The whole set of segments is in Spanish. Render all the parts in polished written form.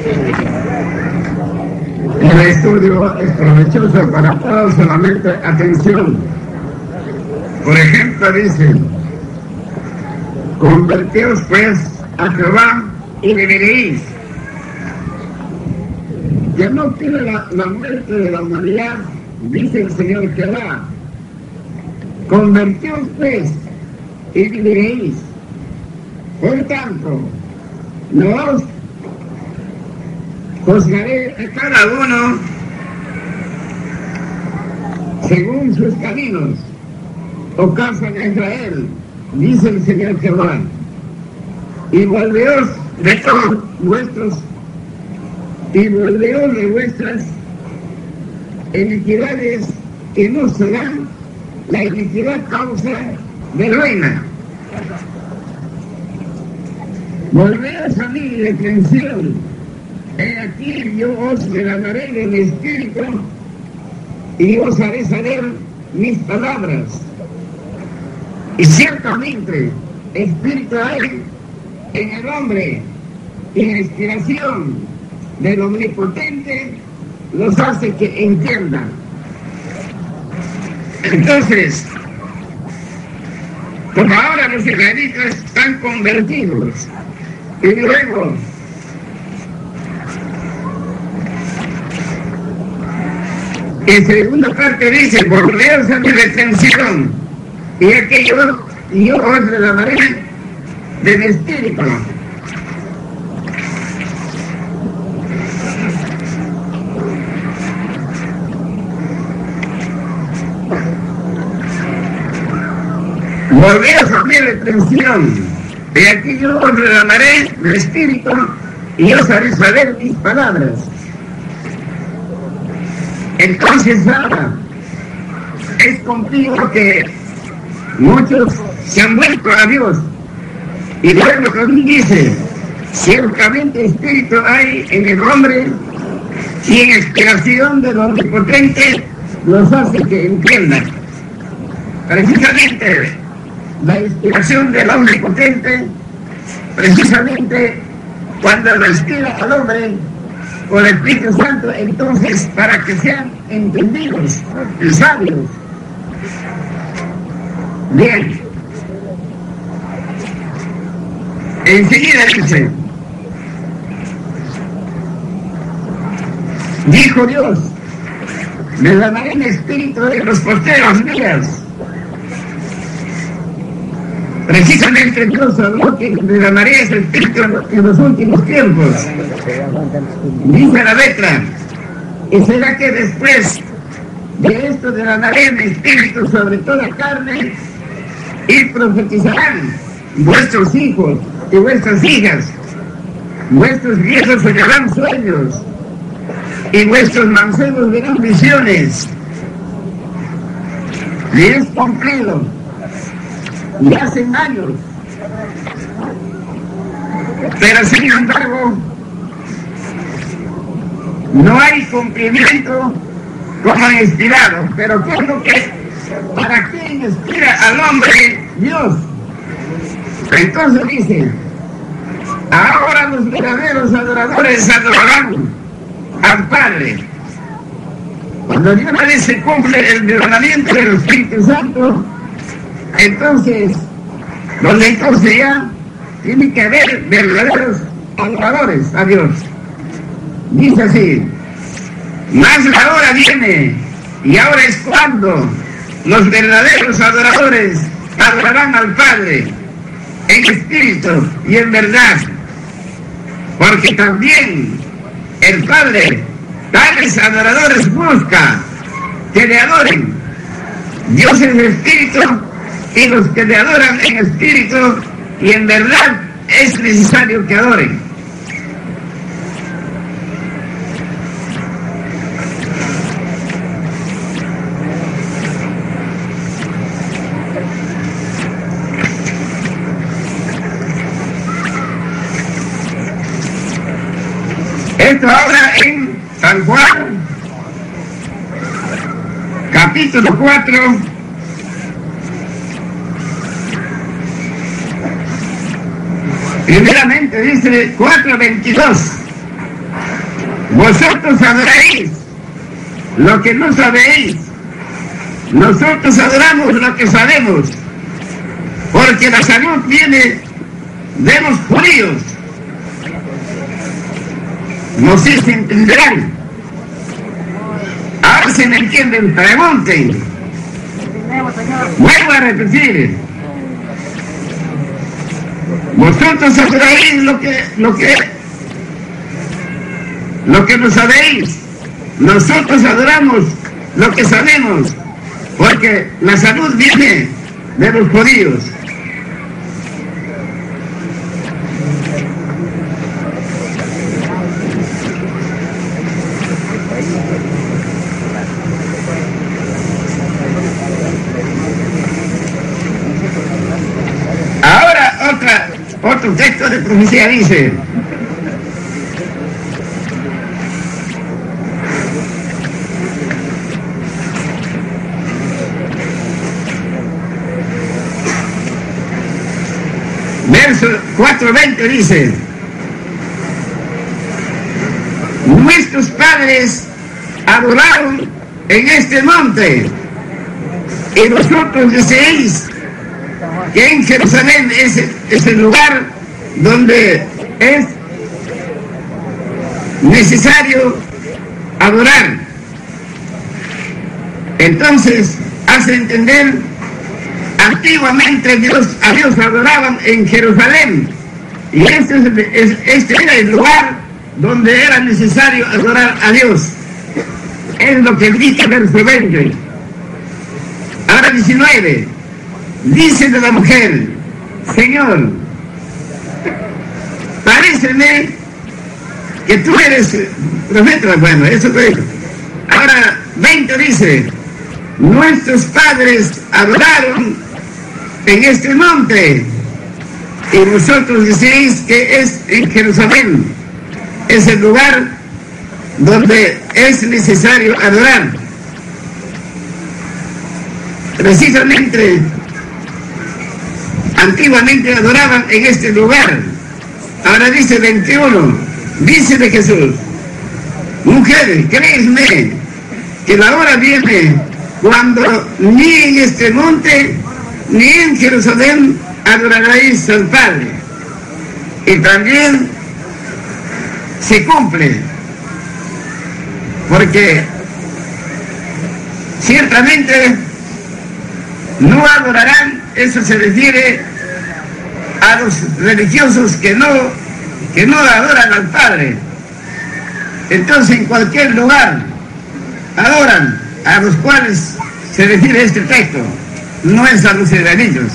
El estudio es provechoso para todos, solamente atención. Por ejemplo, dice: convertíos pues a Jehová y viviréis. Que no tiene la muerte de la humanidad, dice el Señor Jehová. Convertíos pues y viviréis. Por tanto, no os juzgaré a cada uno según sus caminos, o casa de Israel, dice el Señor Jehová. Y volveos de todos vuestros, y volveos de vuestras iniquidades, que no será la iniquidad causa de ruina. Volveos a mí de atención. He aquí yo os derramaré de mi espíritu y os haré saber mis palabras. Y ciertamente espíritu hay en el hombre, y la inspiración del Omnipotente los hace que entiendan. Entonces, como ahora los israelitas están convertidos, y luego en segunda parte dice: volveos a mi retención, y aquello yo os derramaré de mi espíritu. Volveos a mi retención, y aquí yo os derramaré mi espíritu y os haré saber mis palabras. Entonces ahora es cumplido que muchos se han vuelto a Dios, y luego también dice: ciertamente espíritu hay en el hombre, y en inspiración del Omnipotente los hace que entiendan. Precisamente la inspiración del Omnipotente, precisamente cuando lo inspira al hombre por el Espíritu Santo, entonces para que sean entendidos y sabios. Bien, enseguida dice: dijo Dios, me daré el espíritu de los posteros días. Precisamente Dios habló que derramaré ese espíritu en los últimos tiempos. Dice la letra: y será que después de esto derramaré mi espíritu sobre toda carne, y profetizarán vuestros hijos y vuestras hijas, vuestros viejos soñarán sueños, y vuestros mancebos verán visiones. Y es cumplido. Y hacen años, pero sin embargo no hay cumplimiento como inspirado. Pero ¿qué es lo que? ¿Para quién inspira al hombre Dios? Entonces dice: ahora los verdaderos adoradores adorarán al Padre. Cuando de una vez se cumple el derramamiento del Espíritu Santo, entonces ya tiene que haber verdaderos adoradores a Dios. Dice así: mas la hora viene, y ahora es cuando los verdaderos adoradores adorarán al Padre en espíritu y en verdad, porque también el Padre tales adoradores busca que le adoren. Dios es espíritu, y los que le adoran en espíritu y en verdad es necesario que adoren. Esto ahora en San Juan, capítulo 4, primeramente dice 4:22. Vosotros adoráis lo que no sabéis. Nosotros adoramos lo que sabemos, porque la salud viene de los judíos. No sé si entenderán. Ahora si me entienden, pregunten. Vuelvo a repetir. Vosotros adoráis lo que no sabéis. Nosotros adoramos lo que sabemos, porque la salud viene de los judíos. Ahora otro texto de profecía dice: verso 4:20 dice: nuestros padres adoraron en este monte, y vosotros decís que en Jerusalén es el lugar donde es necesario adorar. Entonces hace entender, antiguamente a Dios adoraban en Jerusalén, y este era el lugar donde era necesario adorar a Dios. Es lo que dice el verso 20. Ahora 19. Dice de la mujer: Señor, paréceme que tú eres profeta. Bueno, eso lo digo. Ahora 20 dice: nuestros padres adoraron en este monte, y vosotros decís que es en Jerusalén. Es el lugar donde es necesario adorar. Precisamente, antiguamente adoraban en este lugar. Ahora dice 21, dice de Jesús: mujer, créesme que la hora viene cuando ni en este monte ni en Jerusalén adoraréis al Padre. Y también se cumple, porque ciertamente no adorarán. Eso se refiere a los religiosos que no adoran al Padre. Entonces en cualquier lugar adoran, a los cuales se refiere este texto, no es a los israelitas.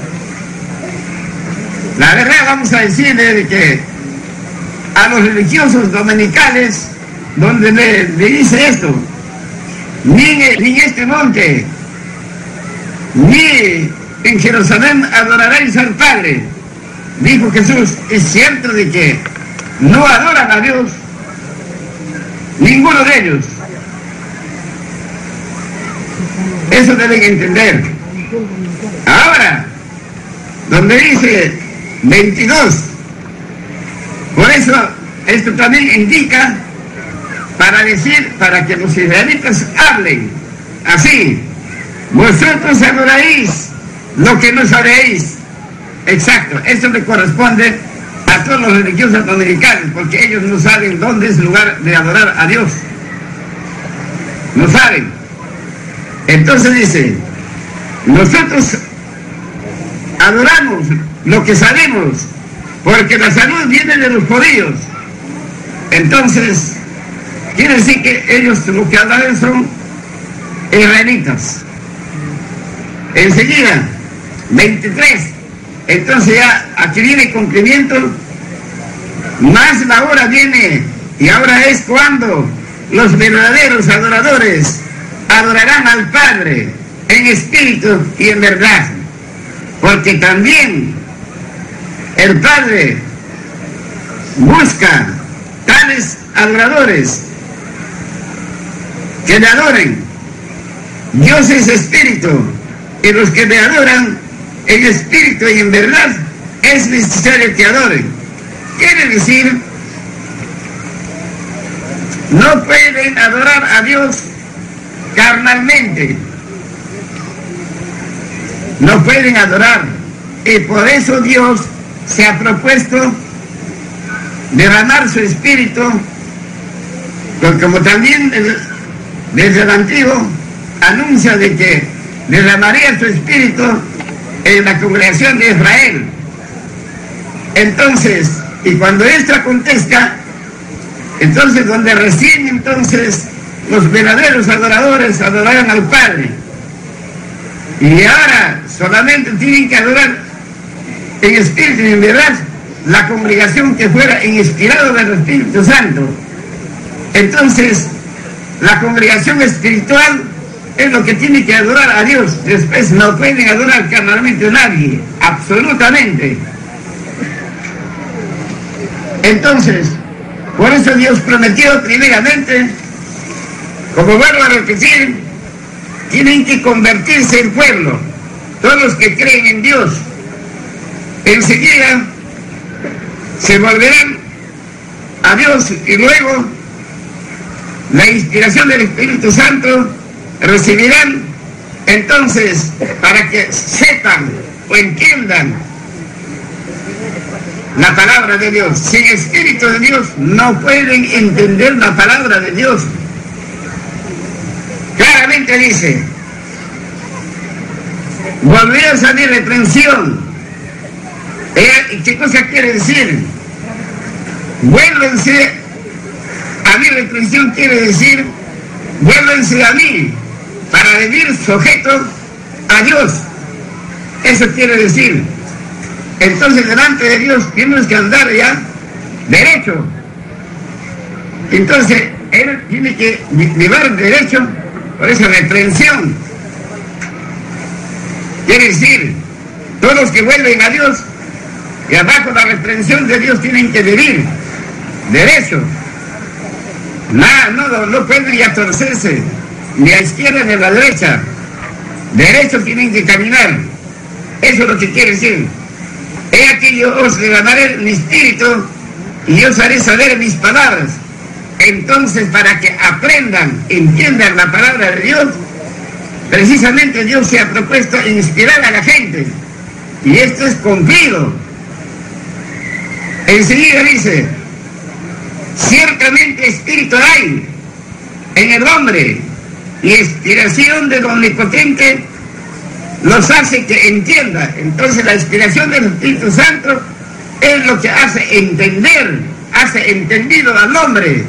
La verdad, vamos a decirle de que a los religiosos dominicales, donde le dice esto: ni en este monte ni en Jerusalén adoraréis al Padre. Dijo Jesús: es cierto de que no adoran a Dios, ninguno de ellos. Eso deben entender. Ahora, donde dice 22, por eso esto también indica para que los israelitas hablen así: vosotros adoráis lo que no sabéis. Exacto, esto le corresponde a todos los religiosos dominicanos, porque ellos no saben dónde es el lugar de adorar a Dios. No saben. Entonces dice: nosotros adoramos lo que sabemos, porque la salud viene de los judíos. Entonces quiere decir que ellos lo que adoran son israelitas. Enseguida 23, entonces ya aquí viene el cumplimiento: más la hora viene, y ahora es cuando los verdaderos adoradores adorarán al Padre en espíritu y en verdad, porque también el Padre busca tales adoradores que le adoren. Dios es espíritu, y los que le adoran en espíritu y en verdad es necesario que adoren. Quiere decir no pueden adorar a Dios carnalmente. No pueden adorar. Y por eso Dios se ha propuesto derramar su espíritu, como también desde el antiguo anuncia de que derramaría su espíritu en la congregación de Israel. Entonces, y cuando esto acontezca, entonces donde recién entonces los verdaderos adoradores adorarán al Padre. Y ahora solamente tienen que adorar en espíritu y en verdad la congregación que fuera inspirada del Espíritu Santo. Entonces, la congregación espiritual es lo que tiene que adorar a Dios. Después no pueden adorar carnalmente a nadie, absolutamente. Entonces, por eso Dios prometió primeramente, como vuelvo a repetir, tienen que convertirse en pueblo, todos los que creen en Dios. Enseguida se volverán a Dios y luego la inspiración del Espíritu Santo recibirán, entonces, para que sepan o entiendan la palabra de Dios. Sin Espíritu de Dios no pueden entender la palabra de Dios. Claramente dice, volveros a mi reprensión. ¿Qué cosa quiere decir? Vuélvense a mi reprensión, quiere decir, vuélvense a mí para vivir sujeto a Dios. Eso quiere decir. Entonces delante de Dios tienes que andar ya derecho. Entonces Él tiene que llevar derecho por esa reprensión. Quiere decir, todos los que vuelven a Dios y abajo la reprensión de Dios tienen que vivir derecho. No pueden ya torcerse ni a izquierda ni a la derecha. Derecho tienen que caminar. Eso es lo que quiere decir. He aquí yo os derramaré mi espíritu y os haré saber mis palabras. Entonces, para que aprendan, entiendan la palabra de Dios, precisamente Dios se ha propuesto inspirar a la gente. Y esto es cumplido. Enseguida dice, ciertamente espíritu hay en el hombre y inspiración del Omnipotente los hace que entienda. Entonces la inspiración del Espíritu Santo es lo que hace entender, hace entendido al hombre.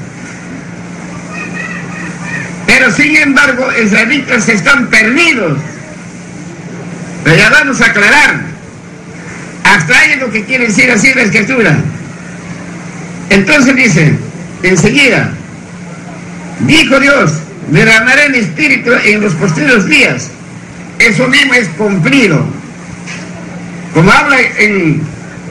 Pero sin embargo, israelitas están perdidos. Pero ya vamos a aclarar. Hasta ahí es lo que quiere decir así la Escritura. Entonces dice, enseguida, dijo Dios, derramaré mi espíritu en los posteriores días. Eso mismo es cumplido. Como habla en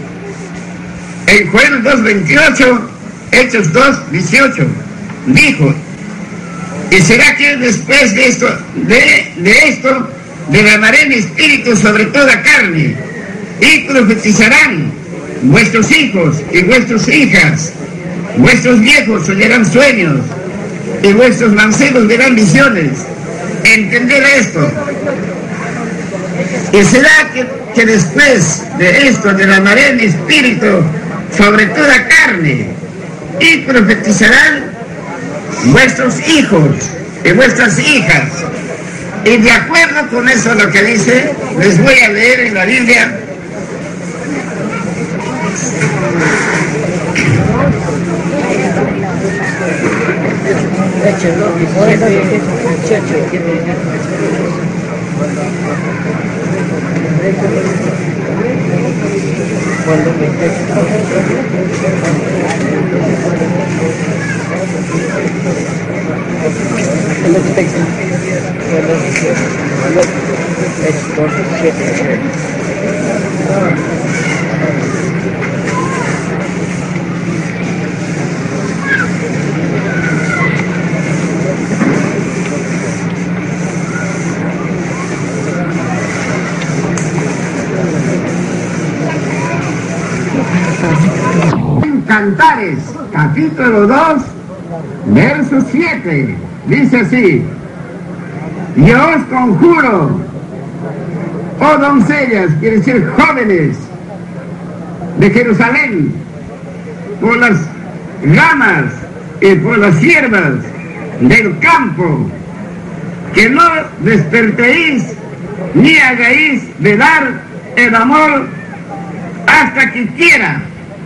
Joel 2:28, Hechos 2:18, dijo, y será que después de esto derramaré mi espíritu sobre toda carne, y profetizarán vuestros hijos y vuestras hijas, vuestros viejos soñarán sueños, y vuestros mancebos verán visiones. Entender esto. Y será que después de esto derramaré mi espíritu sobre toda carne, y profetizarán vuestros hijos y vuestras hijas. Y de acuerdo con eso lo que dice, les voy a leer en la Biblia. Cantares, capítulo 2, Verso 7, dice así: yo os conjuro, oh doncellas, quiere decir jóvenes de Jerusalén, por las ramas y por las hierbas del campo, que no despertéis ni hagáis velar el amor hasta que quiera.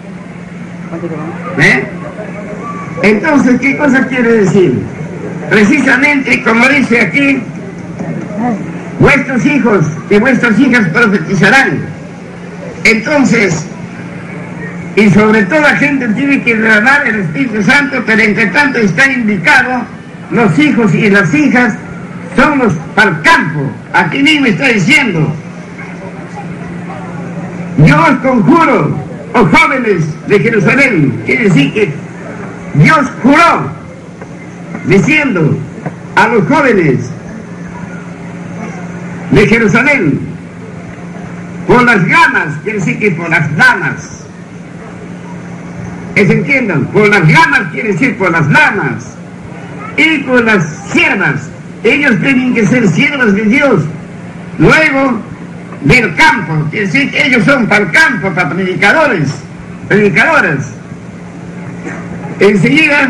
Entonces, ¿qué cosa quiere decir? Precisamente como dice aquí: vuestros hijos y vuestras hijas profetizarán. Entonces, y sobre todo la gente tiene que derramar el Espíritu Santo, pero entre tanto está indicado, los hijos y las hijas son los para el campo. Aquí mismo está diciendo: yo os conjuro, oh jóvenes de Jerusalén. Quiere decir que Dios juró, diciendo a los jóvenes de Jerusalén, por las gamas, quiere decir que por las damas. ¿Se entiendan? Por las gamas quiere decir por las damas. Y por las siervas. Ellos tienen que ser siervas de Dios. Luego, del campo. Quiere decir que ellos son para el campo, para predicadores, predicadoras. Enseguida,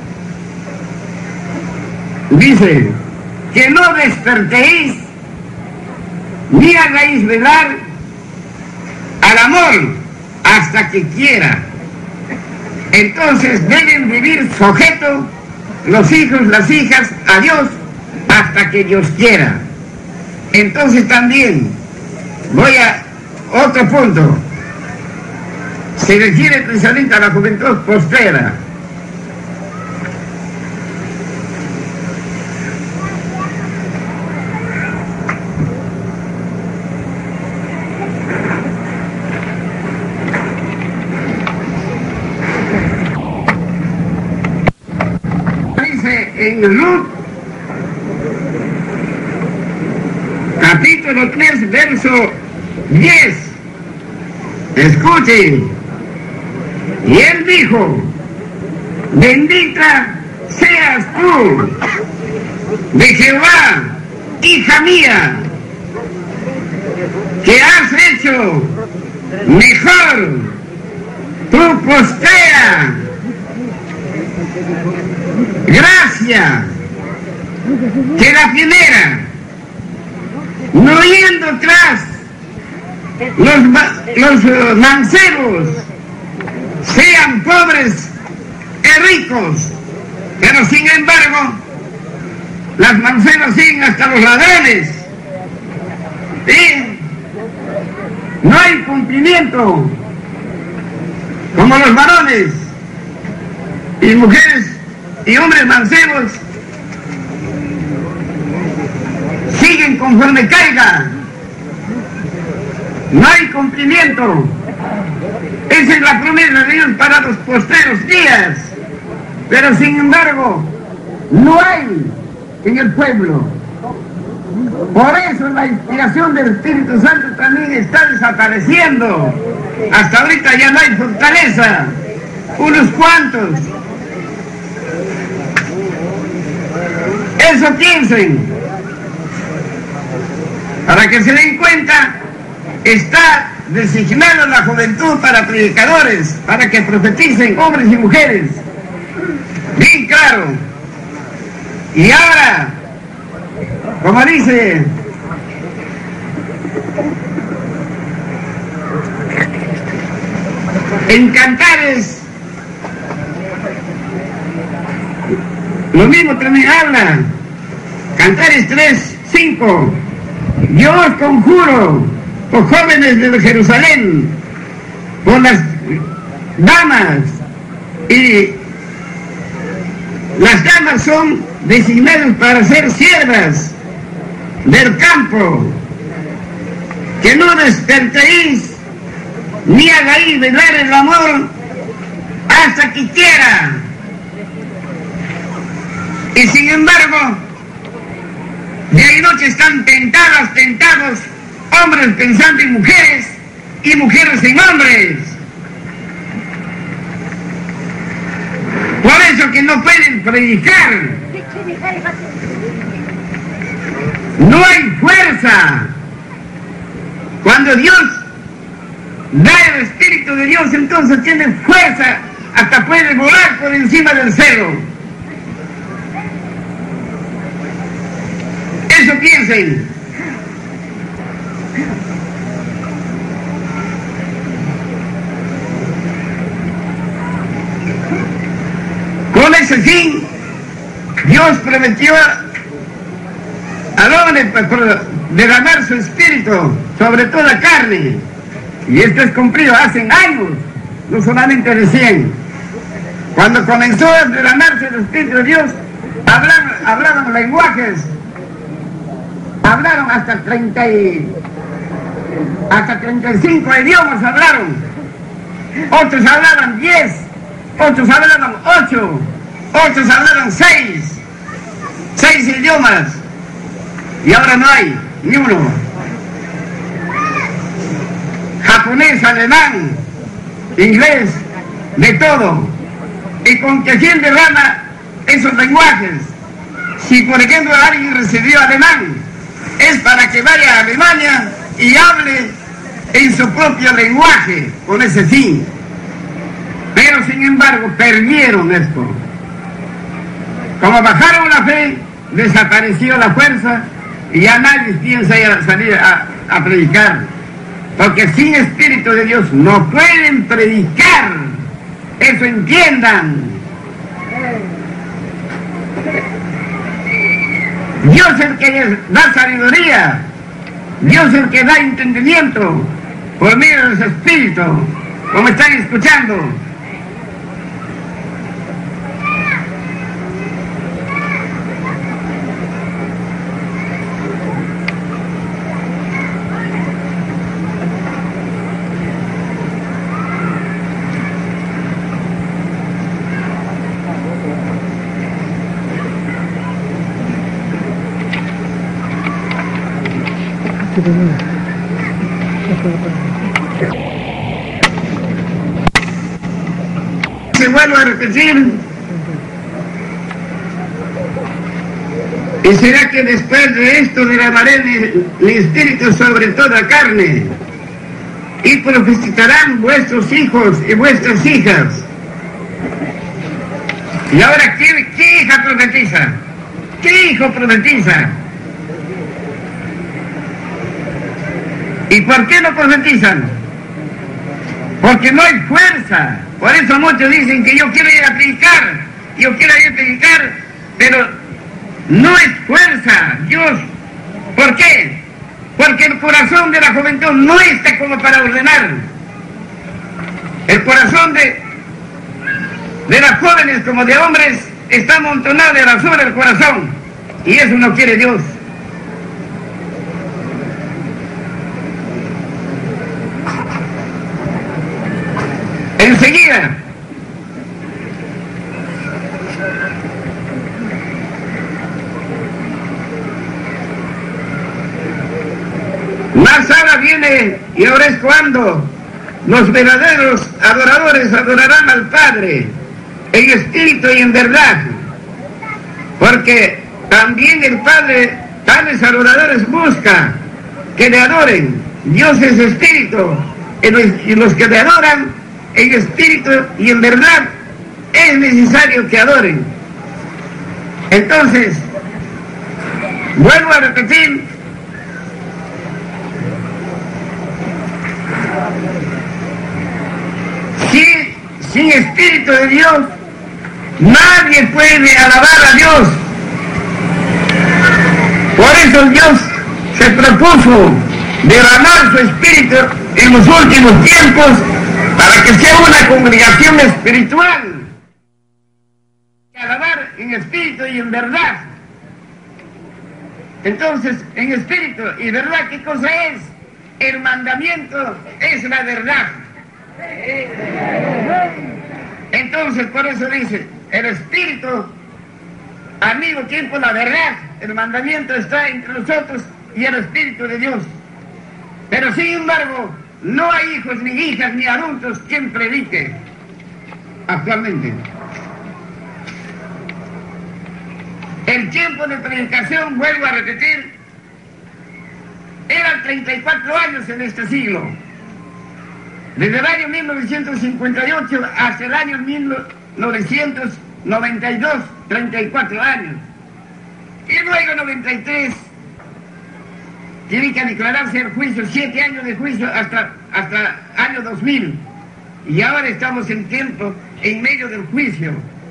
dice: que no despertéis ni hagáis velar al amor hasta que quiera. Entonces deben vivir sujetos los hijos, las hijas, a Dios hasta que Dios quiera. Entonces también voy a otro punto. Se refiere precisamente a la juventud postrera. En Ruth, capítulo 3, verso 10, escuchen: y él dijo: bendita seas tú de Jehová, hija mía, que has hecho mejor tu postrera gracia que la primera, no yendo tras los mancebos, sean pobres y ricos, pero sin embargo las mancebas siguen hasta los ladrones. ¿Sí? No hay cumplimiento como los varones y mujeres y hombres mancebos siguen conforme caiga. No hay cumplimiento. Esa es la promesa de Dios para los postreros días. Pero sin embargo, no hay en el pueblo. Por eso la inspiración del Espíritu Santo también está desapareciendo. Hasta ahorita ya no hay fortaleza. Unos cuantos. Eso piensen. Para que se den cuenta, está designada la juventud para predicadores, para que profeticen hombres y mujeres. Bien claro. Y ahora, como dice en Cantares, lo mismo también habla, Cantares 3:5, yo os conjuro, oh jóvenes de Jerusalén, por las damas, y las damas son designadas para ser siervas del campo, que no despertéis ni hagáis velar el amor hasta que quiera. Y sin embargo, día y noche están tentados, hombres pensando en mujeres y mujeres en hombres. Por eso porque no pueden predicar. No hay fuerza. Cuando Dios da el Espíritu de Dios, entonces tiene fuerza, hasta puede volar por encima del cielo. Eso piensen. Con ese fin, Dios prometió al hombre derramar su espíritu sobre toda carne. Y esto es cumplido hace años, no solamente recién. Cuando comenzó a derramarse el Espíritu de Dios, hablaban lenguajes, hablaron hasta 35 idiomas hablaron. Otros hablaban 10, otros hablaban 8, otros hablaban 6 idiomas. Y ahora no hay ni uno. Japonés, alemán, inglés, de todo. Y con que quien derrama esos lenguajes. Si por ejemplo alguien recibió alemán, es para que vaya a Alemania y hable en su propio lenguaje, con ese fin. Pero sin embargo perdieron esto. Como bajaron la fe, desapareció la fuerza y ya nadie piensa salir a predicar. Porque sin Espíritu de Dios no pueden predicar. Eso entiendan. Dios es el que da sabiduría. Dios es el que da entendimiento por medio de su Espíritu. Como están escuchando. Se vuelvo a repetir. ¿Y será que después de esto derramaré mi espíritu sobre toda carne? Y profetizarán vuestros hijos y vuestras hijas. Y ahora, ¿qué hija profetiza? ¿Qué hijo profetiza? ¿Y por qué no profetizan? Porque no hay fuerza. Por eso muchos dicen que yo quiero ir a predicar, pero no es fuerza. Dios, ¿por qué? Porque el corazón de la juventud no está como para ordenar. El corazón de las jóvenes como de hombres está amontonado de basura el corazón. Y eso no quiere Dios. Enseguida, más ahora viene y ahora es cuando los verdaderos adoradores adorarán al Padre en espíritu y en verdad, porque también el Padre tales adoradores busca que le adoren. Dios es espíritu y los que le adoran en espíritu y en verdad es necesario que adoren. Entonces, vuelvo a repetir, sin Espíritu de Dios nadie puede alabar a Dios. Por eso Dios se propuso derramar su Espíritu en los últimos tiempos para que sea una congregación espiritual, alabar en espíritu y en verdad. Entonces, en espíritu y verdad, ¿qué cosa es? El mandamiento es la verdad. Entonces, por eso dice, el espíritu, al mismo tiempo la verdad, el mandamiento está entre nosotros y el Espíritu de Dios. Pero sin embargo, no hay hijos, ni hijas, ni adultos quien predique actualmente. tiempo de predicación, vuelvo a repetir, eran 34 años en este siglo. Desde el año 1958 hasta el año 1992, 34 años. Y luego 93, tienen que declararse el juicio, 7 años de juicio hasta año 2000. Y ahora estamos en tiempo, en medio del juicio.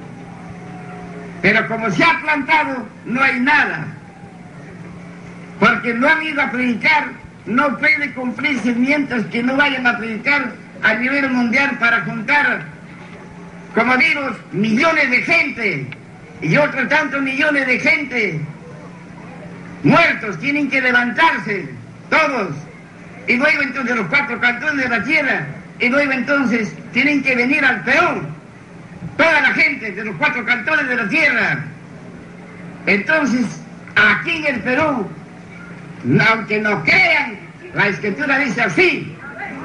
Pero como se ha plantado, no hay nada. Porque no han ido a predicar, no puede cumplirse mientras que no vayan a predicar a nivel mundial para juntar, como digo, millones de gente y otros tantos millones de gente muertos. Tienen que levantarse todos, y luego entonces los 4 cantones de la tierra, y luego entonces tienen que venir al Perú toda la gente de los 4 cantones de la tierra. Entonces aquí en el Perú, aunque no crean, la escritura dice así,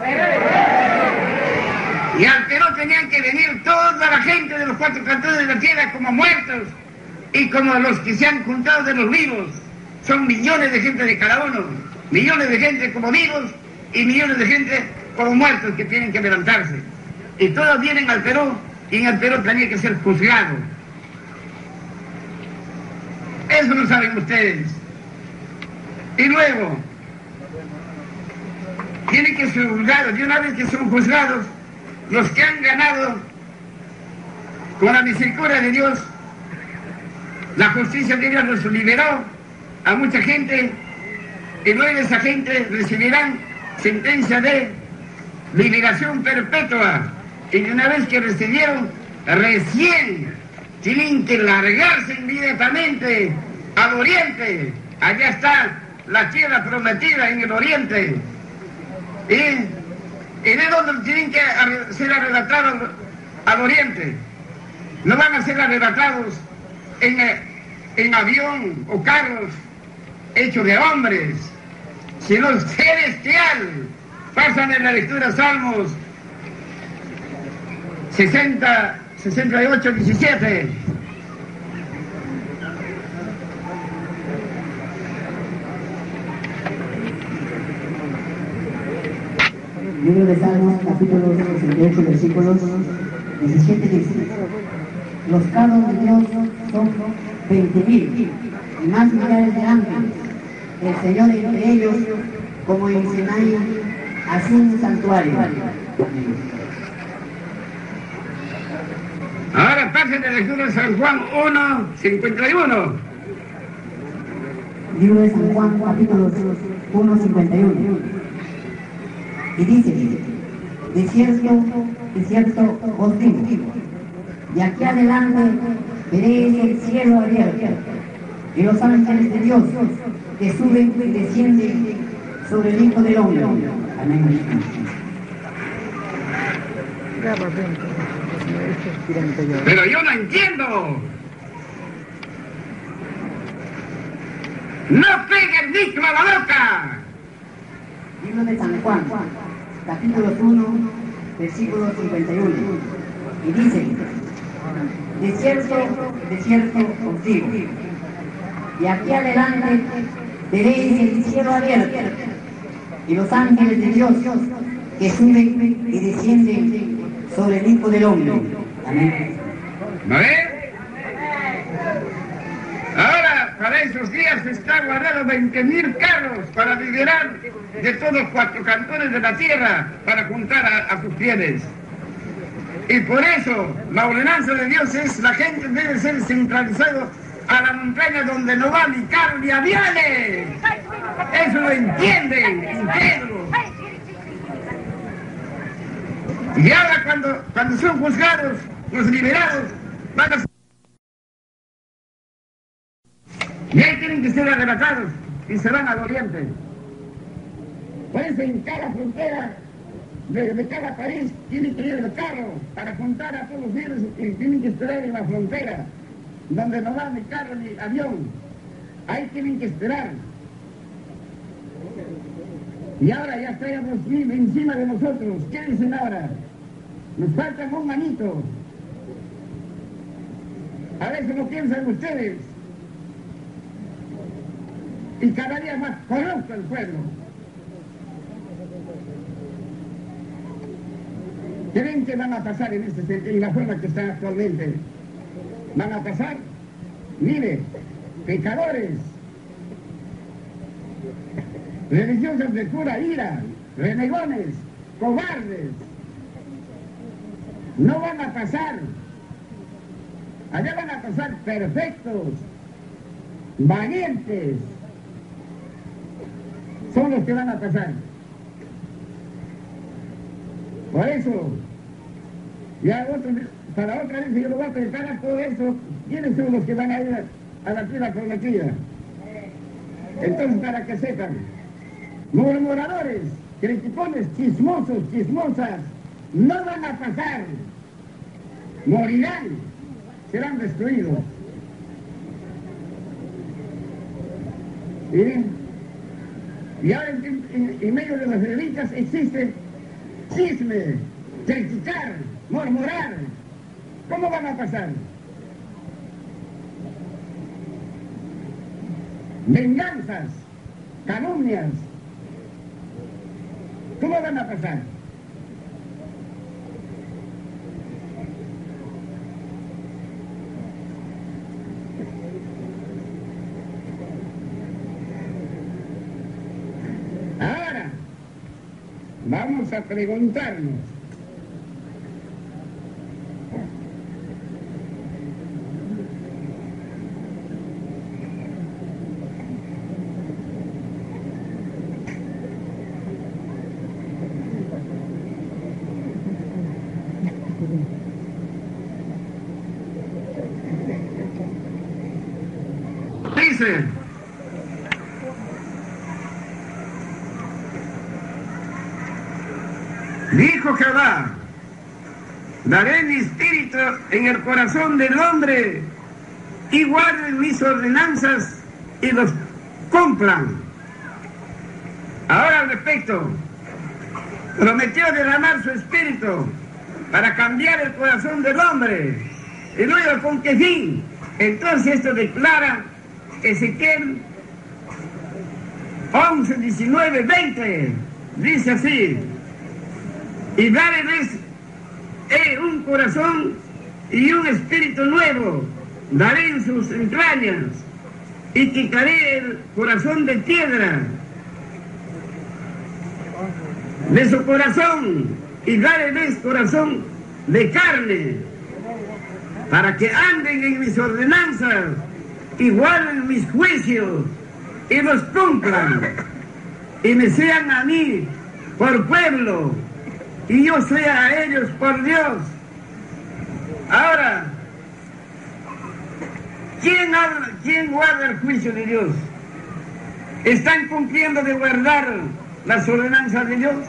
y al Perú tenían que venir toda la gente de los 4 cantones de la tierra como muertos, y como los que se han juntado de los vivos. Son millones de gente de cada uno, millones de gente como vivos y millones de gente como muertos que tienen que levantarse. Y todos vienen al Perú, y en el Perú tenía que ser juzgado. Eso lo saben ustedes. Y luego tienen que ser juzgados, y una vez que son juzgados, los que han ganado con la misericordia de Dios, la justicia de Dios los liberó a mucha gente, y luego esa gente recibirán sentencia de liberación perpetua. Y una vez que recibieron, recién tienen que largarse inmediatamente al oriente. Allá está la tierra prometida en el oriente. Y de donde tienen que ser arrebatados al oriente. No van a ser arrebatados en avión o carros hechos de hombres, sino celestial. Pasan en la lectura Salmos 68, 17. Libro de Salmos, capítulo 68, versículos 17 y 16. Los carros de Dios son 20.000 y más millares de ángeles. El Señor entre ellos, como en Sinaí, así un santuario. Ahora pasen de lectura de San Juan 1, 51. Libro de San Juan, capítulo 1, 51. Y dice, de cierto os digo, de aquí adelante veréis el cielo abierto y los ángeles de Dios que suben y descienden sobre el Hijo del Hombre. Amén. Pero yo no entiendo. ¡No pegue el micro a la boca! Libro de San Juan, capítulo 1, versículo 51. Y dice, de cierto os digo, de aquí adelante veréis el cielo abierto y los ángeles de Dios que suben y descienden sobre el Hijo del Hombre. Amén. ¿No ves? Ahora, para esos días está guardado 20.000 carros para liberar de todos los 4 cantones de la tierra, para juntar a sus fieles. Y por eso la ordenanza de Dios es: la gente debe ser centralizado a la montaña donde no va ni carro ni aviones. Eso lo entienden, incrédulos. Y ahora cuando son juzgados, los liberados, van a... Y ahí tienen que ser arrebatados y se van al oriente. Por eso en cada frontera de cada país tienen que ir el carro para juntar a todos los virus, y tienen que esperar en la frontera, donde no va ni carro ni avión. Ahí tienen que esperar. Y ahora ya están los 2.000 encima de nosotros. ¿Qué dicen ahora? Nos faltan un manito. A veces no piensan ustedes y cada día más corrupto el pueblo. ¿Creen que van a pasar en este sentido, en la forma que están actualmente? Van a pasar, mire, pecadores, religiosos de pura ira, renegones, cobardes. No van a pasar. Allá van a pasar perfectos, valientes. Son los que van a pasar. Por eso, para otra vez yo lo voy a preparar todo eso. ¿Quiénes son los que van a ir a la tierra prometida? Entonces, para que sepan, murmuradores, criticones, chismosos, chismosas, no van a pasar. Morirán, serán destruidos. Y ahora en medio de las religias existe chisme, criticar, murmurar. ¿Cómo van a pasar? Venganzas, calumnias. ¿Cómo van a pasar? Ahora, vamos a preguntarnos. Dice, dijo Jehová, daré mi espíritu en el corazón del hombre y guarden mis ordenanzas y los cumplan. Ahora al respecto, prometió derramar su espíritu para cambiar el corazón del hombre. Y luego, ¿con qué fin? Entonces esto declara Ezequiel 11, 19, 20. Dice así: y daréles un corazón y un espíritu nuevo, daré en sus entrañas, y quitaré el corazón de piedra de su corazón, y daréles corazón de carne, para que anden en mis ordenanzas y guarden mis juicios y los cumplan, y me sean a mí por pueblo y yo sea a ellos por Dios. Ahora, ¿quién guarda el juicio de Dios? ¿Están cumpliendo de guardar las ordenanzas de Dios?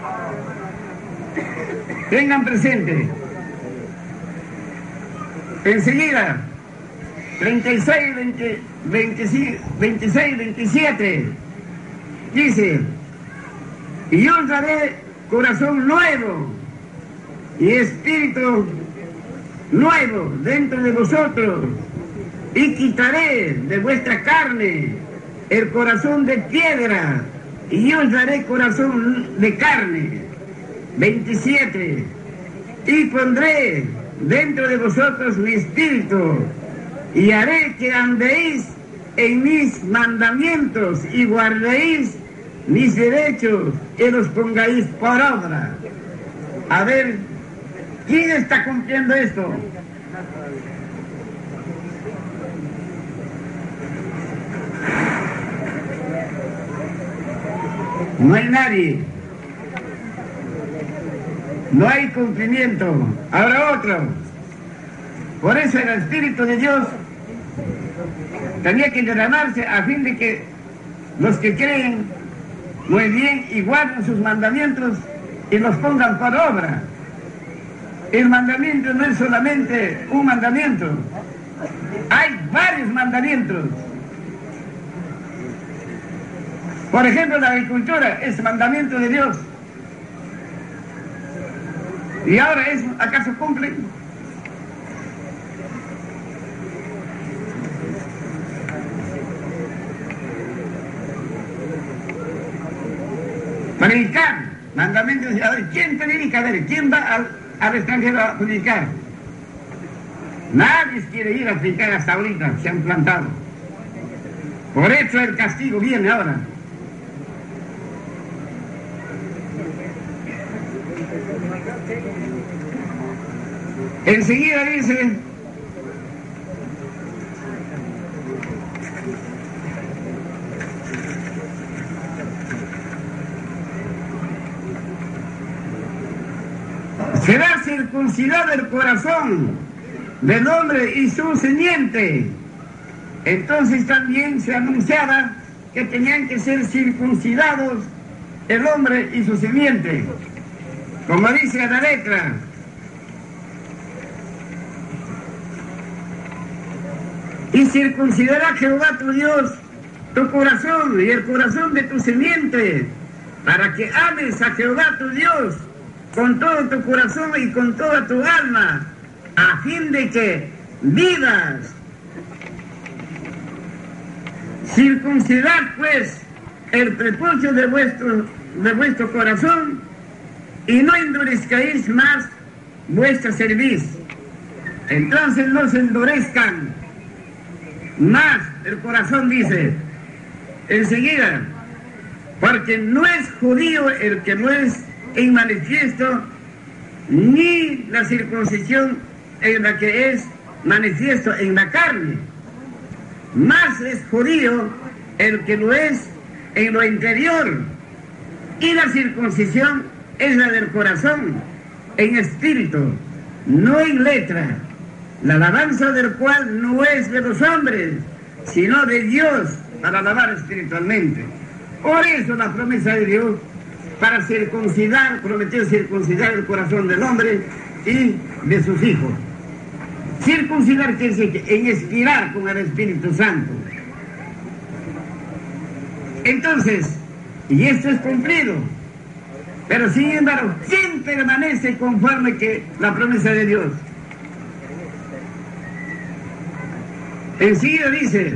Tengan presente. Enseguida, 36, 26, 27, dice: y yo os daré corazón nuevo y espíritu nuevo dentro de vosotros, y quitaré de vuestra carne el corazón de piedra, y yo os daré corazón de carne. 27, y pondré dentro de vosotros mi espíritu, y haré que andéis en mis mandamientos y guardéis mis derechos y los pongáis por obra. A ver, ¿quién está cumpliendo esto? No hay nadie. No hay cumplimiento. Ahora otro. Por eso el Espíritu de Dios tenía que derramarse a fin de que los que creen muy bien y guarden sus mandamientos y los pongan por obra. El mandamiento no es solamente un mandamiento. Hay varios mandamientos. Por ejemplo, la agricultura es mandamiento de Dios. ¿Y ahora acaso cumplen? Predicar, mandamientos. A ver, ¿quién predica? A ver, ¿quién va al extranjero a predicar? Nadie quiere ir a predicar hasta ahorita, se han plantado. Por eso el castigo viene ahora. Enseguida dice: será circuncidado el corazón del hombre y su simiente. Entonces también se anunciaba que tenían que ser circuncidados el hombre y su simiente, como dice la letra. Y circuncidará Jehová tu Dios tu corazón y el corazón de tu simiente, para que ames a Jehová tu Dios con todo tu corazón y con toda tu alma, a fin de que vivas. Circuncidad pues el prepucio de vuestro corazón, y no endurezcáis más vuestra cerviz. Entonces no se endurezcan más el corazón, dice enseguida, porque no es judío el que no es en manifiesto, ni la circuncisión en la que es manifiesto en la carne, más es judío el que lo es en lo interior, y la circuncisión es la del corazón, en espíritu, no en letra, la alabanza del cual no es de los hombres, sino de Dios, para alabar espiritualmente. Por eso la promesa de Dios, para circuncidar, prometió circuncidar el corazón del hombre y de sus hijos. Circuncidar quiere decir en expirar con el Espíritu Santo. Entonces, y esto es cumplido, pero sin embargo, ¿quién permanece conforme que la promesa de Dios? Enseguida dice: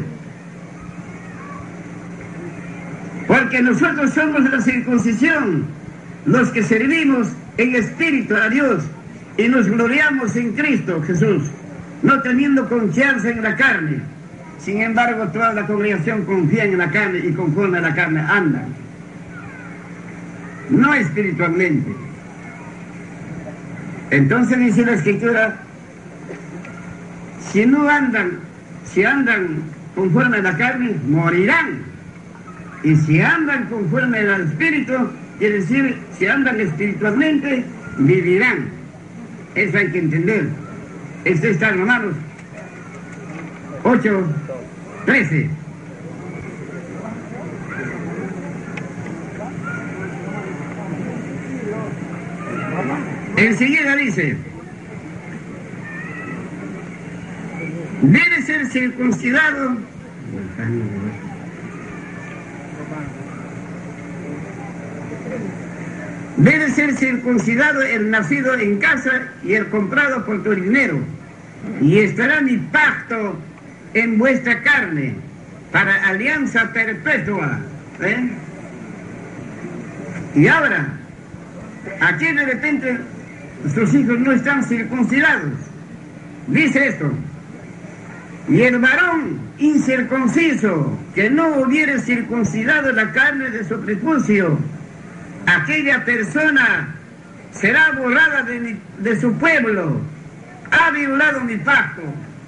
porque nosotros somos la circuncisión, los que servimos en espíritu a Dios y nos gloriamos en Cristo Jesús, no teniendo confianza en la carne. Sin embargo, toda la congregación confía en la carne y conforme a la carne andan, no espiritualmente. Entonces dice la Escritura: si andan conforme a la carne, morirán. Y si andan conforme al Espíritu, quiere decir, si andan espiritualmente, vivirán. Eso hay que entender. Esto está en Romanos 8:13. Enseguida dice: debe ser circuncidado el nacido en casa y el comprado por tu dinero, y estará mi pacto en vuestra carne para alianza perpetua. Y ahora, aquí de repente sus hijos no están circuncidados. Dice esto: y el varón incircunciso que no hubiere circuncidado la carne de su prepucio, aquella persona será borrada de su pueblo, ha violado mi pacto.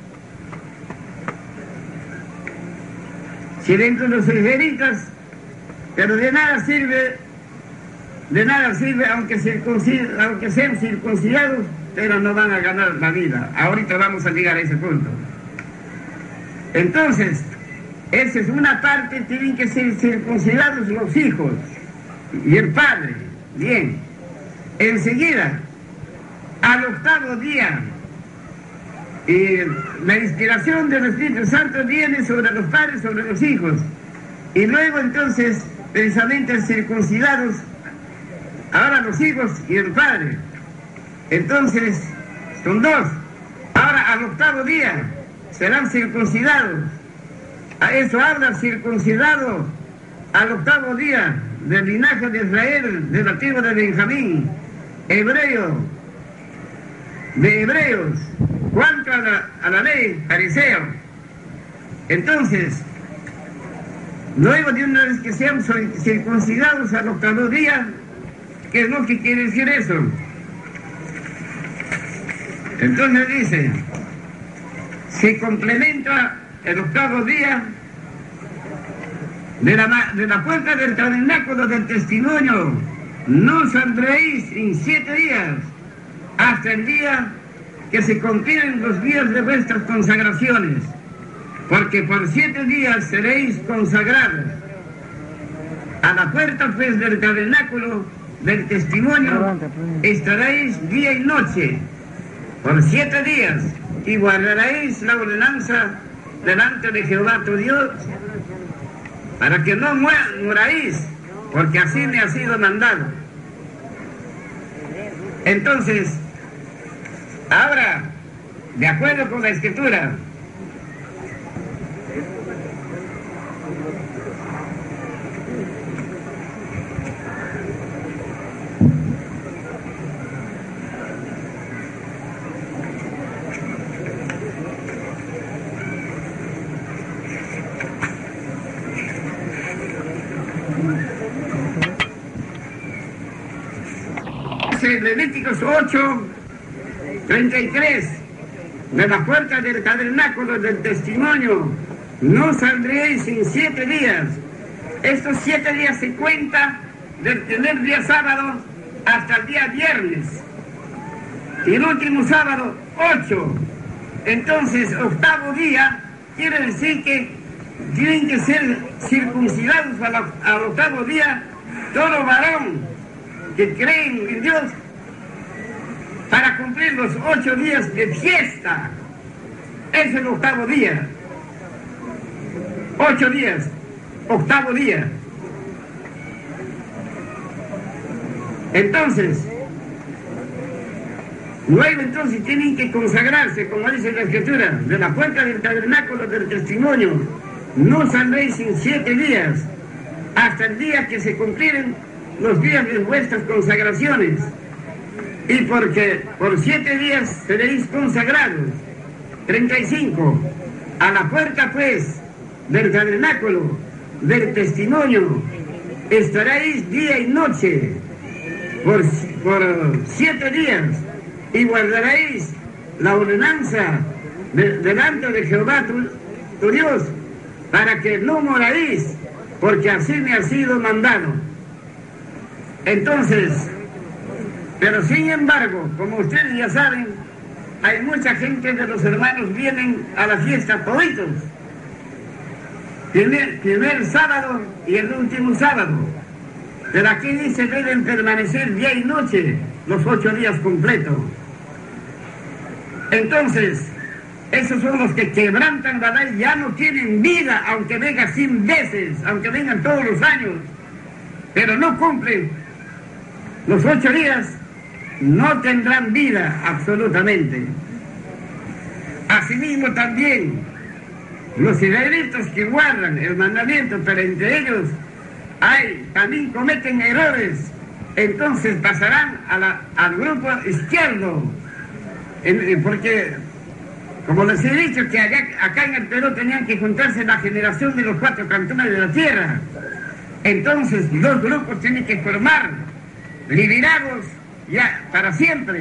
Si dentro de los israelitas, pero de nada sirve aunque sean circuncidados, pero no van a ganar la vida. Ahorita vamos a llegar a ese punto. Entonces, esa es una parte, tienen que ser circuncidados los hijos y el padre. Bien. Enseguida, al octavo día, la inspiración del Espíritu Santo viene sobre los padres, sobre los hijos. Y luego entonces, precisamente circuncidados, ahora los hijos y el padre. Entonces, son dos. Ahora al octavo día serán circuncidados. A eso habla, circuncidado al octavo día del linaje de Israel, de la tribu de Benjamín, hebreo, de hebreos, cuanto a la ley, fariseo. Entonces, luego de una vez que sean circuncidados al octavo día, ¿qué es lo que quiere decir eso? Entonces dice, se complementa el octavo día de la puerta del tabernáculo del testimonio, no saldréis en 7 días, hasta el día que se cumplieren los días de vuestras consagraciones, porque por 7 días seréis consagrados. A la puerta pues del tabernáculo del testimonio estaréis día y noche, por 7 días, y guardaréis la ordenanza delante de Jehová tu Dios, para que no muráis, porque así me ha sido mandado. Entonces, ahora, de acuerdo con la Escritura, Levíticos 8:33, de la puerta del tabernáculo del testimonio, no saldréis en 7 días. Estos 7 días se cuentan del primer día sábado hasta el día viernes. Y el último sábado, 8. Entonces, octavo día quiere decir que tienen que ser circuncidados al octavo día todo varón que creen en Dios, para cumplir los 8 días de fiesta. Es el octavo día. 8 días, octavo día. Entonces, luego entonces tienen que consagrarse, como dice la Escritura, de la puerta del tabernáculo del testimonio, no saldréis en 7 días, hasta el día que se cumplieren los días de vuestras consagraciones, y porque por 7 días seréis consagrados. 35. A la puerta pues del tabernáculo del testimonio estaréis día y noche por 7 días, y guardaréis la ordenanza delante de Jehová tu Dios, para que no moráis, porque así me ha sido mandado. Entonces, pero sin embargo, como ustedes ya saben, hay mucha gente de los hermanos vienen a la fiesta toditos. Primer sábado y el último sábado. Pero aquí dice deben permanecer día y noche los 8 días completos. Entonces, esos son los que quebrantan la ley, ya no tienen vida, aunque vengan 100 veces, aunque vengan todos los años, pero no cumplen los 8 días, no tendrán vida absolutamente. Asimismo también, los israelitas que guardan el mandamiento, pero entre ellos también cometen errores, entonces pasarán al grupo izquierdo, porque, como les he dicho, que acá en el Perú tenían que juntarse la generación de los 4 cantones de la tierra. Entonces, 2 grupos tienen que formar, liberados ya para siempre,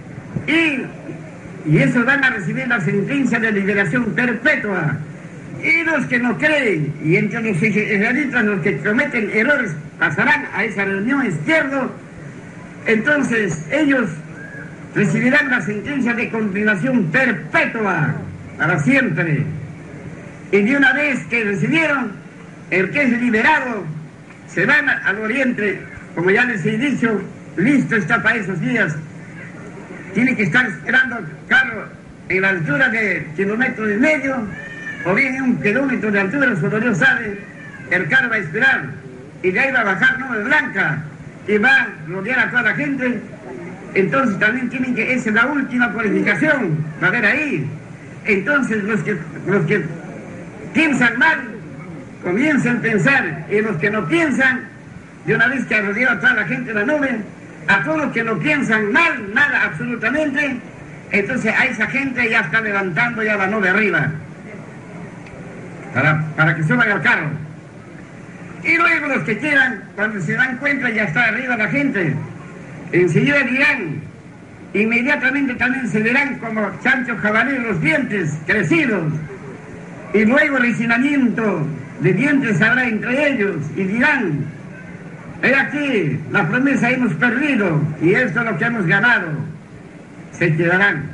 y esos van a recibir la sentencia de liberación perpetua. Y los que no creen, y entre los israelitas los que cometen errores, pasarán a esa reunión izquierda. Entonces ellos recibirán la sentencia de condenación perpetua para siempre. Y de una vez que recibieron, el que es liberado se van al oriente. Como ya les he dicho, listo está para esos días. Tiene que estar esperando carro en la altura de 1,5 kilómetros, o bien en 1 kilómetro de altura, solo Dios sabe. El carro va a esperar, y de ahí va a bajar nube blanca, y va a rodear a toda la gente. Entonces también tienen que, esa es la última purificación, va a haber ahí. Entonces los que piensan mal, comienzan a pensar, y los que no piensan, de una vez que ha rodeado a toda la gente de la nube, a todos los que no piensan mal, nada absolutamente, entonces a esa gente ya está levantando ya la nube arriba, para que suban al carro. Y luego los que quedan, cuando se dan cuenta ya está arriba la gente, enseguida dirán, inmediatamente también se verán como chanchos jabalíes los dientes crecidos, y luego el encinamiento de dientes habrá entre ellos, y dirán, he aquí, la promesa hemos perdido, y esto es lo que hemos ganado. Se quedarán.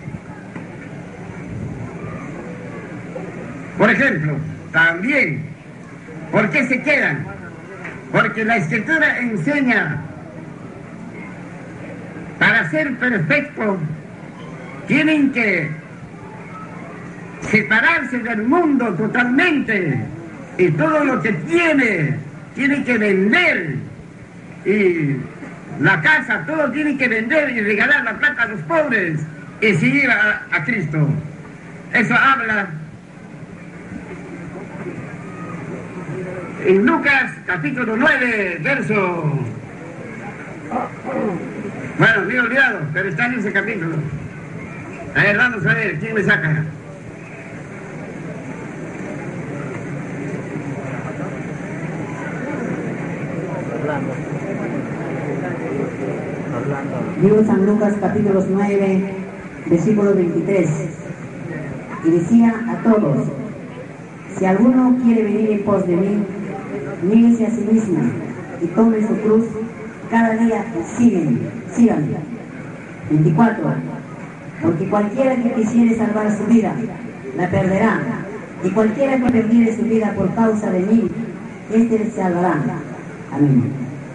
Por ejemplo, también, ¿por qué se quedan? Porque la Escritura enseña, para ser perfecto, tienen que separarse del mundo totalmente, y todo lo que tiene que vender, y la casa, todo tiene que vender y regalar la plata a los pobres y seguir a Cristo. Eso habla en Lucas capítulo 9, verso... Bueno, me he olvidado, pero está en ese capítulo. A ver, vamos a ver, ¿quién me saca? Libro de San Lucas, capítulo 9, versículo 23. Y decía a todos, si alguno quiere venir en pos de mí, níguese a sí mismo y tome su cruz cada día y síganme. 24. Porque cualquiera que quisiere salvar su vida, la perderá. Y cualquiera que perdiere su vida por causa de mí, éste se salvará. Amén.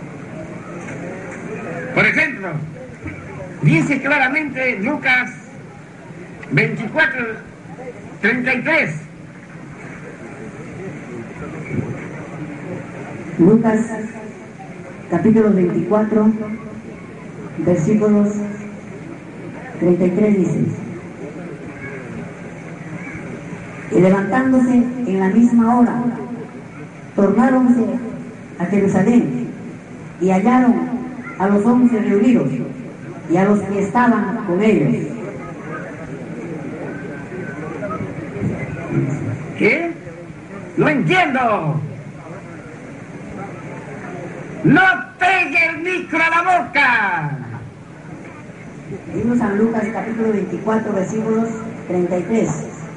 Por ejemplo, dice claramente Lucas 24, 33. Lucas, capítulo 24, versículos 33 dice: y levantándose en la misma hora, tornáronse a Jerusalén y hallaron a los 11 reunidos y a los que estaban con ellos. ¿Qué? No entiendo. ¡No pegue el micro a la boca! Libro San Lucas, capítulo 24, versículos 33.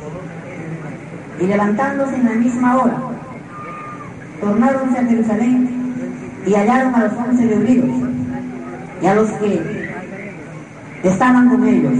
Y levantándose en la misma hora, tornáronse a Jerusalén y hallaron a los 11 reunidos y a los que estaban con ellos.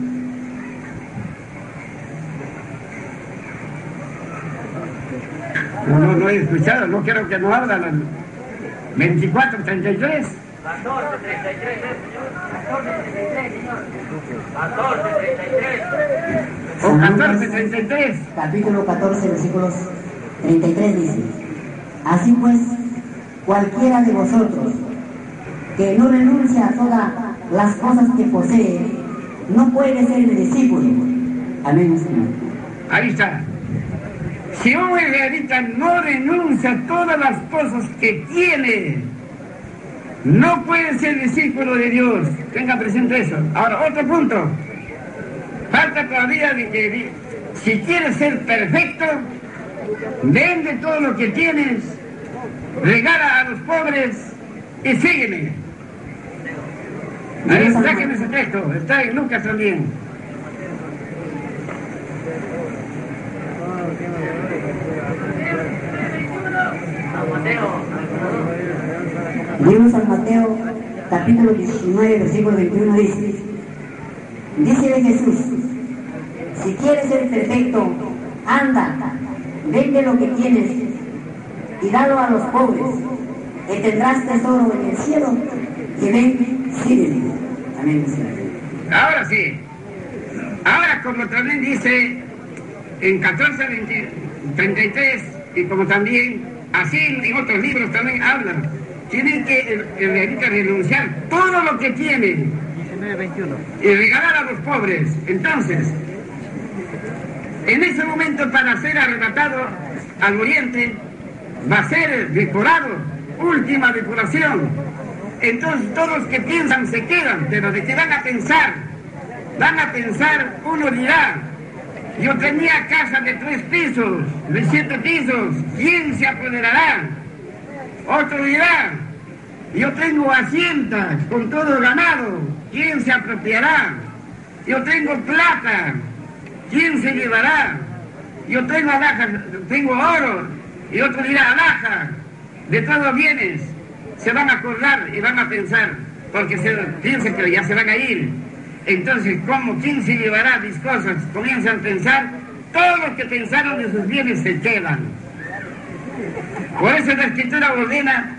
No he escuchado, no quiero que no hablan. 24, 33. 14, 33, señor. 14, 33, señor. 14, 33. O 14, 33. Capítulo 14, versículos 33 dice: así pues, cualquiera de vosotros que no renuncia a todas las cosas que posee, no puede ser mi discípulo. Amén, Señor. Ahí está. Si un israelita no renuncia a todas las cosas que tiene, no puede ser discípulo de Dios. Tenga presente eso. Ahora, otro punto. Falta todavía de que si quieres ser perfecto, vende todo lo que tienes, regala a los pobres y sígueme. A ver, sáquenme ese texto. Está en Lucas también. Libro San Mateo, capítulo 19, versículo 21 dice: dícele Jesús, si quieres ser perfecto, anda, vende lo que tienes y dalo a los pobres, y tendrás tesoro en el cielo, y ven, sígueme. Amén, Señor. Ahora sí. Ahora, como también dice en 14, 33, y como también, así en otros libros también hablan, tienen que el israelita renunciar todo lo que tiene 19:21 y regalar a los pobres. Entonces, en ese momento, para ser arrebatado al oriente, va a ser deporado última depuración. Entonces todos los que piensan se quedan, pero de que van a pensar, uno dirá, yo tenía casa de 3 pisos, de 7 pisos, ¿quién se apoderará? Otro dirá, yo tengo haciendas con todo ganado, ¿quién se apropiará? Yo tengo plata, ¿quién se llevará? Yo tengo alhajas, tengo oro, y otro dirá alhaja, de todos los bienes. Se van a acordar y van a pensar, porque piensan que ya se van a ir. Entonces, ¿cómo? ¿Quién se llevará mis cosas? Comienzan a pensar, todos los que pensaron de sus bienes se quedan. Por eso la Escritura ordena,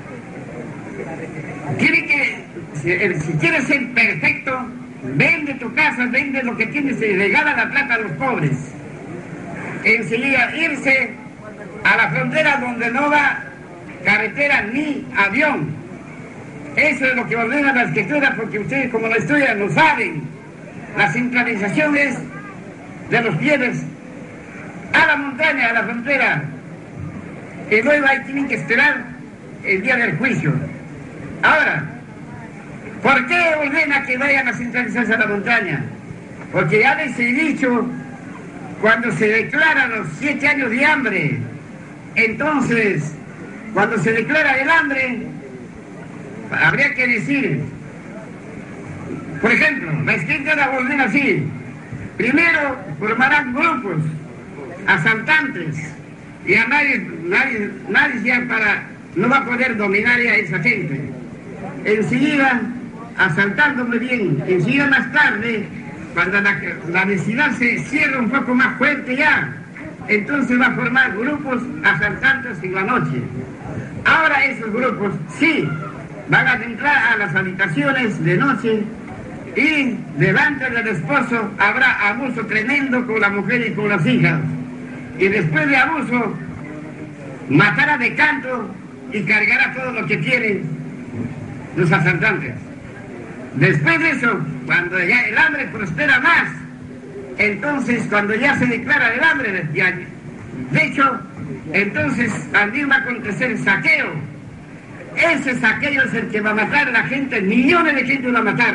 quiere que, si quieres ser perfecto, vende tu casa, vende lo que tienes y regala la plata a los pobres. Enseguida irse a la frontera donde no va carretera ni avión. Eso es lo que ordena la Escritura, porque ustedes como la estudian lo saben. La centralización es de los fieles a la montaña, a la frontera, y luego ahí tienen que esperar el día del juicio. Ahora, ¿por qué ordena que vayan a centralizarse a la montaña? Porque ya les he dicho, cuando se declaran los 7 años de hambre, entonces, cuando se declara el hambre, habría que decir, por ejemplo, la Escritura ordena así: primero formarán grupos asaltantes, y a nadie ya no va a poder dominar a esa gente. Enseguida, asaltándome bien, enseguida más tarde, cuando la necesidad se cierra un poco más fuerte ya, entonces va a formar grupos asaltantes en la noche. Ahora esos grupos sí van a entrar a las habitaciones de noche, y delante del esposo habrá abuso tremendo con la mujer y con las hijas, y después de abuso matará de canto y cargará todo lo que tienen los asaltantes. Después de eso, cuando ya el hambre prospera más, entonces cuando ya se declara el hambre, de hecho, entonces también va a acontecer saqueo. Ese saqueo es el que va a matar a la gente, millones de gente va a matar.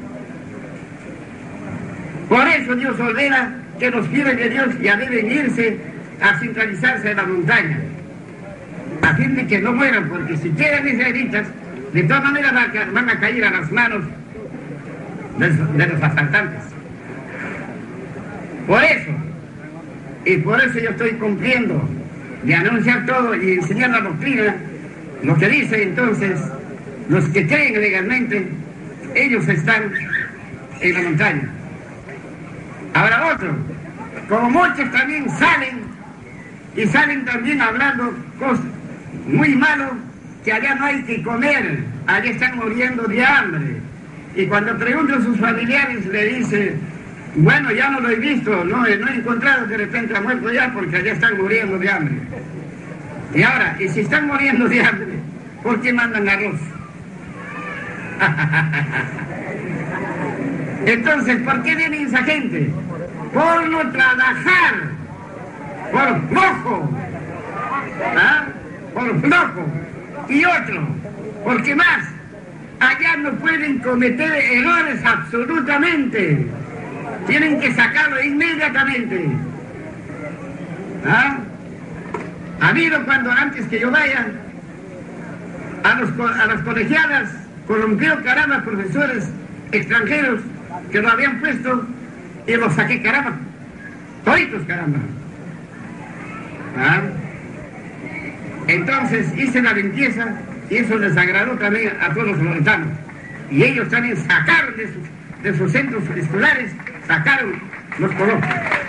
Por eso Dios ordena que los fieles de Dios ya deben irse a centralizarse en la montaña, a fin de que no mueran, porque si quedan israelitas, de todas maneras van a caer a las manos de los asaltantes. Por eso yo estoy cumpliendo de anunciar todo y enseñar la doctrina, lo que dice. Entonces, los que creen legalmente, ellos están en la montaña. Ahora otro, como muchos también salen también hablando cosas muy malas, que allá no hay que comer, allá están muriendo de hambre. Y cuando pregunto a sus familiares, le dice, bueno, ya no lo he visto, no he encontrado, de repente ha muerto ya, porque allá están muriendo de hambre. Y ahora, y si están muriendo de hambre, ¿por qué mandan arroz? Entonces, ¿por qué viene esa gente? Por no trabajar, por flojo, ¿ah? Por flojo. Y otro, porque más, allá no pueden cometer errores absolutamente, tienen que sacarlo inmediatamente. ¿Ah? Ha habido cuando antes que yo vaya a las colegiadas, colombiano, caramba, profesores extranjeros que lo habían puesto, y los saqué, caramba, toditos, caramba. ¿Ah? Entonces hice la limpieza, y eso les agradó también a todos los loretanos. Y ellos también sacaron de sus centros escolares, sacaron los coloquios.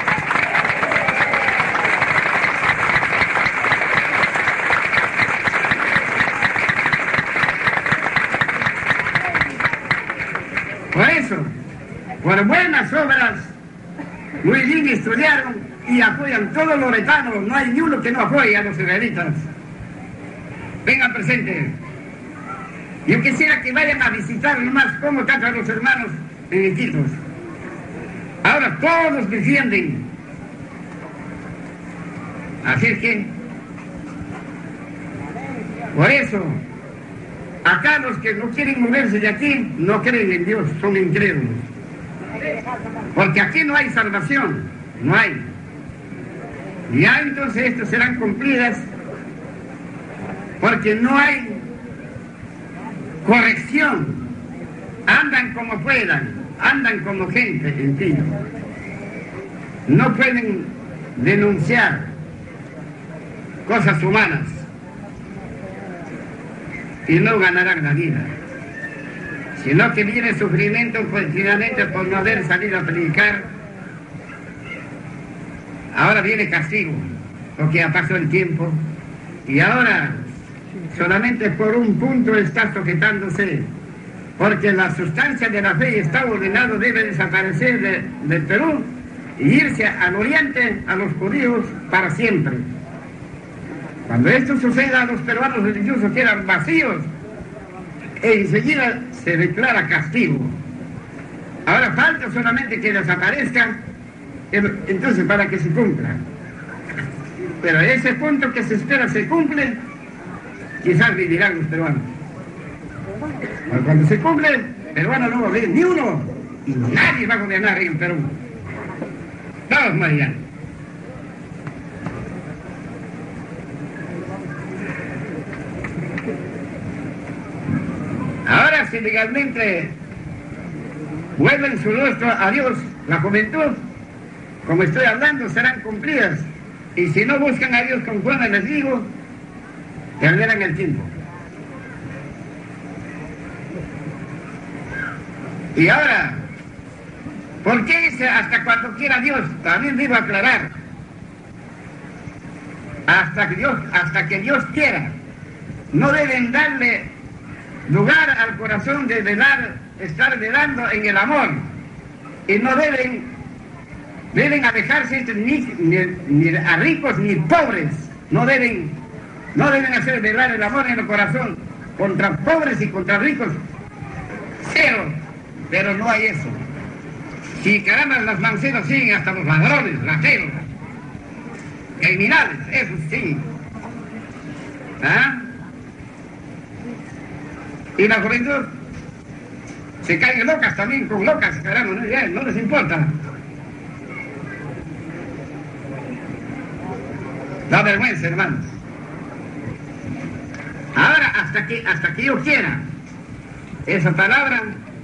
Por eso, por buenas obras, muy bien estudiaron y apoyan todos los loretanos, no hay ni uno que no apoye a los israelitas. Vengan presentes. Yo quisiera que vayan a visitar nomás cómo tratan los hermanos en Iquitos. Ahora todos defienden. Así es que Por eso, acá los que no quieren moverse de aquí no creen en Dios, son incrédulos. Porque aquí no hay salvación, no hay. Ya entonces estas serán cumplidas porque no hay corrección. Andan como puedan, andan como gente, en fin. No pueden denunciar cosas humanas y no ganarán la vida, sino que viene sufrimiento continuamente por no haber salido a predicar. Ahora viene castigo, porque ya pasó el tiempo, y ahora solamente por un punto está sujetándose, porque la sustancia de la fe está ordenado, debe desaparecer del Perú y irse al oriente, a los judíos, para siempre. Cuando esto suceda, a los peruanos religiosos quedan vacíos, e enseguida se declara castigo. Ahora falta solamente que desaparezca, entonces para que se cumpla. Pero ese punto que se espera se cumple, quizás vivirán los peruanos. Pero cuando se cumple, el peruano no va a haber ni uno, y nadie va a gobernar en el Perú. Todos morirán. Ahora, si legalmente vuelven su rostro a Dios, la juventud, como estoy hablando, serán cumplidas. Y si no buscan a Dios conforme les digo, perderán el tiempo. Y ahora, ¿por qué dice hasta cuando quiera Dios? También debo aclarar. Hasta que Dios quiera. No deben darle lugar al corazón de estar velando en el amor. Y no deben alejarse ni a ricos ni pobres. No deben hacer velar el amor en el corazón contra pobres y contra ricos. Cero. Pero no hay eso. Si caramba, las manceras siguen hasta los ladrones, rateros, criminales, eso sí. ¿Ah? Y la juventud se caen locas también, con locas, caramba, no les importa. Da vergüenza, hermanos. Ahora, hasta que yo quiera, esa palabra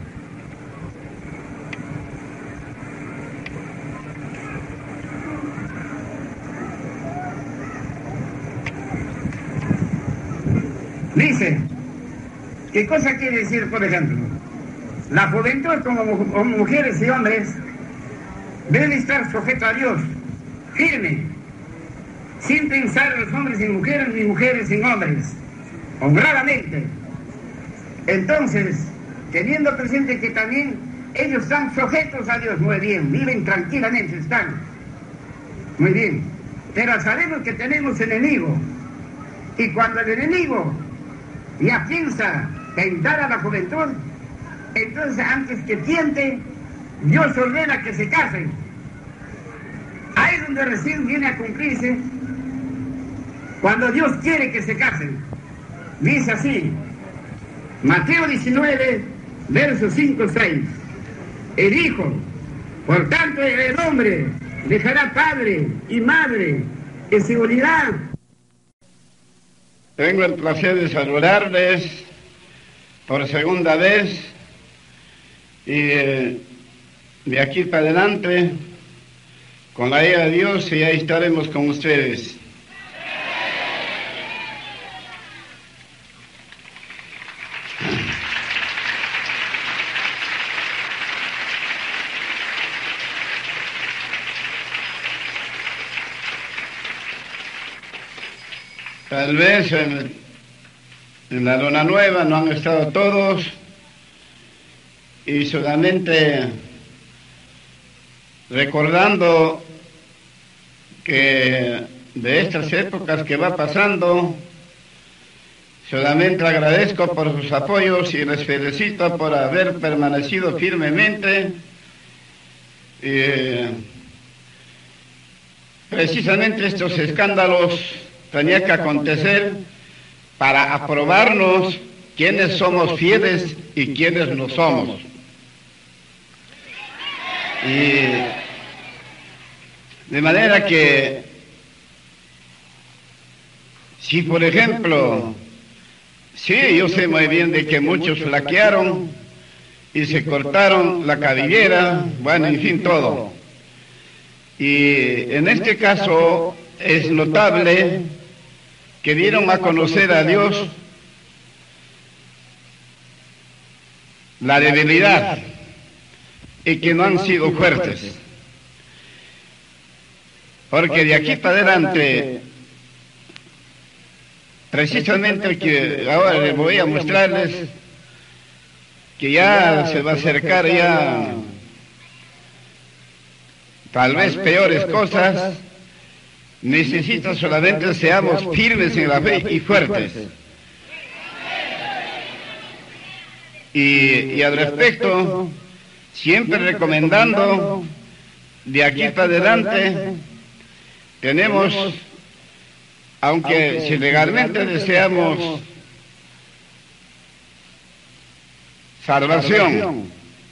dice, ¿qué cosa quiere decir, por ejemplo? La juventud como mujeres y hombres deben estar sujetos a Dios, firme, sin pensar en los hombres sin mujeres ni mujeres sin hombres, honradamente. Entonces, teniendo presente que también ellos están sujetos a Dios, muy bien, viven tranquilamente, están, muy bien, pero sabemos que tenemos enemigo, y cuando el enemigo ya piensa tentar a la juventud, entonces antes que tiente, Dios ordena que se casen. Ahí es donde recién viene a cumplirse cuando Dios quiere que se casen. Dice así, Mateo 19, versos 5-6. El Hijo, por tanto el hombre, dejará padre y madre, y se unirá. Tengo el placer de saludarles por segunda vez y de aquí para adelante, con la ayuda de Dios, y ahí estaremos con ustedes. Tal vez en la luna nueva no han estado todos, y solamente recordando que de estas épocas que va pasando, solamente agradezco por sus apoyos y les felicito por haber permanecido firmemente. Precisamente estos escándalos tenía que acontecer para aprobarnos quiénes somos fieles y quiénes no somos. Y de manera que, si por ejemplo, sí, yo sé muy bien de que muchos flaquearon y se cortaron la cabellera, bueno, en fin, todo. Y en este caso es notable que dieron a conocer a Dios la debilidad y que no han sido fuertes. Porque de aquí para adelante, precisamente que ahora les voy a mostrarles que ya se va a acercar ya tal vez peores cosas, necesita solamente seamos firmes en la fe y fuertes. Y al respecto, siempre recomendando, de aquí para adelante, tenemos, aunque si legalmente deseamos salvación,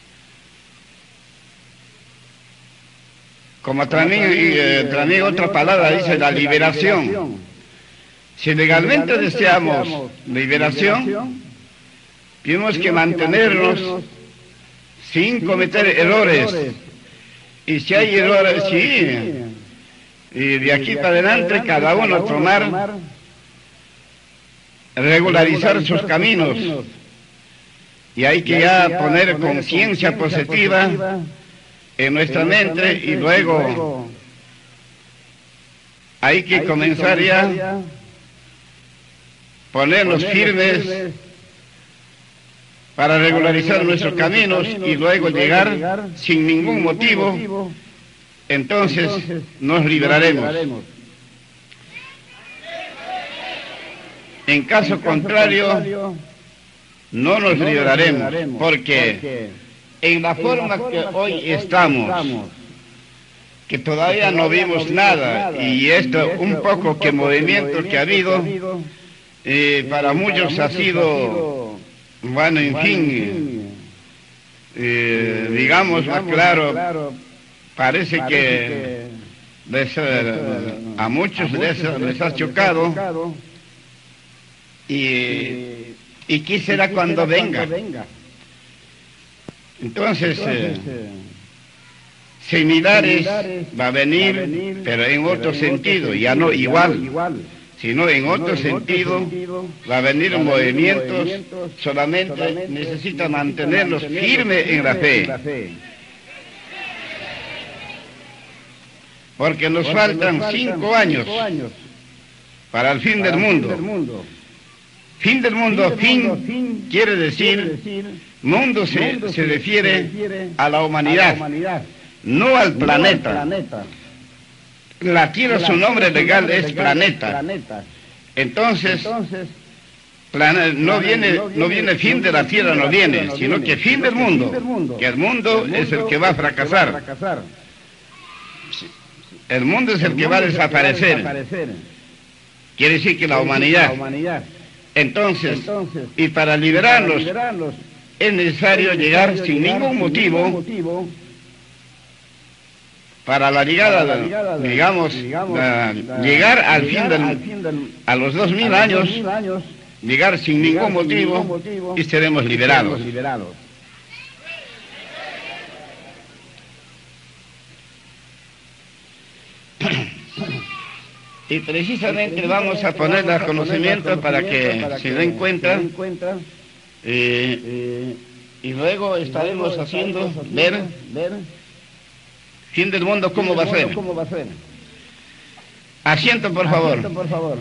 como también otra palabra dice la liberación, si legalmente deseamos liberación, tenemos que mantenernos sin cometer errores. Y si hay errores, sí. Y de aquí para adelante cada uno tomar, regularizar sus caminos. Y hay que ya poner conciencia positiva en nuestra mente y luego hay que comenzar ya ponernos firmes para regularizar nuestros caminos y luego llegar sin ningún motivo, entonces nos liberaremos. En caso contrario, no nos liberaremos, porque en la forma que hoy estamos, que todavía no vimos nada, y esto un poco que movimiento que ha habido, para muchos ha sido, bueno, en fin, digamos más claro, parece que a muchos les ha chocado, y qué será cuando venga. Entonces, similares va a venir, pero en otro sentido, ya no igual, sino en otro sentido, va a venir movimientos, solamente necesita mantenernos firmes en la fe. Porque nos faltan 5 años para el fin del mundo. Fin del mundo, fin quiere decir, mundo se refiere a la humanidad, no al planeta. La Tierra, su nombre legal es planeta. Entonces, no viene fin de la Tierra, no viene, sino que fin del mundo, que el mundo es el que va a fracasar. El mundo es el que va a desaparecer. Quiere decir que la humanidad. Entonces, y para liberarnos, es necesario llegar sin ningún motivo para la llegada, digamos, llegar al fin a los 2000 años, llegar sin ningún motivo y seremos liberados. Y precisamente vamos a poner a conocimiento para que se den cuenta, y luego estaremos haciendo ver fin del mundo cómo va a ser. Asiento, por favor.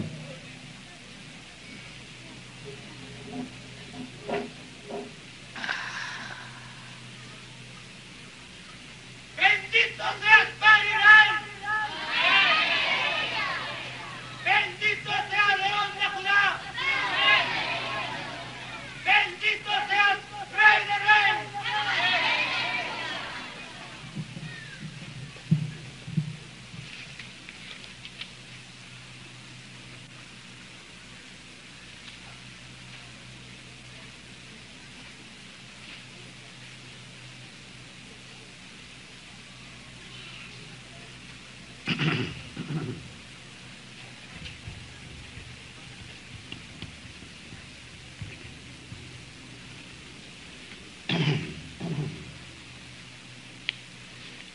Bendito seas, Padre Israel. Bendito sea León de Judá. Bendito seas, Rey de Reyes.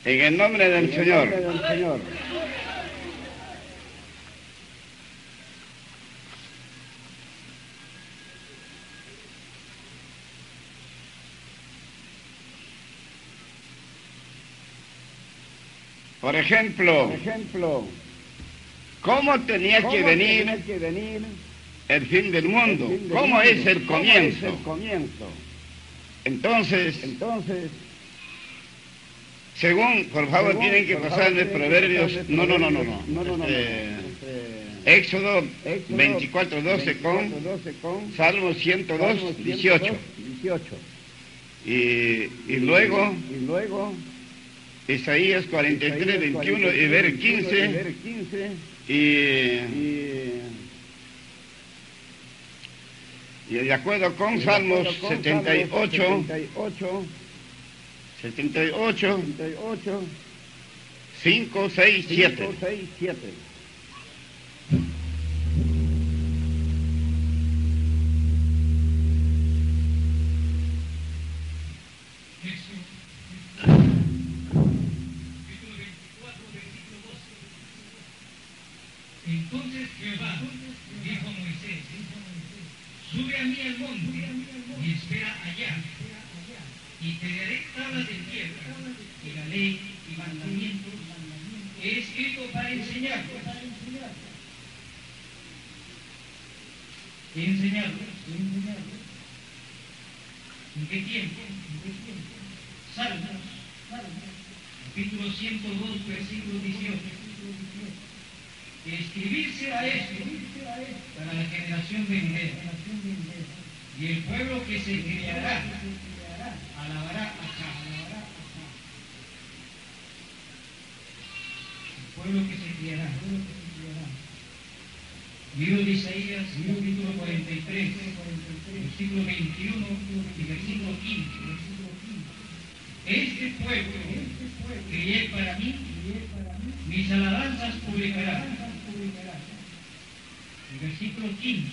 En el nombre del Señor. Por ejemplo, ¿cómo tenía que venir el fin del mundo? ¿Cómo es el comienzo? Entonces, según, por favor, tienen que pasarme Proverbios, Éxodo 24:12 con Salmos 102:18. Y luego Isaías 43:21 y ver 15 y de acuerdo con Salmos 78, 5, 6, 7. Entonces Jehová dijo a Moisés: sube a mí al monte y espera allá, y te daré tablas de piedra, y la ley y mandamientos he escrito para enseñarlos. ¿Qué enseñarlos? ¿En qué tiempo? Salmos, capítulo 102, versículo 18. Escribir será esto para la generación venidera, y el pueblo que se criará alabará a Jehová. El pueblo que se criará. Libro de Isaías, capítulo 43, versículo 21 y versículo 15. Este pueblo crié para mí, mis alabanzas publicará. El versículo 15.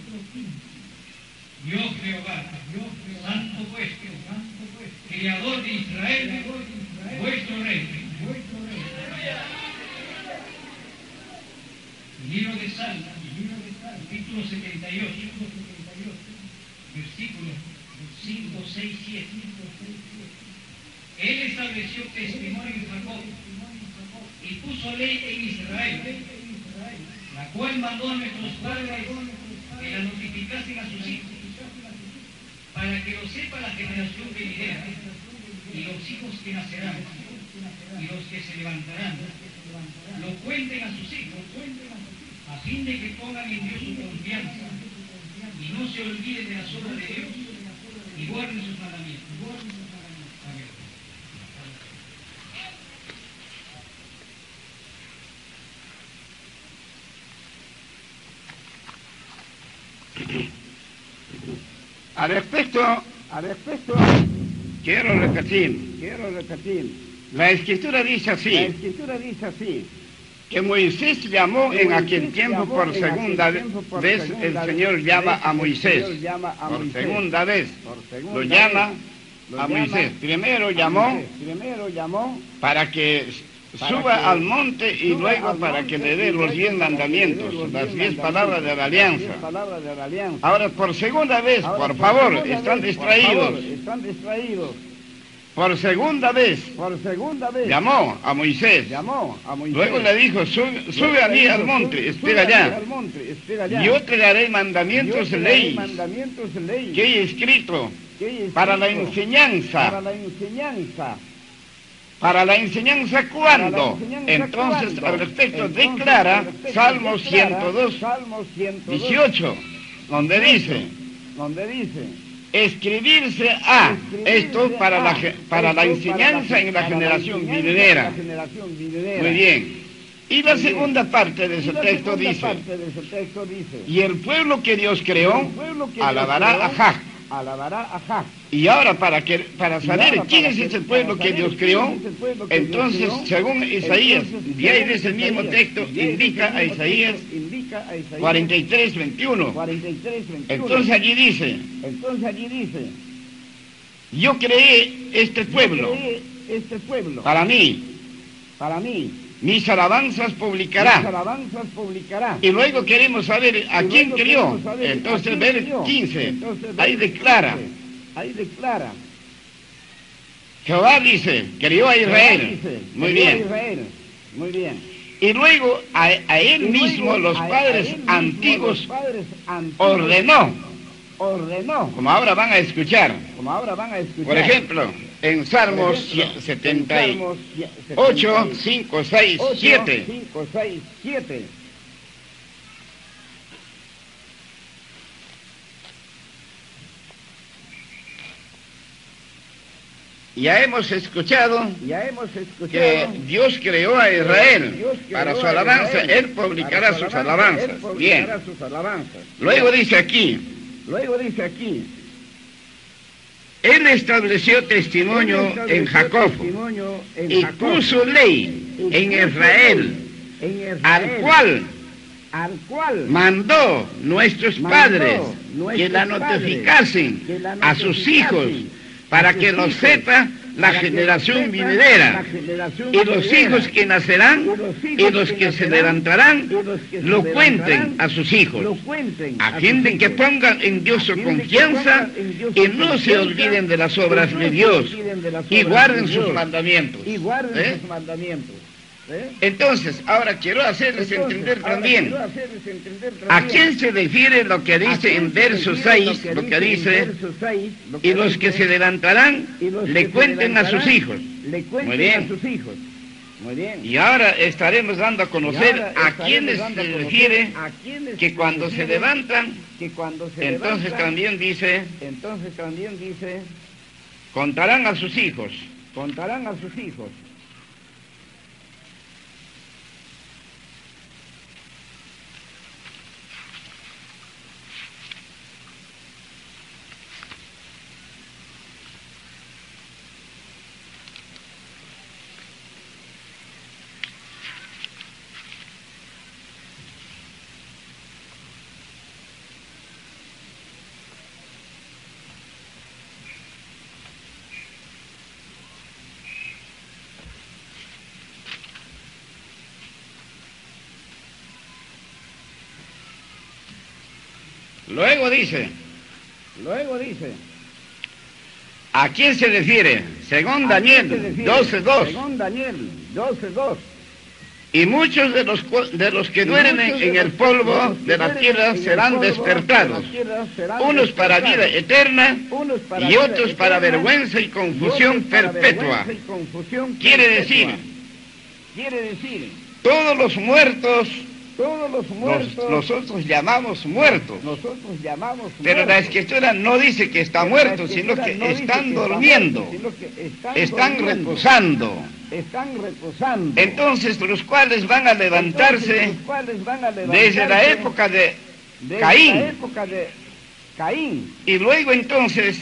Yo Jehová, santo vuestro, creador de Israel, vuestro rey. El libro de Salmos, capítulo 78, versículos 5, 6, 7. Él estableció testimonio en Jacob y puso ley en Israel, la cual mandó a nuestros padres que la notificasen a sus hijos, para que lo sepa la generación venidera, y los hijos que nacerán, y los que se levantarán, lo cuenten a sus hijos, a fin de que pongan en Dios su confianza, y no se olviden de las obras de Dios, y guarden sus mandamientos. Amén. Al respecto, quiero repetir, la Escritura dice así, que Moisés llamó en aquel tiempo por segunda vez, el Señor llama a Moisés, por segunda vez, lo llama a Moisés. Primero llamó para que suba al monte y luego para que le dé los 10 mandamientos, las 10 palabras de la alianza. Ahora, por segunda vez, por favor, están distraídos. Por segunda vez llamó a Moisés. Luego le dijo: sube a mí al monte, espera allá. Yo te daré mandamientos, leyes que he escrito para la enseñanza. ¿Para la enseñanza cuándo? Entonces, al respecto, declara Salmos 102, 18, donde dice: escribirse a esto para la enseñanza en la generación venidera. Muy bien. Y la segunda parte de ese texto dice: y el pueblo que Dios creó alabará a Jah. Y ahora, para saber quién es ese pueblo que Dios creó, entonces, según Isaías, y ahí de ese mismo texto indica a Isaías 43:21. Entonces allí dice: yo creé este pueblo para mí. mis alabanzas publicará. Y luego queremos saber a quién crió. Entonces, ver 15, ahí declara. Jehová dice, crió a Israel. Muy bien. Y luego a él mismo los padres antiguos ordenó, como ahora van a escuchar. Por ejemplo, en Salmos 78, 5, 6, 7. Ya hemos escuchado que Dios creó a Israel para su alabanza. Él publicará sus alabanzas. Bien. Luego dice aquí, Él estableció testimonio en Jacob y puso ley en Israel, al cual mandó nuestros padres que la notificasen a sus hijos, para que lo sepa la generación venidera, y los hijos que nacerán y los que se levantarán lo cuenten a sus hijos, a fin de que pongan en Dios su confianza y no se olviden de las obras de Dios y guarden sus mandamientos. Entonces, ahora quiero hacerles entender también a quién se refiere lo que dice en verso 6, lo que dice, y los que se levantarán le cuenten a sus hijos. Muy bien. Y ahora estaremos dando a conocer a quienes se refiere que cuando se levantan, entonces también dice, contarán a sus hijos. Luego dice, ¿a quién se refiere? Según Daniel 12:2. Y muchos de los que duermen en el polvo de la tierra serán despertados, unos para vida eterna y otros para vergüenza y confusión perpetua. Quiere decir, todos los muertos, nosotros llamamos muertos, pero la Escritura no dice que está muerto, sino que están durmiendo, están reposando. Entonces, los cuales van a levantarse desde la época de Caín, y luego entonces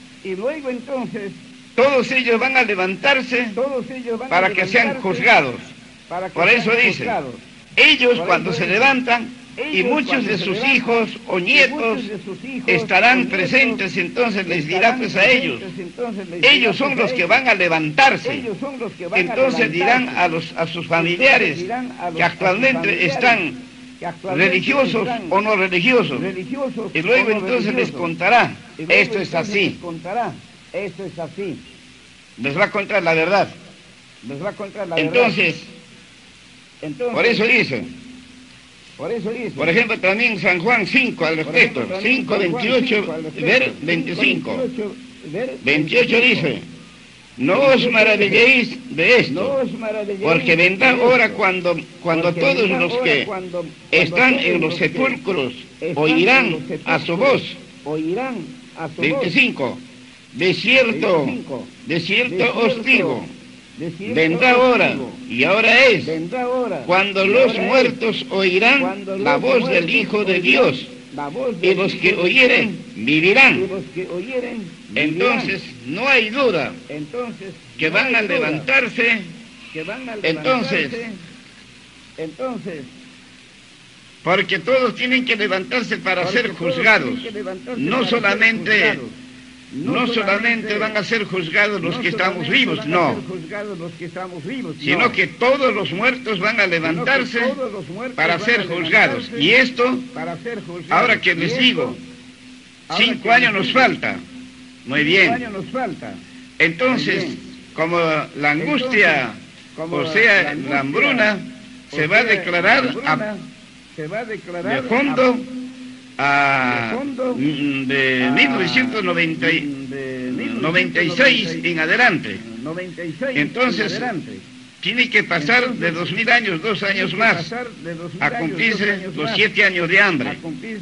todos ellos van a levantarse para que sean juzgados. Por eso dice, ellos cuando se levantan, y muchos de sus hijos o nietos estarán presentes, entonces les dirá pues a ellos son los que van a levantarse. Entonces dirán a sus familiares que actualmente están religiosos o no religiosos, y luego entonces les contará, esto es así, les va a contar la verdad. Entonces, por eso dice, por ejemplo, también San Juan 5 al respecto, 5, 28, 25. 28 dice, no os maravilléis de esto, porque vendrá hora cuando todos los que están en los sepulcros oirán a su voz. 25. De cierto os digo, vendrá hora, y ahora es, cuando los muertos oirán la voz del Hijo de Dios, y los que oyeren vivirán. Entonces, no hay duda que van a levantarse. Entonces, porque todos tienen que levantarse para ser juzgados, no solamente no solamente van a ser juzgados los que estamos vivos, no, sino que todos los muertos van a levantarse para ser juzgados. Y esto, ahora que les digo, 5 años nos falta. Muy bien. Entonces, como la angustia, o sea, la hambruna, se va a declarar de fondo de 1996 en adelante. Entonces, tiene que pasar de 2000 años, 2 años más, a cumplirse los 7 años de hambre.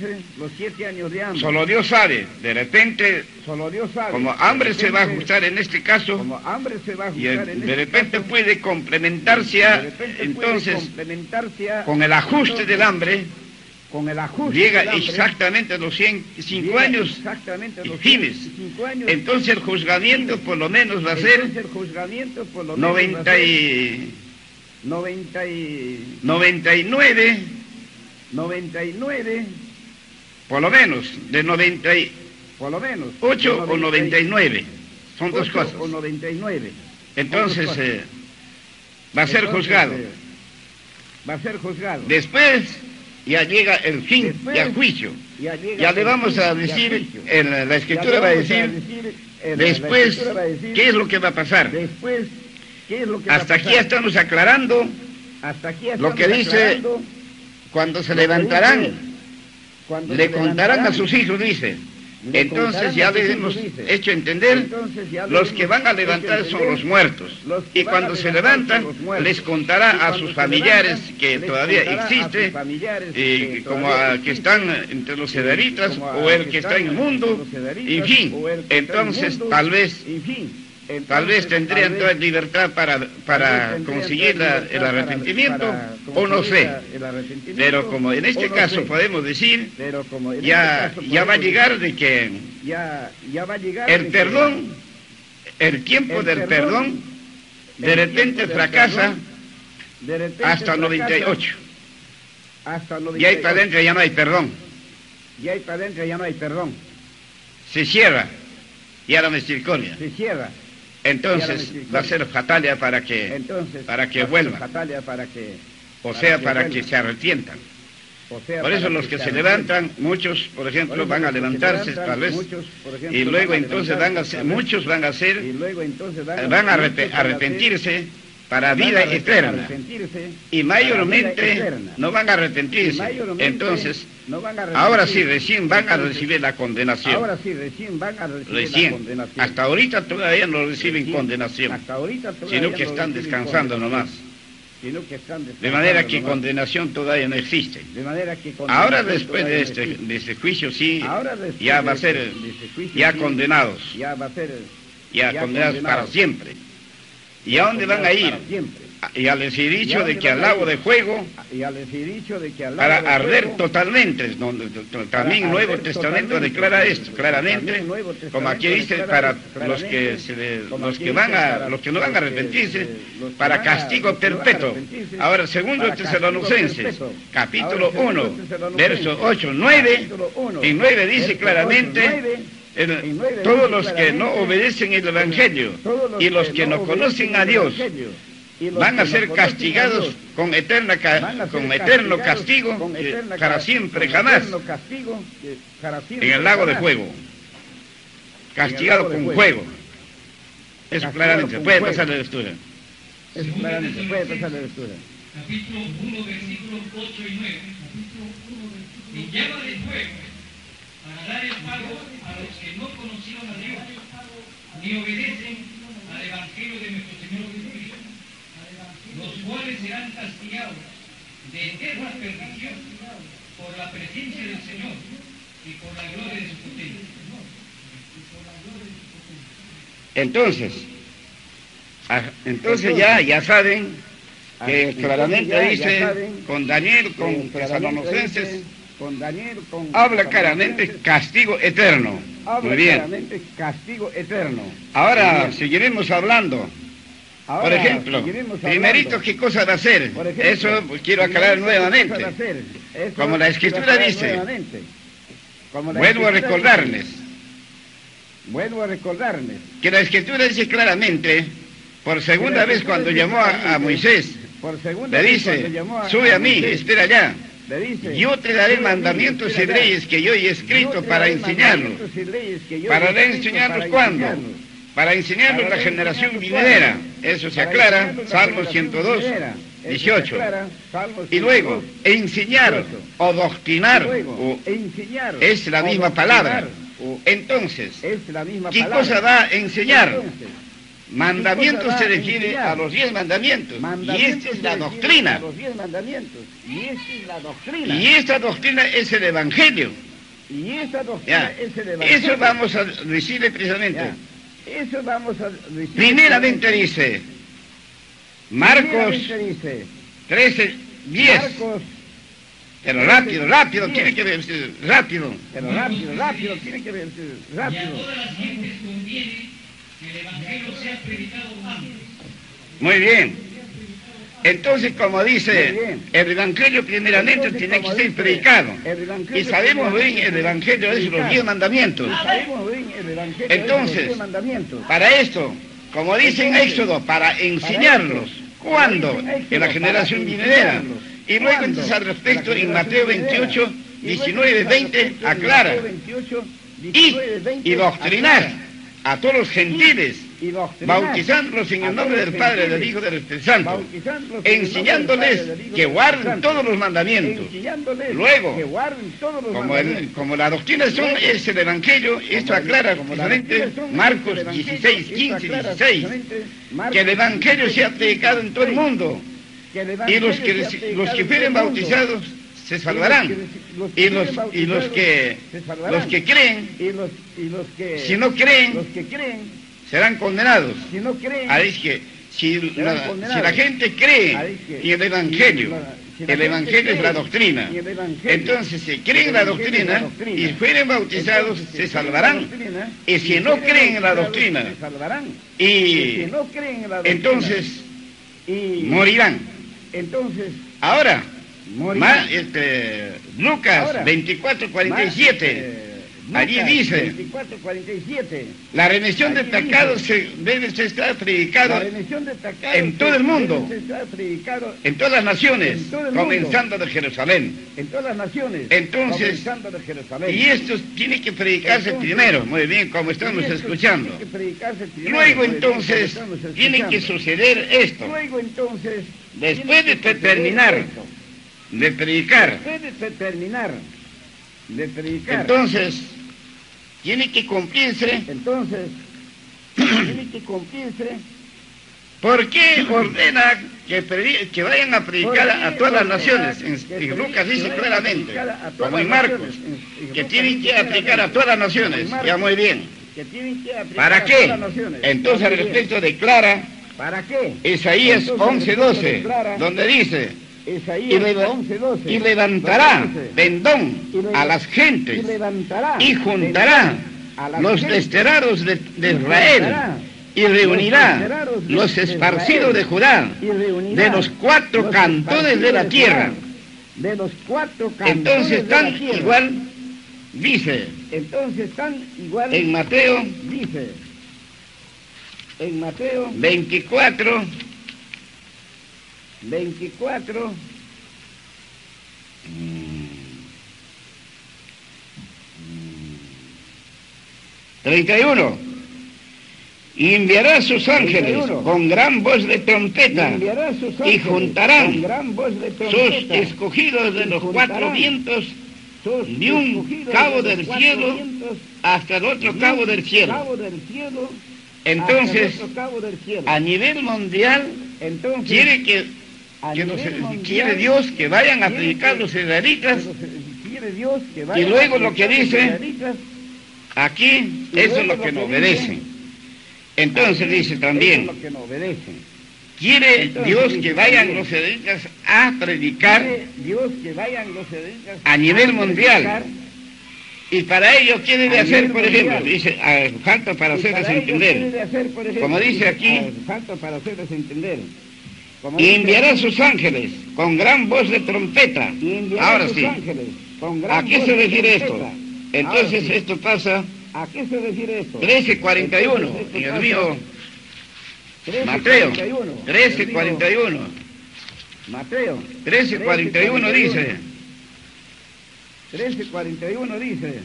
Solo Dios sabe, de repente, como hambre se va a ajustar en este caso, y de repente puede complementarse, entonces, con el ajuste del hambre, llega exactamente a los 5 años y fines. Entonces el juzgamiento por lo menos va a ser 99, por lo menos, de 98 o 99, son dos cosas. Entonces va a ser juzgado. Después ya llega el fin, ya juicio. Ya le vamos a decir, la Escritura va a decir, después, ¿qué es lo que va a pasar? Hasta aquí estamos aclarando lo que dice, cuando se levantarán, le contarán a sus hijos, dice. Entonces ya les hemos hecho entender, los que van a levantar son los muertos. Y cuando se levantan, les contará a sus familiares que todavía existen, como que están entre los sedaritas, o el que está en el mundo, en fin. Entonces tal vez tendrían toda libertad para conseguir el arrepentimiento, o no sé. Pero como en este caso podemos decir, ya va a llegar de que el perdón, el tiempo del perdón, de repente fracasa hasta 98. Y ahí para adentro ya no hay perdón. Se cierra ya la misericordia. Entonces va a ser fatalia para que vuelva, o sea, para que se arrepientan. Por eso los que se levantan, muchos, por ejemplo, van a levantarse tal vez, y luego entonces muchos van a arrepentirse para vida eterna, y mayormente no van a arrepentirse. Entonces, ahora sí, recién van a recibir la condenación. Recién. Hasta ahorita todavía no reciben condenación, sino que están descansando nomás. De manera que condenación todavía no existe. Ahora después de este juicio sí, ya va a ser ya condenados. Ya condenados para siempre. ¿Y a dónde van a ir? Ya les he dicho de que al lago de fuego, para arder totalmente. También el Nuevo Testamento declara esto claramente, como aquí dice, para los que no van a arrepentirse, para castigo perpetuo. Ahora, segundo Tesalonicenses, capítulo 1, verso 8, 9, en 9 dice claramente, todos los que no obedecen el Evangelio y los que no conocen a Dios van a ser castigados con eterno castigo para siempre, jamás, en el lago de fuego, castigado con fuego. Eso claramente, puede pasar la lectura. Capítulo 1, versículos 8 y 9. En llama de fuego, para dar el pago a los que no conocieron a Dios, ni obedecen al Evangelio de nuestro Señor Jesucristo, los cuales serán castigados de eterna perdición por la presencia del Señor y por la gloria de su potencia. Entonces ya saben que claramente dice con Daniel, con Tesalonicenses, habla claramente castigo eterno. Muy bien. Ahora seguiremos hablando. Por ejemplo, primerito, ¿qué cosa va a hacer? Eso quiero aclarar nuevamente. Como la Escritura dice, vuelvo a recordarles, vuelvo a recordarles que la Escritura dice claramente, por segunda vez cuando llamó a Moisés, por segunda le vez cuando dice, llamó a sube a mí, Moisés, espera allá. le dice, Yo te daré "Sube a mí, mandamientos y espera allá. leyes que yo he escrito Yo te para daré enseñarlos. mandamientos y leyes que yo ¿Para he escrito enseñarlos para cuándo? enseñarlos. Para enseñarlos Para la generación enseñarlos venidera. cuándo. Eso se Para aclara, enseñarlos la Salmo generación 102, venidera. Eso se 18. aclara, Salmo Y luego, 102, enseñar 18. o doctrinar Y luego, o- enseñar es la o misma doctrinar, palabra. o- Entonces, es la misma ¿qué palabra. cosa va a enseñar? Entonces, Mandamientos ¿qué cosa se va a refiere enseñar? a los 10 mandamientos. Y mandamientos esta es se la refieren doctrina. a los 10 mandamientos. Y esta es la doctrina. Y esta doctrina es el Evangelio. Y esta doctrina Ya. es el evangelio. Eso vamos a decirle precisamente. Ya. Eso vamos a decir. Primeramente dice, Marcos Primeramente dice, 13, 10. Marcos, Pero rápido, rápido, 10. tiene que verse rápido. pero rápido, rápido, tiene que ver, Y a rápido. todas las gentes conviene que el Evangelio sea predicado antes. Muy bien. Entonces, como dice, Muy bien. el Evangelio primeramente Entonces, tiene que como ser dice, predicado. el Evangelio Y sabemos bien, el Evangelio es los 10 mandamientos. Sabemos bien el evangelio Entonces, de los 10 mandamientos. Para esto, como dice en Entonces, Éxodo, para enseñarlos. ¿Cuándo? Como dice en En la Éxodo, generación para venidera. enseñarlos. Y luego ¿Cuándo? entonces al respecto, En la en Mateo generación 28, venidera. Y luego 19, al 20, respecto, en aclara. Mateo 28, 19, 20, Y doctrinar aclara. a todos los gentiles, Y doctrinar bautizándolos en a el nombre todos del los Padre, del gentiles, Hijo y del Espíritu Santo, bautizándolos en el nombre enseñándoles del Padre, del Hijo y que del guarden Espíritu Santo. todos los mandamientos. Enseñándoles Luego, que guarden todos los Como, mandamientos. como la doctrina es el Evangelio, esto aclara Como la precisamente doctrina son Marcos el Evangelio, 16, esto 15 y aclara 16, precisamente Marcos que el Evangelio 16, sea predicado en todo el 16, mundo. que el Y Evangelio los sea que predicado en fueren todo el mundo. bautizados se salvarán. Y los que creen, y los que si no creen, los que creen, serán condenados. si no creen, Ahí es que si serán la condenados. gente cree Ahí es que en el Evangelio, si la el gente Evangelio es cree la doctrina. en el Evangelio, Entonces, si creen el la Evangelio es la doctrina doctrina. y fueren bautizados, entonces, si se creen salvarán. en la doctrina, Y si no fueren creen en la bautizados, doctrina, se salvarán. Y si y no creen en la doctrina, entonces y morirán. entonces Ahora, morirán. Lucas Ahora, 24:47, allí dice, 24:47, la remisión de allí pecados dice, debe estar la predicado remisión de pecados en todo el mundo. debe ser predicado en todas las naciones, en todo el mundo. comenzando de Jerusalén. en todas las naciones, Entonces, comenzando de Jerusalén. Y esto tiene que predicarse Entonces, primero, muy bien, como estamos Y esto escuchando. tiene que predicarse primero, Luego muy bien, entonces como estamos tiene que escuchando. suceder esto. Luego entonces, Después tiene de que suceder terminar esto. de predicar, Después de terminar de predicar, entonces tiene que cumplirse. entonces tiene que cumplirse. ¿Por qué ordena que vayan a predicar ¿Por qué a todas las ordena naciones? que En Lucas dice vayan a claramente, predicar a todas como en las Marcos, naciones? En que Lucas tienen dice que aplicar a todas las naciones. Marcos, Ya muy bien. que tienen que aplicar ¿Para a qué? todas las naciones. Entonces Ya al muy bien. respecto declara ¿Para qué? Isaías Entonces, 11:12, declara donde dice, Isaías 11:12, y levantará donde dice, pendón y a las gentes y levantará y juntará a las los gentes, desterrados de y Israel juntará y reunirá desterrados los de esparcidos de Israel, Judá y reunirá de los cuatro los cantones de la esparcidos tierra. Judá, de los cuatro cantones Entonces de la tan tierra. igual dice Entonces tan igual en Mateo dice en Mateo 24, 31. Y enviará sus ángeles 31. con gran voz de y trompeta enviará sus y ángeles juntarán con gran voz de sus trompeta, escogidos de y los juntarán cuatro vientos sus de un escogidos cabo de los del cuatro cielo vientos, hasta el otro de cabo un del cielo. cabo del cielo Entonces, hasta el otro cabo del cielo. a nivel mundial, Entonces, quiere que a los- nivel mundial, quiere Dios que vayan a quiere predicar que- los israelitas. quiere Dios que vayan luego a lo que predicar dice, los israelitas, Aquí, y eso es luego lo que nos dice, obedecen. Entonces aquí, dice eso también, es lo que nos obedecen. quiere Entonces Dios dice que vayan también, los israelitas a predicar Quiere Dios que vayan los israelitas a nivel mundial. predicar, Y para ello, ¿qué debe a hacer, nivel por ejemplo? mundial. Dice, falta para y hacerles para ello, ¿qué entender. debe hacer, por ejemplo? Como dice aquí, falta para hacerles entender. Como Y dice enviará aquí, sus ángeles con gran voz de trompeta. y enviará Ahora sus sí, ángeles con gran ¿a qué voz se de refiere esto? trompeta. Entonces Ahora sí. esto pasa ¿A qué se refiere esto? 13:41, en el mío Mateo, 13:41. Mateo 13:41 dice, 13:41 dice,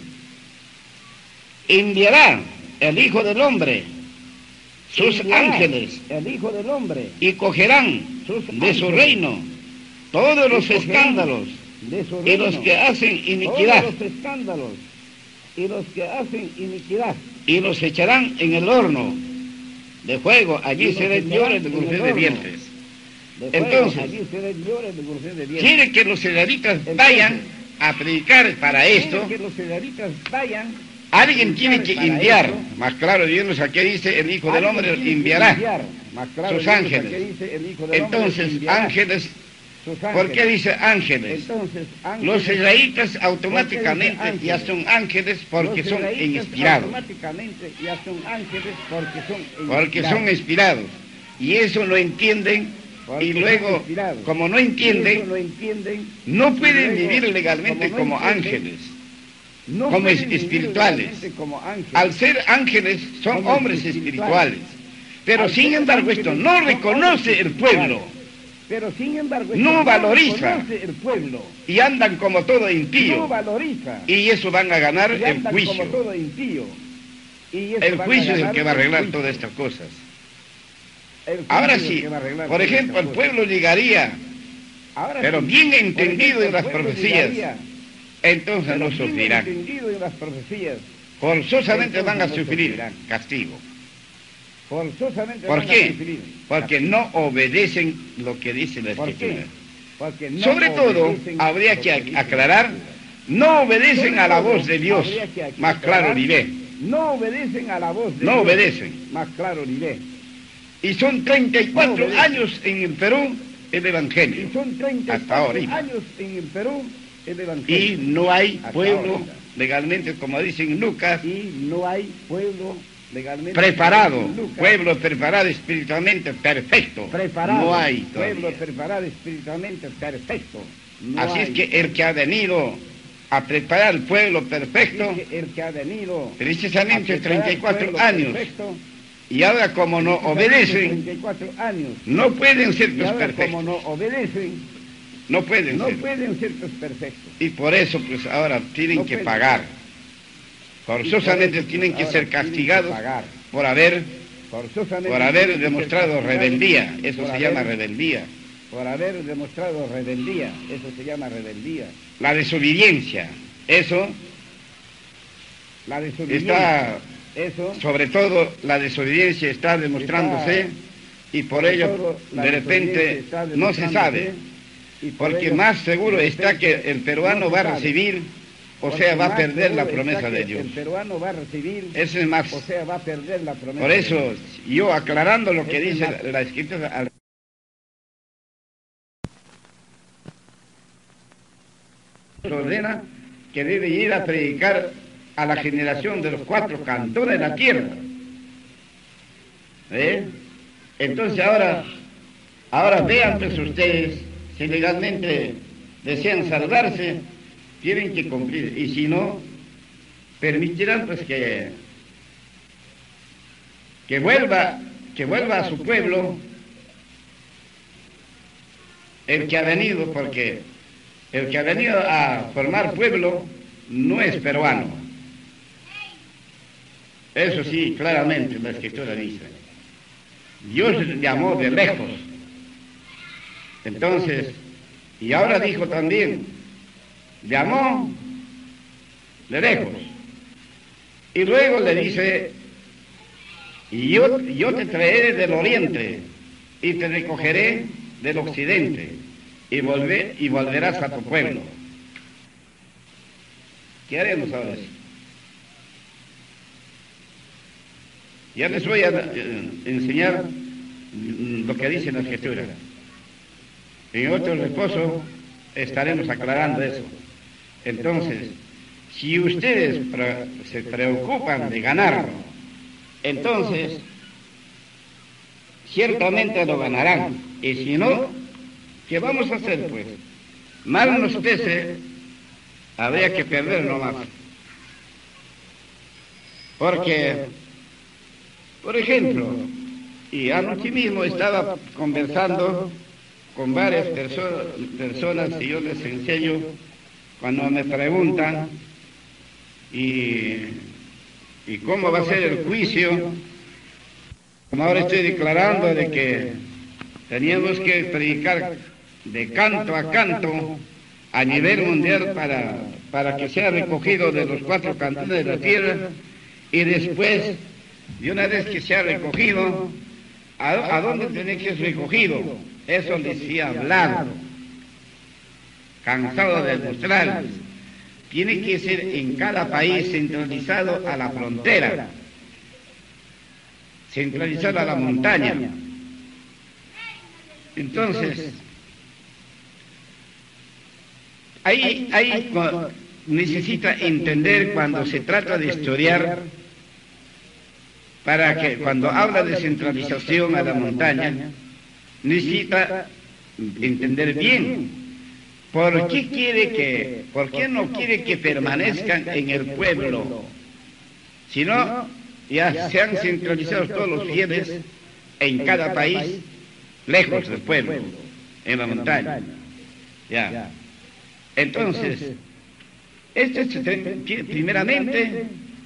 enviará el Hijo del Hombre sus enviará ángeles el Hijo del Hombre y cogerán de su reino todos los escándalos de su y los reino, que hacen iniquidad, todos los escándalos y los que hacen iniquidad, y los echarán en el horno de fuego. Allí Y los será el echarán lloro y en el crujir de horno dientes. de fuego, Entonces, allí será el lloro y el crujir de dientes. quiere que los israelitas vayan a predicar para esto. Quiere que los israelitas vayan, Alguien tiene que para enviar, esto. más claro, Dios aquí dice, el Hijo del alguien Hombre tiene que enviará enviar, más claro, sus Dios, ángeles. aquí dice, el Hijo del Hombre Entonces, enviará ángeles, sus ¿por qué ángeles. dice ángeles? Entonces, ángeles, Los israelitas ¿por automáticamente qué dice ya ángeles? son ángeles porque los son israelitas inspirados. automáticamente ya son ángeles porque son Porque inspirados. son inspirados. Y eso lo entienden, Porque y son luego, inspirados. como no Y eso entienden, lo entienden, no pueden luego, vivir legalmente como no como entienden, ángeles. no como pueden vivir espirituales. realmente como ángeles. Al ser ángeles son Como hombres espirituales. Pero Al sin ser embargo esto ángeles no son reconoce hombres el pueblo espirituales. Pero sin embargo No esto valoriza. reconoce el pueblo, y andan como todo no impío. valoriza, Y eso van a ganar y el andan como juicio. todo impío. Y eso El van a juicio es el ganar que va a arreglar juicio. todas estas cosas. El juicio Ahora es el sí, que va a arreglar por todas ejemplo, el estas cosas. pueblo llegaría, Ahora pero sí, bien por entendido ejemplo, en las el pueblo profecías, llegaría, entonces pero no bien sufrirán. entendido en las profecías, Forzosamente van a entonces no sufrir sufrirán. castigo. forzosamente ¿Por van a qué? sufrir. Porque no obedecen lo que dice la ¿Por Escritura. qué? Porque no Sobre todo, obedecen habría lo que dice la aclarar, Escritura. no obedecen Sobre a la todo, voz de Dios, habría que más aclarar, claro ni ve. No obedecen a la voz de No Dios, obedecen. más claro ni ve. Y son 34 No obedecen. años en el Perú el Evangelio. Y son 34 Hasta ahorita. años en el Perú el Y Evangelio. no hay Hasta pueblo ahorita. legalmente, como dicen Lucas, Y no hay pueblo legalmente preparado, Lucas, pueblo preparado espiritualmente perfecto. preparado, No hay pueblo todavía. preparado espiritualmente perfecto. No Así es hay. que el que ha venido a preparar el pueblo perfecto, Así que el que ha venido precisamente a preparar 34 pueblo años, perfecto, y ahora como no obedecen, 34 años. no pueden ser Y los ahora como perfectos. no obedecen, No pueden no ser. pueden ser los perfectos. Y por eso pues ahora tienen No que pueden. pagar. Forzosamente Y por eso, tienen que ahora ser tienen que castigados pagar. por haber Forzosamente por haber tienen que ser demostrado castigados rebeldía. Eso por se llama haber- rebeldía. Por haber demostrado rebeldía. Eso se llama rebeldía. La desobediencia. Eso, La desobediencia. Está- Eso. sobre todo, la desobediencia está demostrándose y por ello, todo, la de desobediencia repente, está no se sabe. demostrándose, y por Porque ello, más seguro de está que repente, el peruano no se va a sabe. recibir, o Porque sea, va a más perder la seguro promesa está de que Dios. El peruano va a recibir, Eso es más. o sea, va a perder la promesa. Por de eso, Dios. yo aclarando lo que Eso es dice más. la Escritura, al ordena que debe ir a predicar a la generación de los 4 cantores de la tierra. ¿Eh? Entonces ahora vean pues ustedes, si legalmente desean salvarse, tienen que cumplir, y si no, permitirán pues que vuelva a su pueblo el que ha venido, porque el que ha venido a formar pueblo no es peruano. Eso sí, claramente la Escritura dice. Dios le llamó de lejos. Entonces, y ahora dijo también, llamó de lejos. Y luego le dice, y yo te traeré del oriente y te recogeré del occidente y volverás a tu pueblo. ¿Qué haremos ahora? Ya les voy a enseñar lo que dice la Escritura. En otro reposo estaremos aclarando eso. Entonces, si ustedes se preocupan de ganarlo, entonces ciertamente lo ganarán. Y si no, ¿qué vamos a hacer pues? Mal nos pese, habría que perder nomás. Porque, por ejemplo, y anoche mismo estaba conversando con varias personas y yo les enseño cuando me preguntan y cómo va a ser el juicio, como ahora estoy declarando de que teníamos que predicar de canto a canto a nivel mundial para que sea recogido de los 4 cantones de la tierra, y después, de una vez que sea recogido, ¿a dónde tiene que ser recogido? Eso les he hablado, cansado de mostrarles. Tiene que ser en cada país centralizado a la frontera, centralizado a la montaña. Entonces, ahí necesita entender cuando se trata de estudiar, para que cuando habla de centralización a la montaña, necesita entender bien por qué no quiere que permanezcan en el pueblo, sino ya se han centralizado todos los fieles en cada país, lejos del pueblo, en la montaña. Ya. Entonces, primeramente,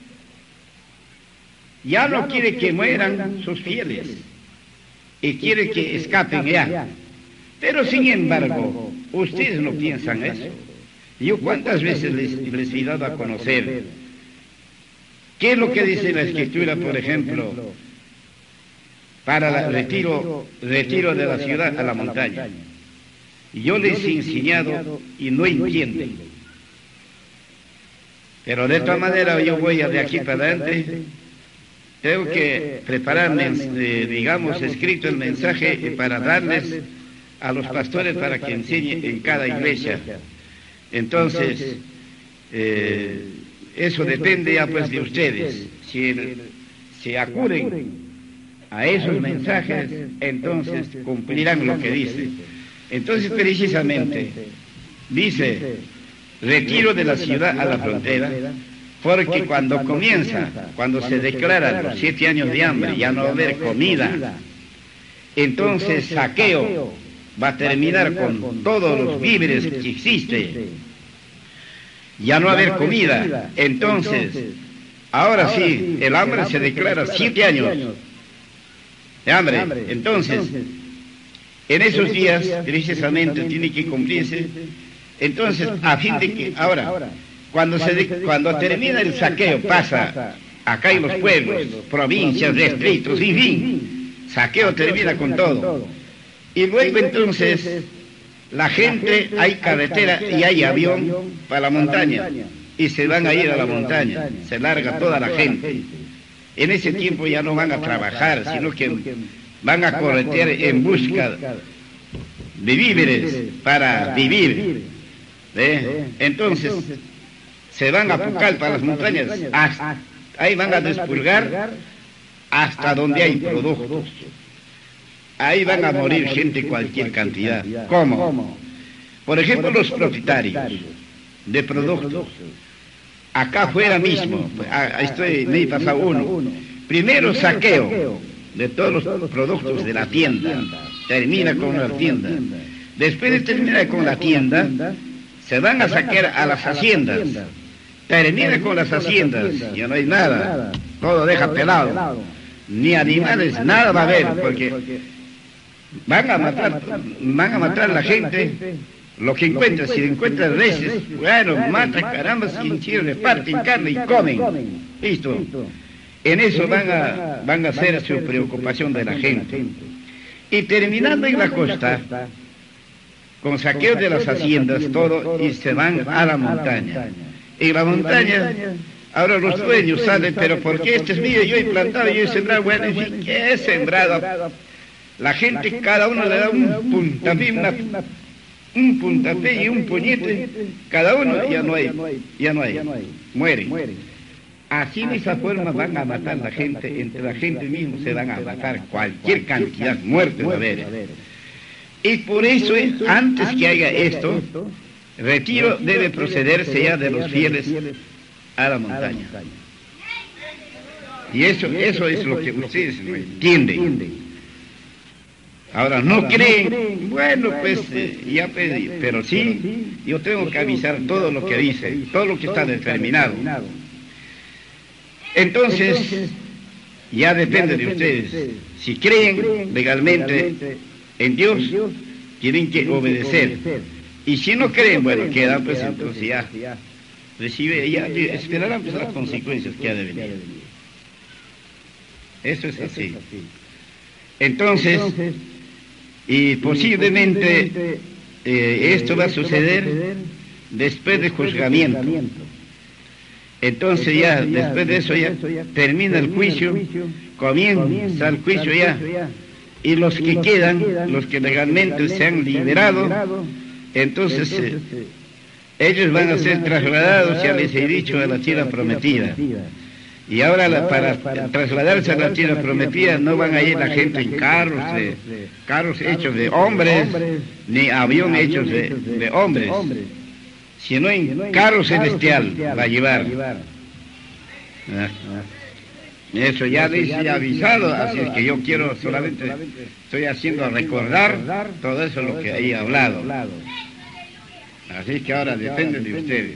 ya no quiere que mueran sus fieles y quiere que escapen ya. Pero sin embargo, ustedes no piensan eso. Yo cuántas veces les he dado a conocer qué es lo que dice la Escritura, por ejemplo, para el retiro de la ciudad a la montaña. Y yo les he enseñado y no entienden. Pero de esta manera yo voy de aquí para adelante. Tengo que prepararme, digamos, escrito el mensaje para darles a los pastores para que enseñen en cada iglesia. Entonces, eso depende ya pues de ustedes. Si se acuden a esos mensajes, entonces cumplirán lo que dice. Entonces, precisamente, dice, retiro de la ciudad a la frontera, porque cuando se declaran los 7 años de hambre, ya no va a haber comida, entonces saqueo va a terminar con todos los víveres que existen. Ya no va a haber comida. Entonces, ahora sí, el hambre se declara 7 años de hambre. Entonces, en esos días, precisamente, tiene que cumplirse. Entonces, a fin de que, ahora, cuando termina el saqueo, pasa acá en los pueblos, provincias, distritos, en fin, saqueo termina con todo. Y luego entonces, la gente, hay carretera y hay avión para la montaña, y se van a ir a la montaña, se larga toda la gente. En ese tiempo ya no van a trabajar, sino que van a corretear en busca de víveres para vivir. Entonces, se van a Pucal para las montañas, ahí van a despulgar hasta donde hay productos. Ahí van a morir gente cualquier cantidad. ¿Cómo? Por ejemplo, los propietarios de productos. Acá afuera mismo, me he pasado uno. Primero saqueo de todos los productos de la tienda. Termina con la tienda. Después de terminar con la tienda, se van a saquear a las haciendas. Termina con las haciendas, ya no hay nada. Todo deja pelado. Ni animales, nada va a haber, porque van a matar a la gente, lo que encuentran. Si encuentran reses, bueno, matan, caramba, si reparten carne y comen. Listo. En eso van a hacer su preocupación de la gente. Y terminando en la costa, con saqueos de las haciendas, todo, y se van a la montaña. En la montaña, ahora los dueños salen, pero ¿por qué este es mío? Yo he plantado, yo he sembrado, bueno, en fin, ¿qué he sembrado? La gente, cada uno le da un puntapié y un puñete, cada uno, ya no hay, mueren. Así de esa forma van a matar a la gente, entre la gente misma se van a matar cualquier cantidad, muerte va a haber. Y por eso, antes que haya esto, retiro debe procederse ya de los fieles a la montaña. Y eso es lo que ustedes no entienden. Ahora, ¿no creen? Bueno, pues ya pedí, pero sí, yo tengo que avisar todo lo que dice, todo lo que está determinado. Entonces, ya depende de ustedes. Si creen legalmente en Dios, tienen que obedecer. Y si no creen, bueno, queda, pues entonces ya recibe, ya esperarán pues, las consecuencias que ha de venir. Eso es así. Entonces, y posiblemente esto va a suceder después del juzgamiento. Entonces ya, después de eso ya termina el juicio, comienza el juicio ya. Y los que quedan, los que legalmente se han liberado, entonces ellos van a ser trasladados, ya les he dicho, a la tierra prometida. Y ahora para trasladarse a la tierra prometida no van a ir la gente en carros hechos de hombres, ni aviones hechos de hombres, sino en carro celestial va a llevar. Eso ya les he avisado, así es que yo quiero solamente, estoy haciendo recordar todo eso lo que he hablado. Así que ahora depende de ustedes.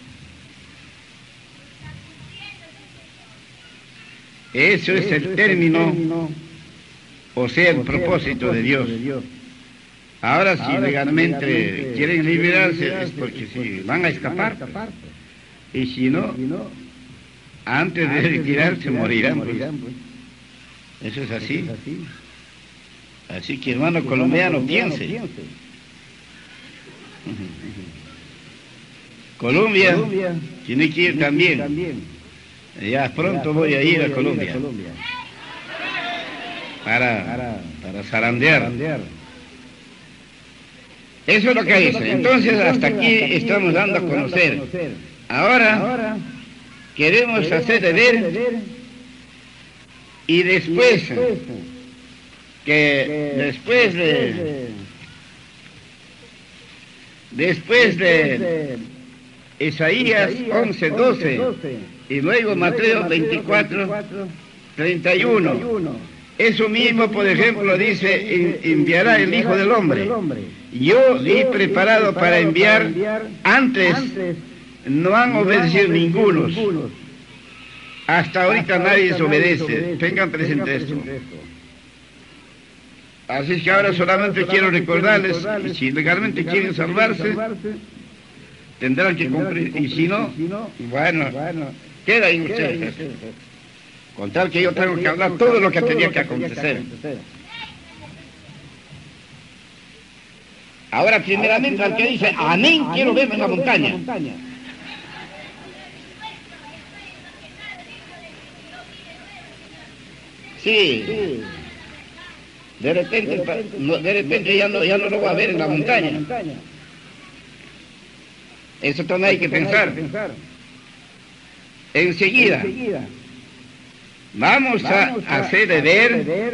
Eso es el término, o sea, el propósito de Dios. Ahora, si legalmente quieren liberarse, es porque si van a escapar, y si no, antes de retirarse morirán. Pues. Eso es así. Así que, hermano colombiano, piense. Colombia tiene que ir también. Ya pronto voy a ir a Colombia para zarandear. Eso es lo que dice. Entonces hasta aquí estamos dando a conocer. Ahora queremos hacer de ver y después de Isaías 11:12 y luego Mateo 24:31. Eso mismo, por ejemplo, dice, enviará el Hijo del Hombre. Yo he preparado para enviar, antes no han obedecido ningunos. Hasta ahorita nadie se obedece. Tengan presente esto. Así que ahora solamente quiero recordarles, y si legalmente quieren salvarse, tendrán que cumplir, y si no, bueno, queda ahí ustedes. Con tal que yo tengo que hablar todo lo que tenía que acontecer. Ahora, primeramente, al que dice, amén, quiero verme en la montaña. Sí. De repente ya no lo va a ver en la montaña. Eso también hay que pensar. Enseguida vamos a hacer de ver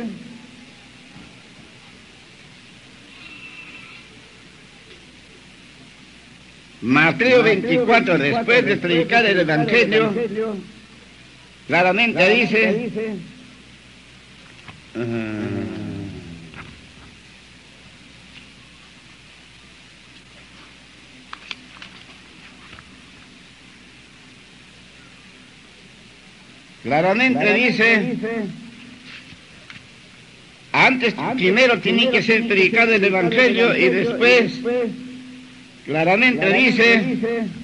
Mateo 24, después de predicar el Evangelio, claramente dice, antes primero tiene que ser predicado el Evangelio y después claramente dice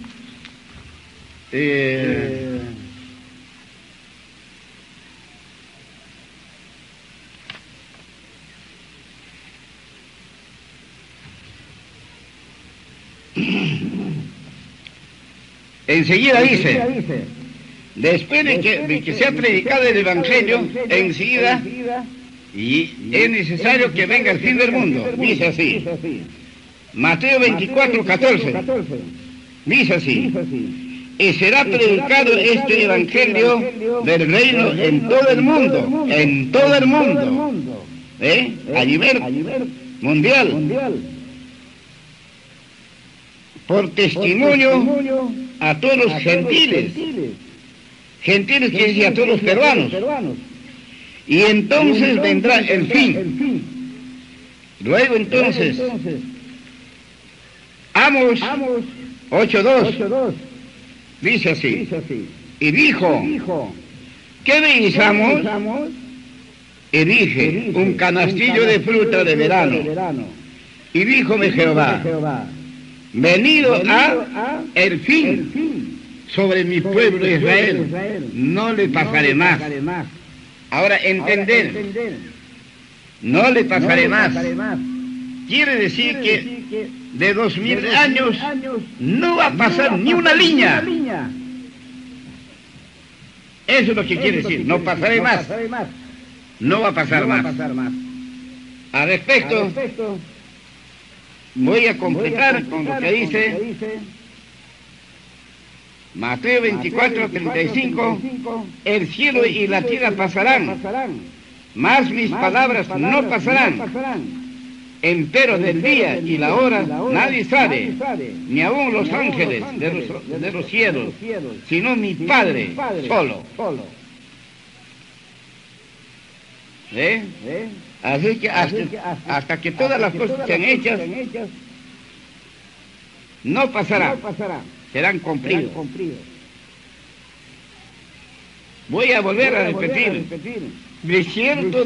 enseguida dice, después de que sea predicado el Evangelio, enseguida, y es necesario que venga el fin del mundo, dice así. Mateo 24:14, dice así. Y será predicado este Evangelio del reino en todo el mundo, a nivel mundial, por testimonio a todos los gentiles. Gentiles quiere decir a todos los peruanos. Y entonces vendrá el fin. Luego entonces, Amos 8:2 dice así. Y dijo, ¿qué veis, Amos? Y dije, un canastillo de fruta de verano. Y díjome Jehová, venido a el fin sobre mi pueblo Israel, no le pasaré más. Ahora entender, no le pasaré más. Quiere decir que de 2000 años no va a pasar ni una línea. Eso es lo que quiere decir, no pasaré más. No va a pasar más. Al respecto, voy a completar con lo que dice Mateo 24:35, el cielo y la tierra pasarán, mas mis palabras no pasarán. Empero del día y la hora nadie sabe, ni aun los ángeles de los cielos, sino mi Padre solo. ¿Eh? Así que hasta que todas las cosas sean hechas, no pasarán, serán cumplidos. Voy a volver a repetir, de cierto,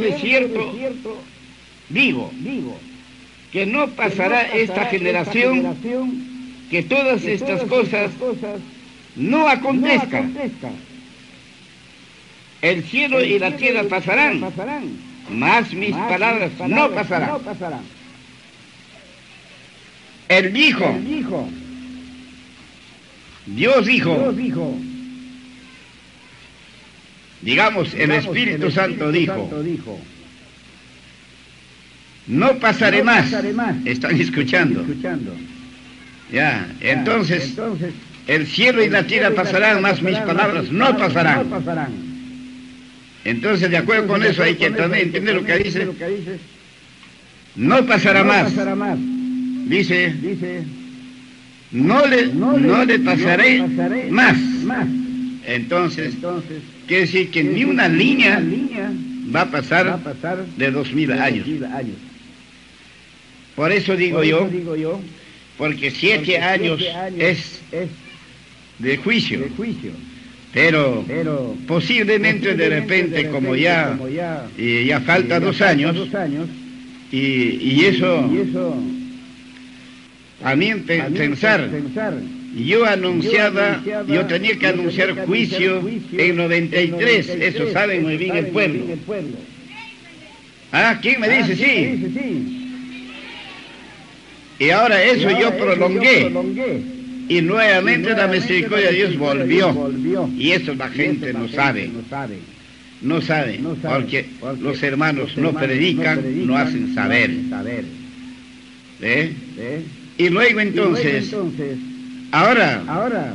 digo, que no pasará esta generación, que todas estas cosas no acontezcan. El cielo y la tierra pasarán, mas mis palabras no pasarán. Él dijo, Dios dijo, digamos, el Espíritu Santo dijo, no pasaré más. ¿Están escuchando? Ya, entonces, el cielo y la tierra pasarán, mas mis palabras no pasarán. Entonces, de acuerdo con eso, hay que también entender lo que dice. No pasará más. Dice, no le pasaré más. Entonces, quiere decir que ni una línea va a pasar de 2000 años. Por eso digo yo, porque 7 años es de juicio. Pero posiblemente de repente, como ya falta 2 años, y eso a mí pensar, yo tenía que anunciar juicio en 93, eso saben muy bien el pueblo. Ah, ¿quién me dice sí? Y ahora eso yo prolongué. Y nuevamente la misericordia de Dios volvió. Y eso la gente no sabe. No sabe, porque los hermanos no predican, no hacen saber. ¿Eh? Y luego entonces, ahora,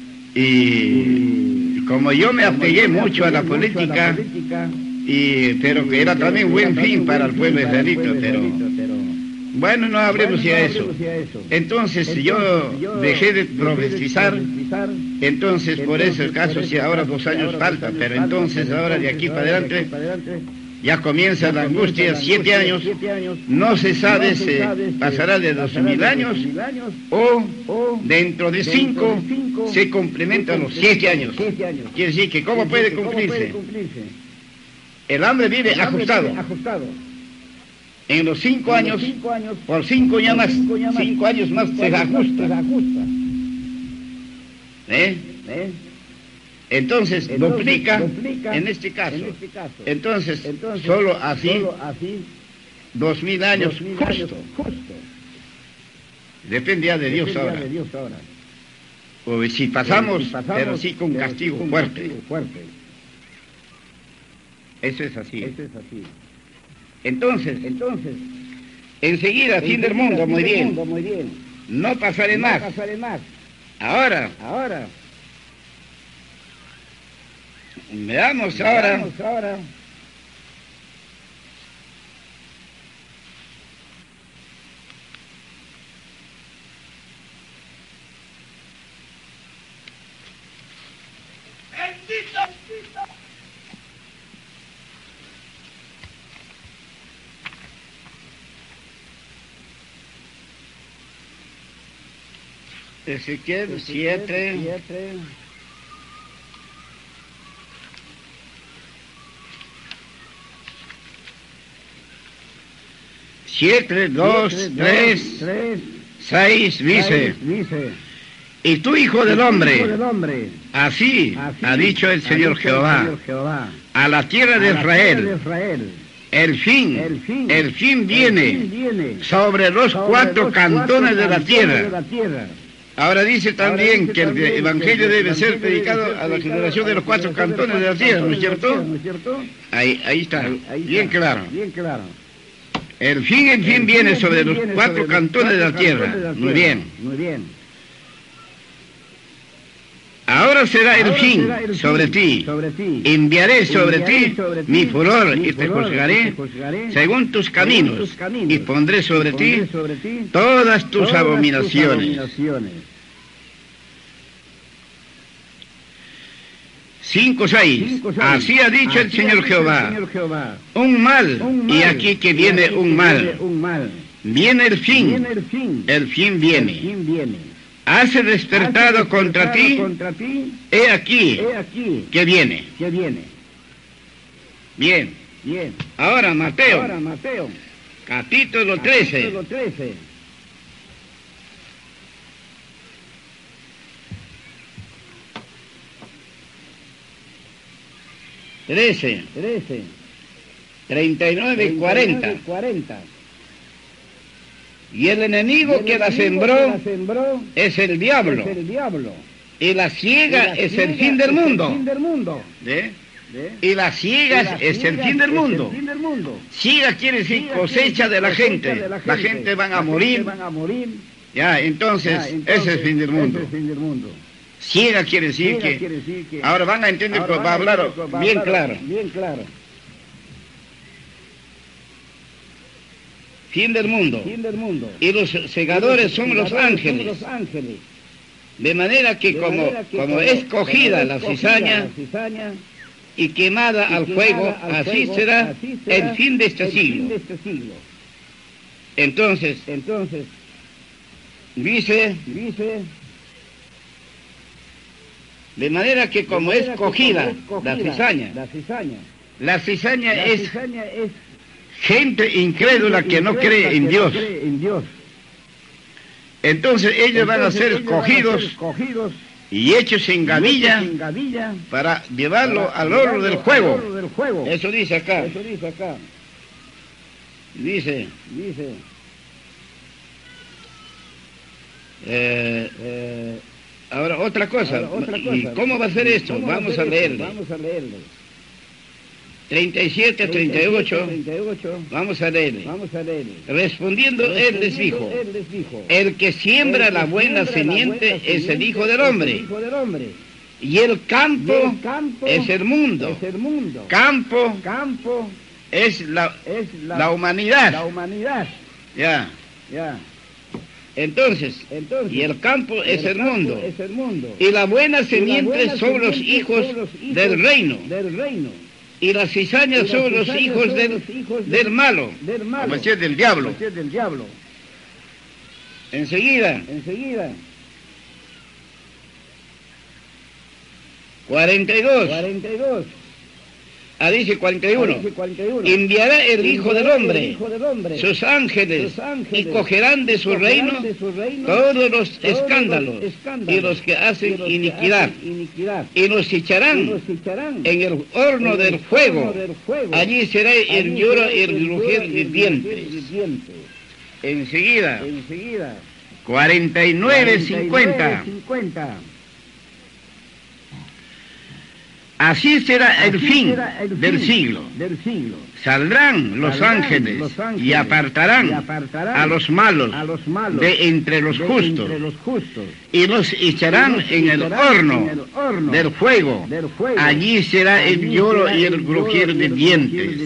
y como yo me apegué mucho a la política, pero que era también buen fin para el pueblo israelita, pero bueno, no hablemos ya de eso. Entonces, yo dejé de profetizar, entonces por eso el caso, si ahora 2 años falta, pero entonces ahora de aquí para adelante, ya comienza la angustia, 7 años, no se sabe si pasará de 2000 años o dentro de 5 se complementan los 7 años. Quiere decir que ¿cómo puede cumplirse? El hombre vive ajustado. En los 5 años, por 5 años más se ajusta. Entonces, duplica en este caso. Entonces, solo así, 2000 años justo. Depende ya de Dios ahora. O si pasamos, pero sí con castigo fuerte. Eso es así. Entonces, enseguida, fin del mundo, muy bien. No pasaré más. Ahora, veamos ahora. Bendito Ezequiel 7, 7, 2, 3, 6 dice: y tú, hijo del hombre, así ha dicho el Señor Jehová a la tierra de Israel: el fin viene sobre los 4 cantones de la tierra. Ahora dice también que el Evangelio debe ser predicado a la generación de los 4 cantones de la tierra, ¿no es cierto? Ahí está, bien claro. El fin viene sobre los 4 cantones de la tierra. Muy bien. Ahora será el fin sobre ti. Enviaré sobre ti mi furor y te juzgaré según tus caminos, y pondré sobre ti todas tus abominaciones. 5:6. Así ha dicho el Señor Jehová: un mal, y aquí que viene un mal. Viene el fin viene. Has despertado contra ti, he aquí que viene. Bien. Ahora Mateo, capítulo 13. 39 y 40. Y el enemigo que la sembró es el diablo. Y la siega es el fin del mundo. Y la siega es el fin del mundo. Siega quiere decir cosecha de la gente. La gente van a morir. Ya, entonces, ese es el fin del mundo. Ciega quiere decir que ahora van a entender, va a hablar bien claro. Fin del mundo. Y los segadores son los ángeles. De manera que como es cogida la cizaña y quemada al fuego, así será el fin de este siglo. Entonces, dice, de manera que como es cogida la cizaña es gente incrédula que no cree en Dios. Entonces ellos van a ser cogidos y hechos en gavilla para llevarlo al horno del fuego. Eso dice acá. Dice, ahora otra cosa. ¿Y cómo va a ser esto? Vamos a leerle. 37, 38, vamos a leerle. Respondiendo, él les dijo: el que siembra la buena simiente es el Hijo del Hombre, y el campo es el mundo. Campo es la humanidad. Ya. Entonces, y el campo es el mundo, y la buena simiente son los hijos del reino. Y las cizañas son los hijos del malo, como decir, del diablo. Enseguida. 42. Dice 41. Enviará el Hijo del Hombre sus ángeles y cogerán de su reino todos los escándalos y los que hacen iniquidad, y los echarán en el horno del fuego. Allí será el lloro y el crujir de dientes. Enseguida. 49, 50. Así será el fin del siglo. Saldrán los ángeles y apartarán a los malos de entre los justos, y los echarán en el horno del fuego. Allí será el lloro y el crujir de dientes.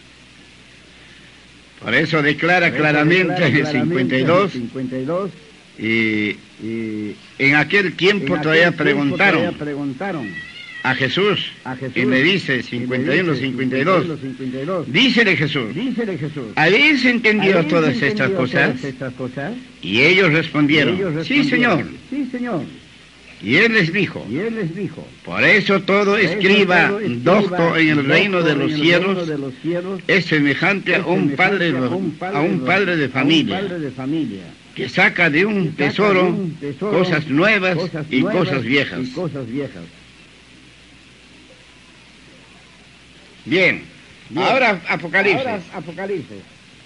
Por eso declara claramente en el 52 Y en aquel tiempo todavía preguntaron a Jesús, y me dice 51, 52, dícele Jesús, ¿habéis entendido todas estas cosas? Y ellos respondieron, sí, Señor. Y él les dijo, por eso todo escriba docto en el reino de los cielos es semejante a un padre de familia, que saca de un tesoro cosas nuevas y cosas viejas. Bien, ahora Apocalipsis.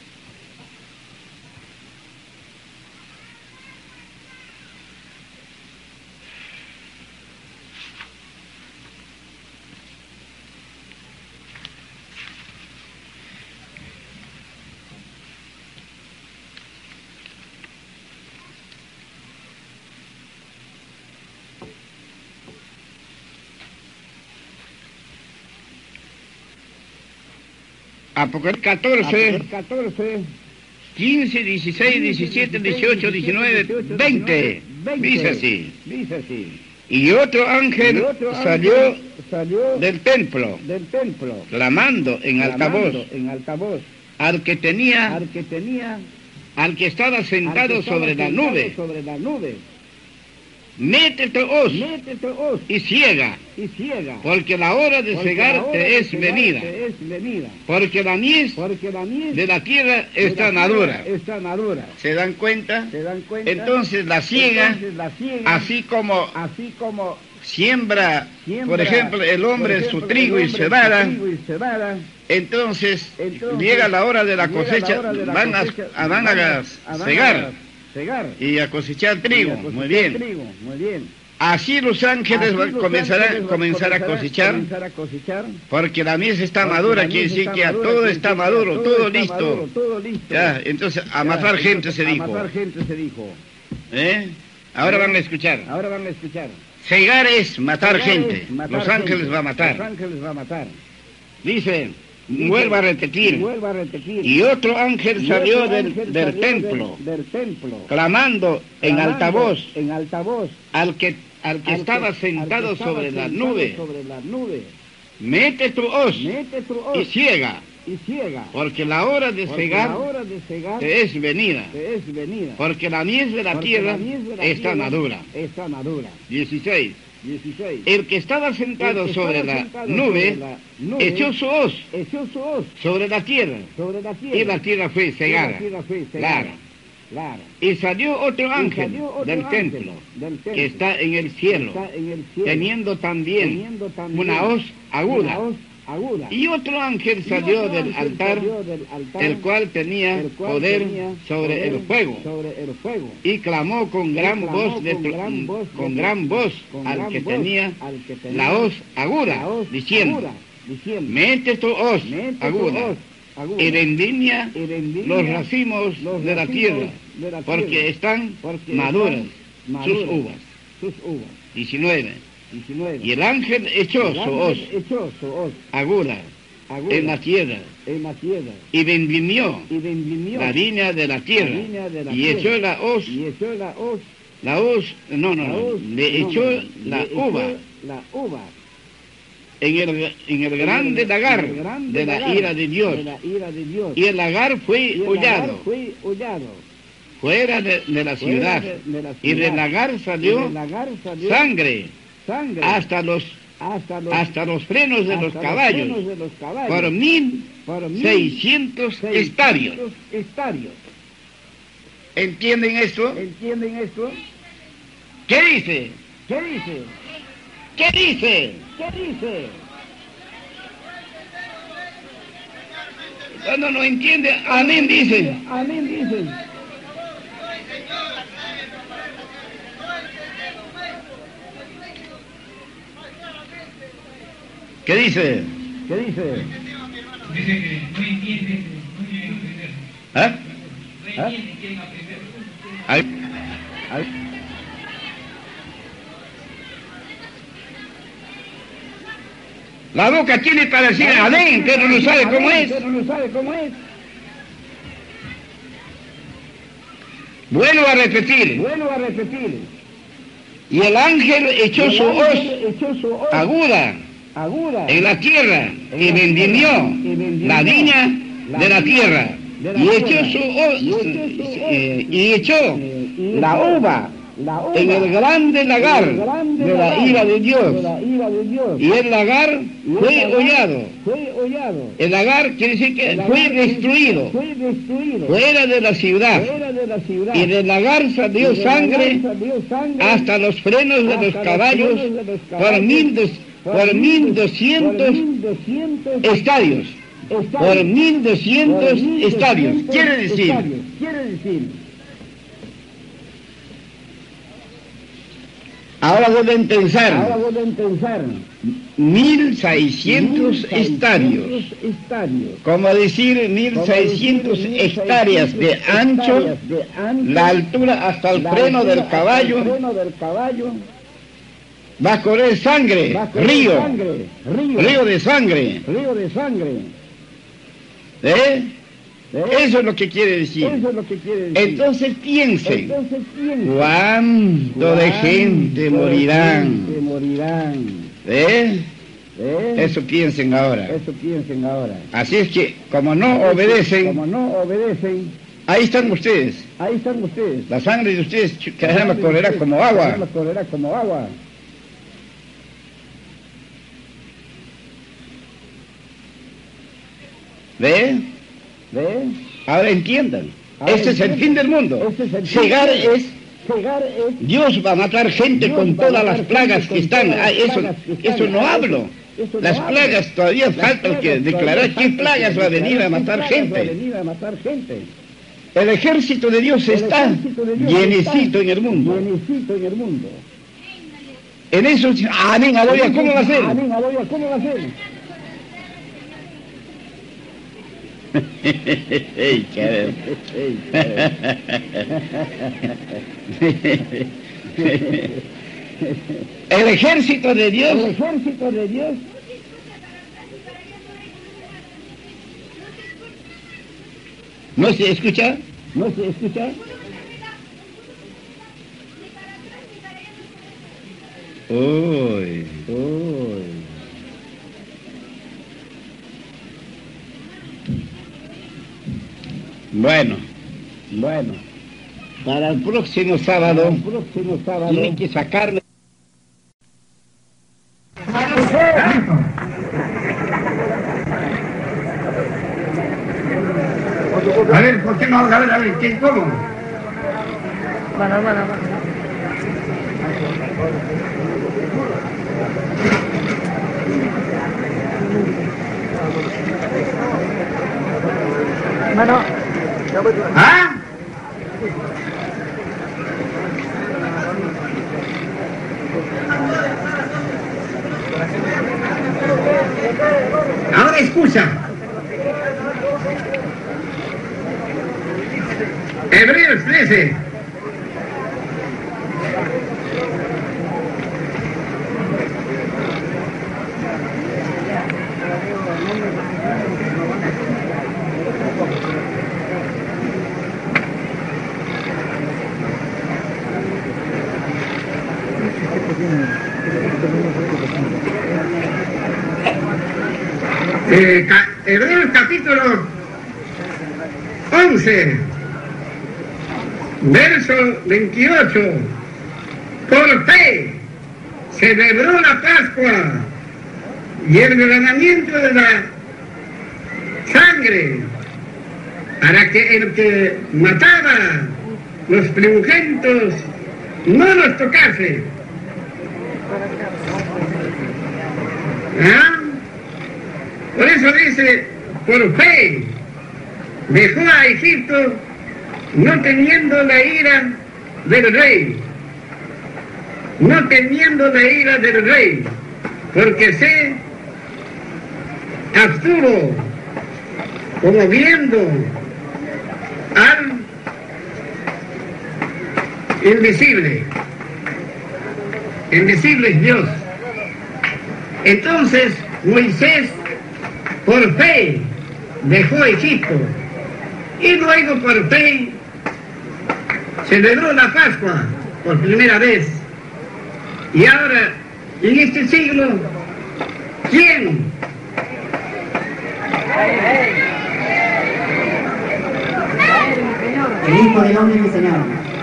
Apocalipsis 14, 15, 16, 17, 18, 19, 20. Dice así. Y otro ángel salió del templo, clamando en altavoz, al que estaba sentado sobre la nube. Métete os y ciega, porque la hora de cegar te es venida, porque la mies de la tierra está madura. ¿Se dan cuenta? Entonces la ciega, así como siembra, por ejemplo, el hombre su trigo y cebada, entonces llega la hora de la cosecha, van a cegar y a cosechar trigo. Muy bien. Así los ángeles van a comenzar a cosechar, porque la mies está madura, quiere decir que todo está maduro, todo listo. Ya, entonces a matar gente se dijo. Ahora van a escuchar. Cegar es matar gente. Los ángeles va a matar. Dice, vuelvo a repetir. Y otro ángel salió del templo, clamando en altavoz, al que estaba sentado sobre la nube. Mete tu hoz y ciega, porque la hora de cegar te es venida, porque la mies de la tierra está madura. 16. El que estaba sentado sobre la nube echó su hoz sobre la tierra, y la tierra fue cegada. Claro. Y salió otro ángel del templo, que está en el cielo, teniendo también una hoz aguda. Y otro ángel salió del altar, el cual tenía poder sobre el fuego, y clamó con gran voz al que tenía la hoz aguda, diciendo, mete tu hoz aguda y vendimia los racimos de la tierra, porque están maduras sus uvas. 19. Y el ángel echó su hoz aguda en la tierra, y vendimió la viña de la tierra, y echó le echó la uva en el grande lagar de la ira de Dios, y el lagar fue hollado fuera de la ciudad, y del lagar salió sangre hasta los frenos de los caballos, por 1.600 estadios. ¿Entienden esto? ¿Qué dice? Cuando no entiende, amén dice. ¿Qué dice? Dice que no entiende, no quieren aprender. No entiende, quieren aprender. La boca tiene para decir amén, pero no sabe cómo es. Vuelvo a repetir. Y el ángel echó su hoz aguda en la tierra y vendimió la viña de la tierra. Y echó su hoz, y echó la uva en el grande lagar de la ira de Dios. Y el lagar fue hollado. El lagar quiere decir que fue destruido fuera de la ciudad. Y del lagar salió sangre hasta los frenos de los caballos por 1200 estadios. Por 1200 estadios. Quiere decir ahora deben pensar 1600 estadios, como decir 1600 hectáreas de ancho, la altura hasta el freno del caballo, va a correr sangre, río de sangre. Eso es lo que quiere decir. Entonces piensen, ¿cuánto de gente morirán? Eso piensen ahora. Así es que, como no obedecen, ahí están ustedes. La sangre de ustedes correrá como agua. Ahora entiendan, este es el fin del mundo. Cegar es, Dios va a matar gente con todas las plagas que están. Eso no hablo. Las plagas todavía falta que declarar qué plagas va a venir a matar gente. El ejército de Dios está llenecito en el mundo. En eso, amén, aleluya, ¿cómo va a ser? El ejército de Dios. ¿No se escucha? Uy. Bueno, para el próximo sábado tienen que sacarle. A ver, ¿por qué no? A ver, ¿qué, cómo? ¿Ah? Ahora escucha. Hebreos 13. Hebreos capítulo 11, verso 28. Por fe celebró la Pascua y el derramamiento de la sangre para que el que mataba los primogénitos no los tocase. ¿Ah? Por eso dice, por fe dejó a Egipto no teniendo la ira del rey, porque se abstuvo como viendo al invisible. Invisible es Dios. Entonces Moisés por fe dejó Egipto y luego por fe celebró la Pascua por primera vez. Y ahora, en este siglo, ¿quién? El Hijo del Hombre, mi Señor.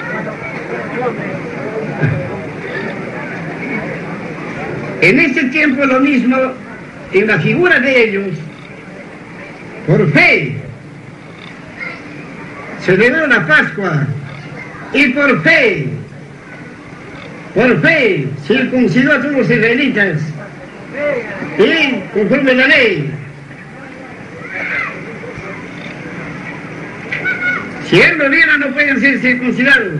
En este tiempo lo mismo, en la figura de ellos, por fe, celebró la Pascua y por fe, circuncidó a todos los israelitas y conforme a la ley. Si él no viera, no pueden ser circuncidados.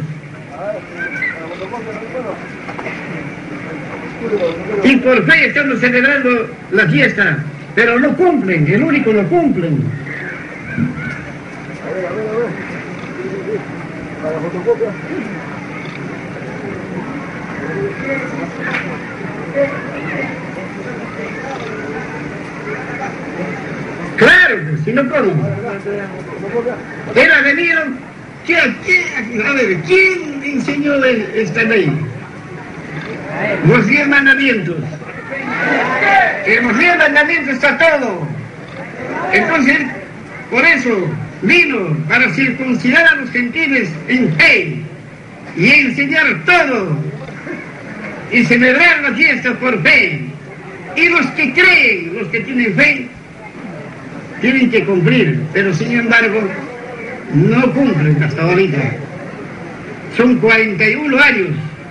Y por fe estamos celebrando la fiesta, pero no cumplen, el único no cumplen. Claro, si no ¿cómo? Él ha venido, a ver, ¿quién enseñó esta ley? Los 10 mandamientos. En los 10 mandamientos está todo. Entonces, por eso vino para circuncidar a los gentiles en fe y enseñar todo y celebrar la fiesta por fe. Y los que creen, los que tienen fe, tienen que cumplir, pero sin embargo no cumplen hasta ahorita. Son 41 años.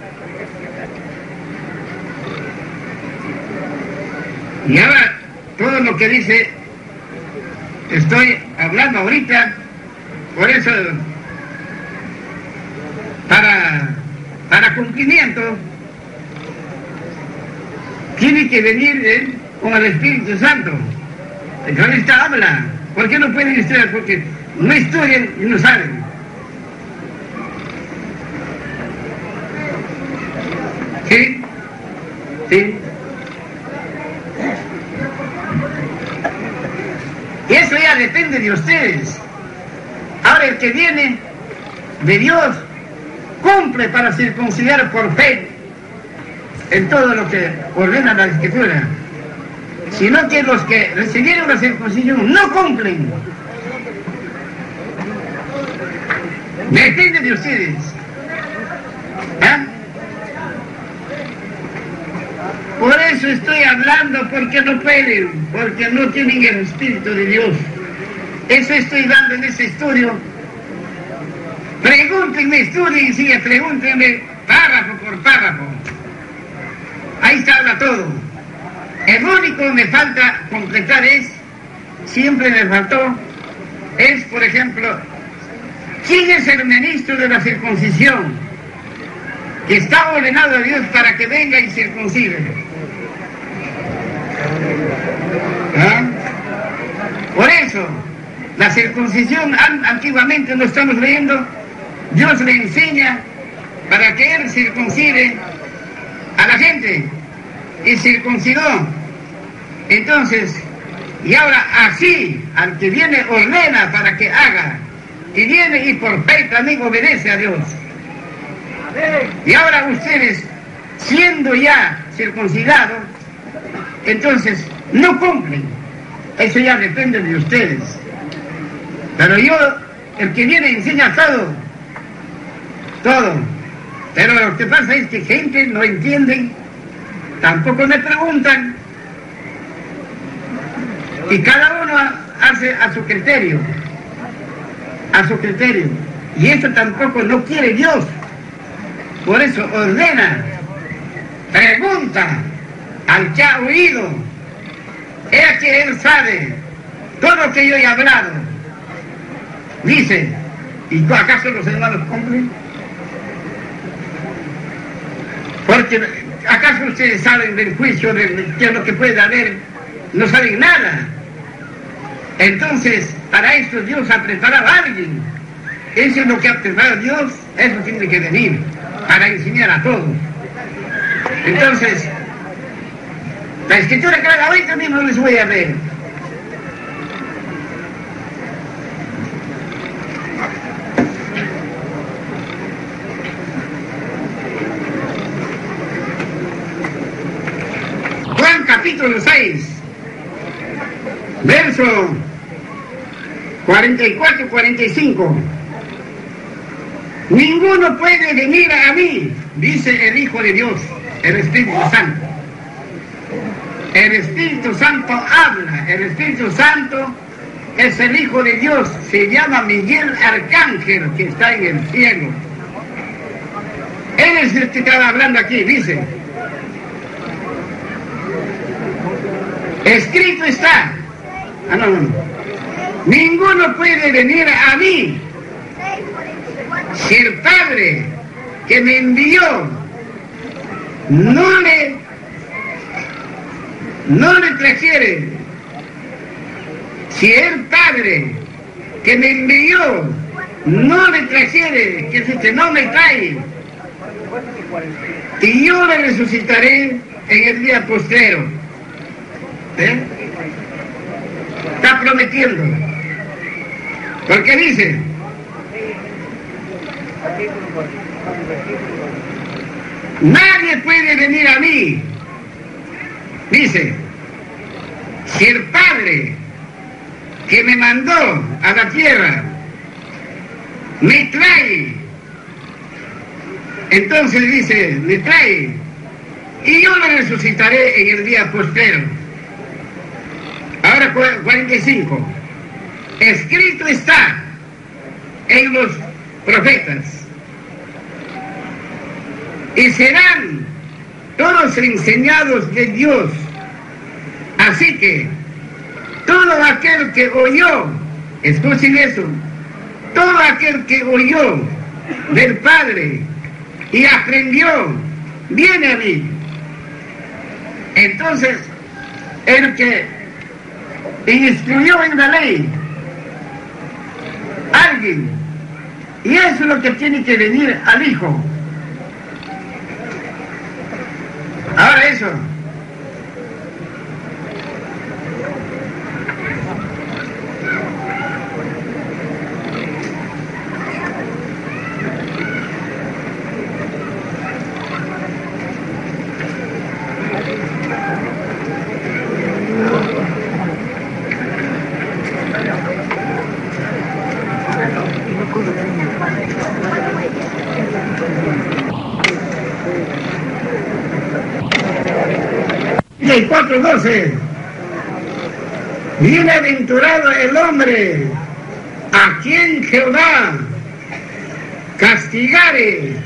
Y ahora todo lo que dice, estoy hablando ahorita, por eso, para cumplimiento, tiene que venir con el Espíritu Santo. El cronista habla. ¿Por qué no pueden estudiar? Porque no estudian y no saben. ¿Sí? ¿Sí? Y eso ya depende de ustedes. Ahora el que viene de Dios cumple para circuncidar por fe en todo lo que ordena la Escritura, sino que los que recibieron la circuncisión no cumplen. Depende de ustedes. ¿Ah? Por eso estoy hablando, porque no pueden, porque no tienen el Espíritu de Dios. Eso estoy dando en ese estudio. Pregúntenme, estudien, sigue, pregúntenme párrafo por párrafo. Ahí está, habla todo. El único que me falta completar siempre me faltó, por ejemplo, ¿quién es el ministro de la circuncisión? Que está ordenado a Dios para que venga y circuncide. ¿Ah? Por eso, la circuncisión, antiguamente lo estamos leyendo, Dios le enseña para que Él circuncide a la gente, y circuncidó. Entonces, y ahora así, al que viene ordena para que haga, y viene y por fe también obedece a Dios. Y ahora ustedes, siendo ya circuncidados, entonces no cumplen. Eso ya depende de ustedes. Pero yo, el que viene enseña todo. Pero lo que pasa es que gente no entiende, tampoco me preguntan, y cada uno hace a su criterio, y eso tampoco no quiere Dios. Por eso ordena, pregunta al que ha oído, es que él sabe todo lo que yo he hablado. Dice, ¿y acaso los hermanos cumplen? Porque ¿acaso ustedes saben del juicio, de qué es lo que puede haber? No saben nada. Entonces, para esto Dios ha preparado a alguien. Eso es lo que ha preparado Dios, eso tiene que venir, para enseñar a todos. Entonces, la Escritura que ahorita mismo les voy a leer. capítulo 6, verso 44 y 45. Ninguno puede venir a mí, dice el Hijo de Dios, el Espíritu Santo. El Espíritu Santo habla, el Espíritu Santo es el Hijo de Dios, se llama Miguel Arcángel, que está en el cielo. Él es el que estaba hablando aquí, dice: escrito está, ninguno puede venir a mí si el Padre que me envió no le trajere. Si el Padre que me envió no le trajere, que si que no me trae, y yo le resucitaré en el día postrero. Está prometiendo, porque dice: nadie puede venir a mí, dice, si el Padre que me mandó a la tierra me trae. Entonces dice, me trae, y yo le resucitaré en el día postrero. Ahora 45. Escrito está en los profetas, y serán todos enseñados de Dios. Así que todo aquel que oyó, escuchen eso, todo aquel que oyó del Padre y aprendió, viene a mí. Entonces, el que instruyó en la ley, alguien, y eso es lo que tiene que venir al Hijo. Ahora eso. El 4:12. Bienaventurado el hombre a quien Jehová castigare,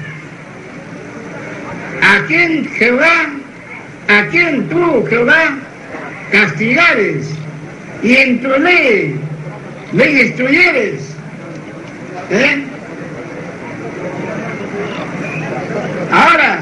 a quien tú, Jehová, castigares, y en tu ley le instruyeres. Ahora,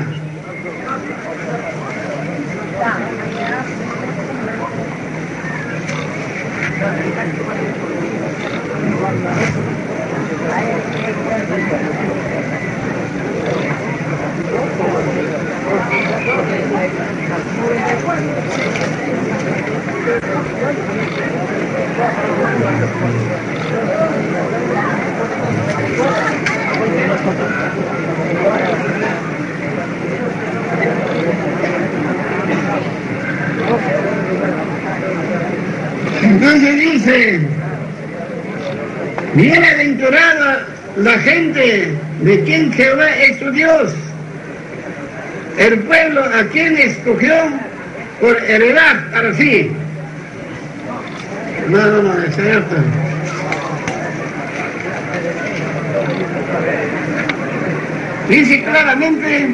entonces dice: bienaventurada la gente de quien Jehová es su Dios, el pueblo a quien escogió por heredad para sí. No, es cierto. Dice claramente: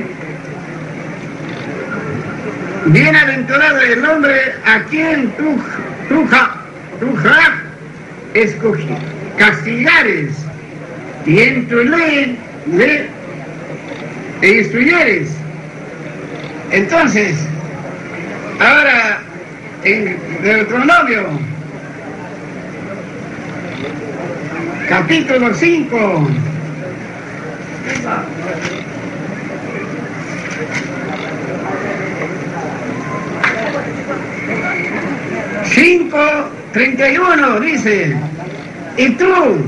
bienaventurado el hombre a quien tú escogí, castigares, y en tu ley le instruyeres. Entonces, ahora en Deuteronomio, capítulo 5, Cinco 31 dice: y tú,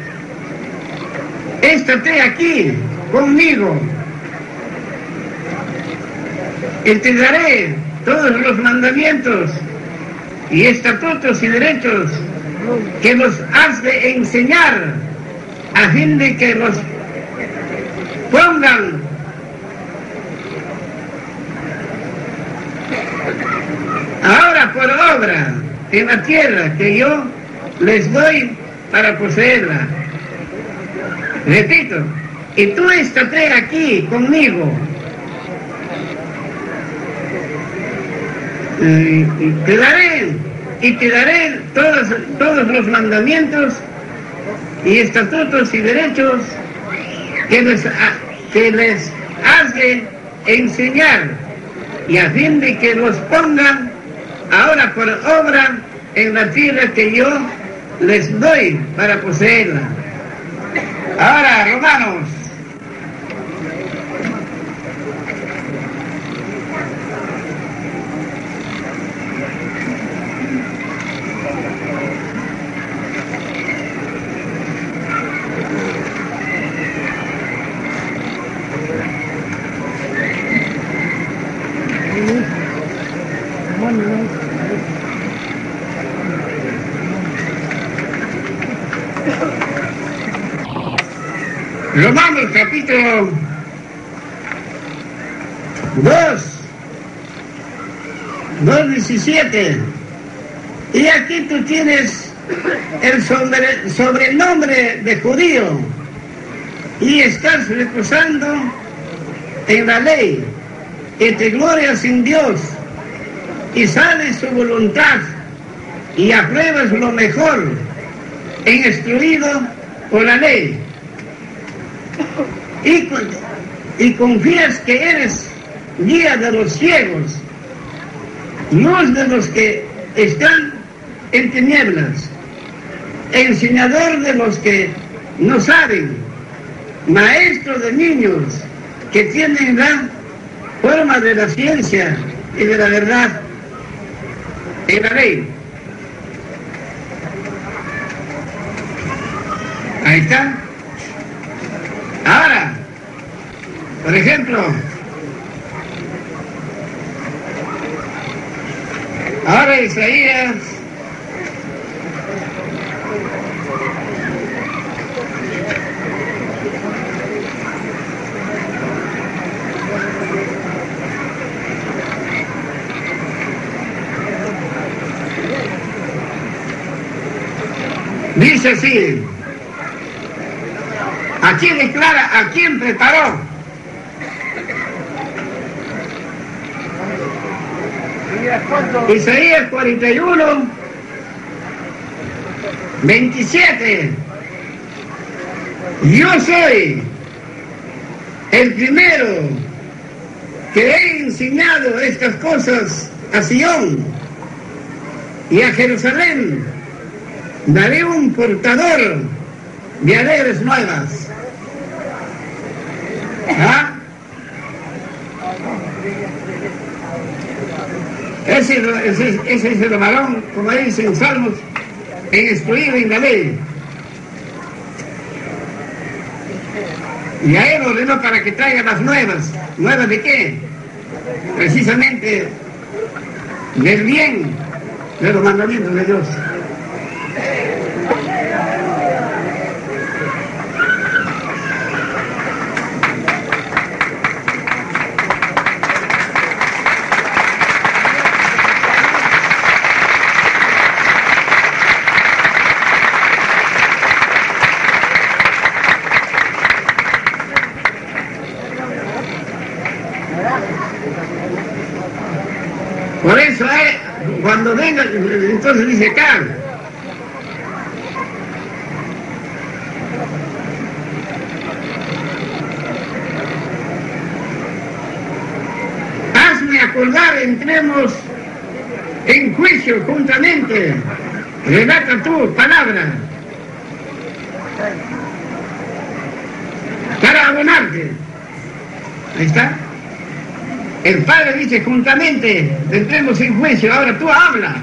estate aquí conmigo, y te daré todos los mandamientos y estatutos y derechos, que los has de enseñar, a fin de que los pongan ahora por obra en la tierra que yo les doy para poseerla. Repito, y tú estate aquí conmigo, y te daré todos los mandamientos y estatutos y derechos que les has de enseñar, y a fin de que los pongan ahora por obra en la tierra que yo les doy para poseerla. Ahora, Romanos. Romanos capítulo 2:17. Y aquí tú tienes el sobrenombre de judío y estás reposando en la ley y te glorias en Dios y sabes su voluntad y apruebas lo mejor, instruido por la ley. Y confías que eres guía de los ciegos, luz de los que están en tinieblas, enseñador de los que no saben, maestro de niños que tienen la forma de la ciencia y de la verdad en la ley. Ahí está. Ahora, por ejemplo, ahora Isaías dice así. Aquí declara a quién preparó. Isaías 41:27. Yo soy el primero que he enseñado estas cosas a Sión y a Jerusalén. Daré un portador de alegres nuevas. ¿Ah? Ese es el varón, como dice en Salmos, instruido en la ley. Y a él ordenó para que traiga las nuevas. ¿Nuevas de qué? Precisamente del bien de los mandamientos de Dios. Por eso, cuando venga, entonces dice acá, hazme acordar, entremos en juicio juntamente, relata tu palabra, para abonarte. Ahí está. El Padre dice juntamente, entremos en juicio, ahora tú habla.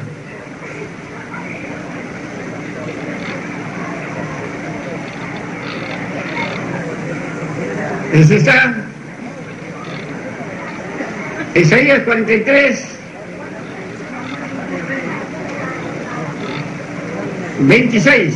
Ese está. Isaías 43, 26.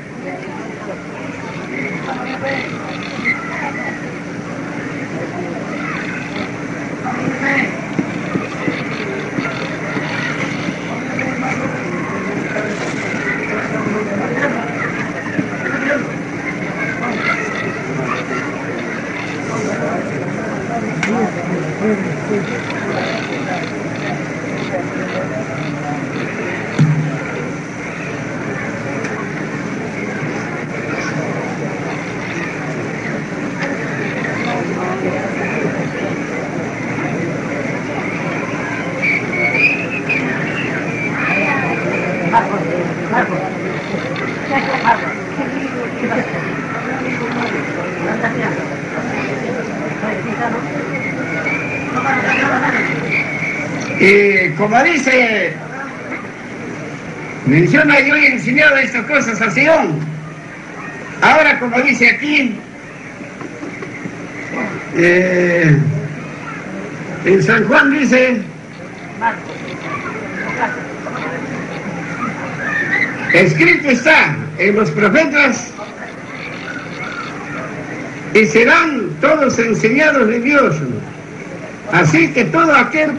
Y como dice, menciona, yo he enseñado estas cosas a Sion. Ahora, como dice aquí, en San Juan dice, escrito está en los profetas, y serán todos enseñados de Dios. Así que todo aquel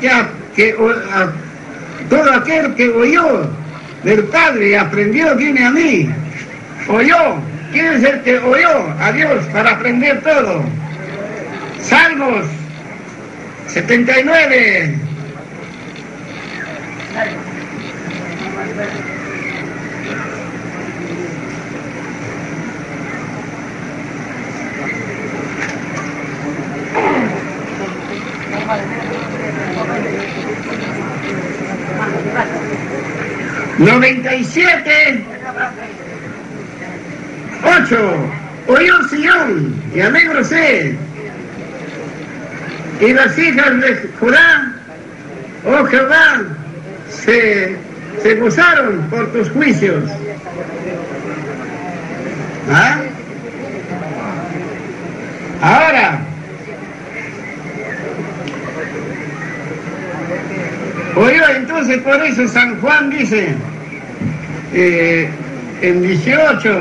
que oyó del Padre y aprendió viene a mí. Oyó, ¿quién es el que oyó a Dios para aprender todo? Salmos 79. ¡97! 8. Oyó Sion y alegróse, y las hijas de Judá, oh Jehová, se gozaron por tus juicios. ¿Ah? Ahora, oyó entonces, por eso San Juan dice, en 18,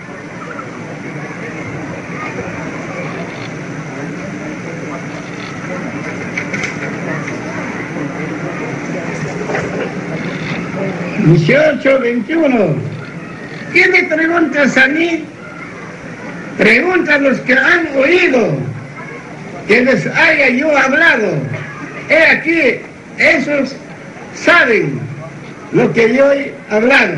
(18, 21). ¿Qué me preguntas a mí? Pregunta a los que han oído, que les haya yo hablado. He aquí, esos saben lo que yo he hablado.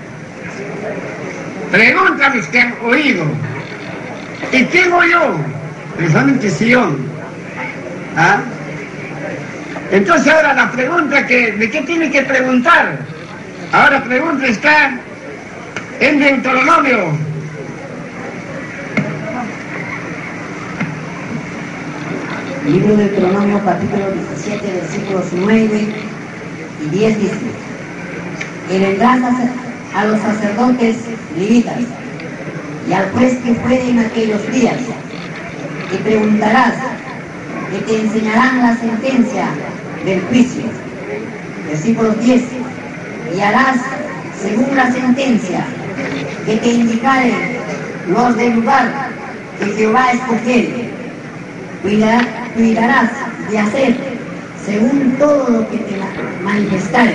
Pregunta a los que han oído. ¿Y quién oyó? Precisamente Sion. ¿Ah? Entonces ahora la pregunta ¿de qué tiene que preguntar? Ahora la pregunta está en Deuteronomio. Libro de Deuteronomio, capítulo 17, versículos 9 y 10 dice: y vendrás a los sacerdotes levitas y al juez que fuere en aquellos días, y preguntarás, y te enseñarán la sentencia del juicio. Versículo 10: y harás según la sentencia que te indicaren los del lugar que Jehová escogiere. Cuidarás de hacer según todo lo que te manifestare.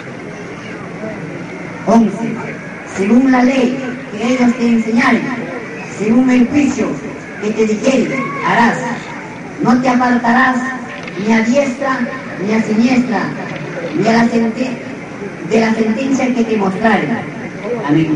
11. Según la ley que ellos te enseñaren, según el juicio que te dijere, harás. No te apartarás ni a diestra ni a siniestra, ni a de la sentencia que te mostrare. Amén.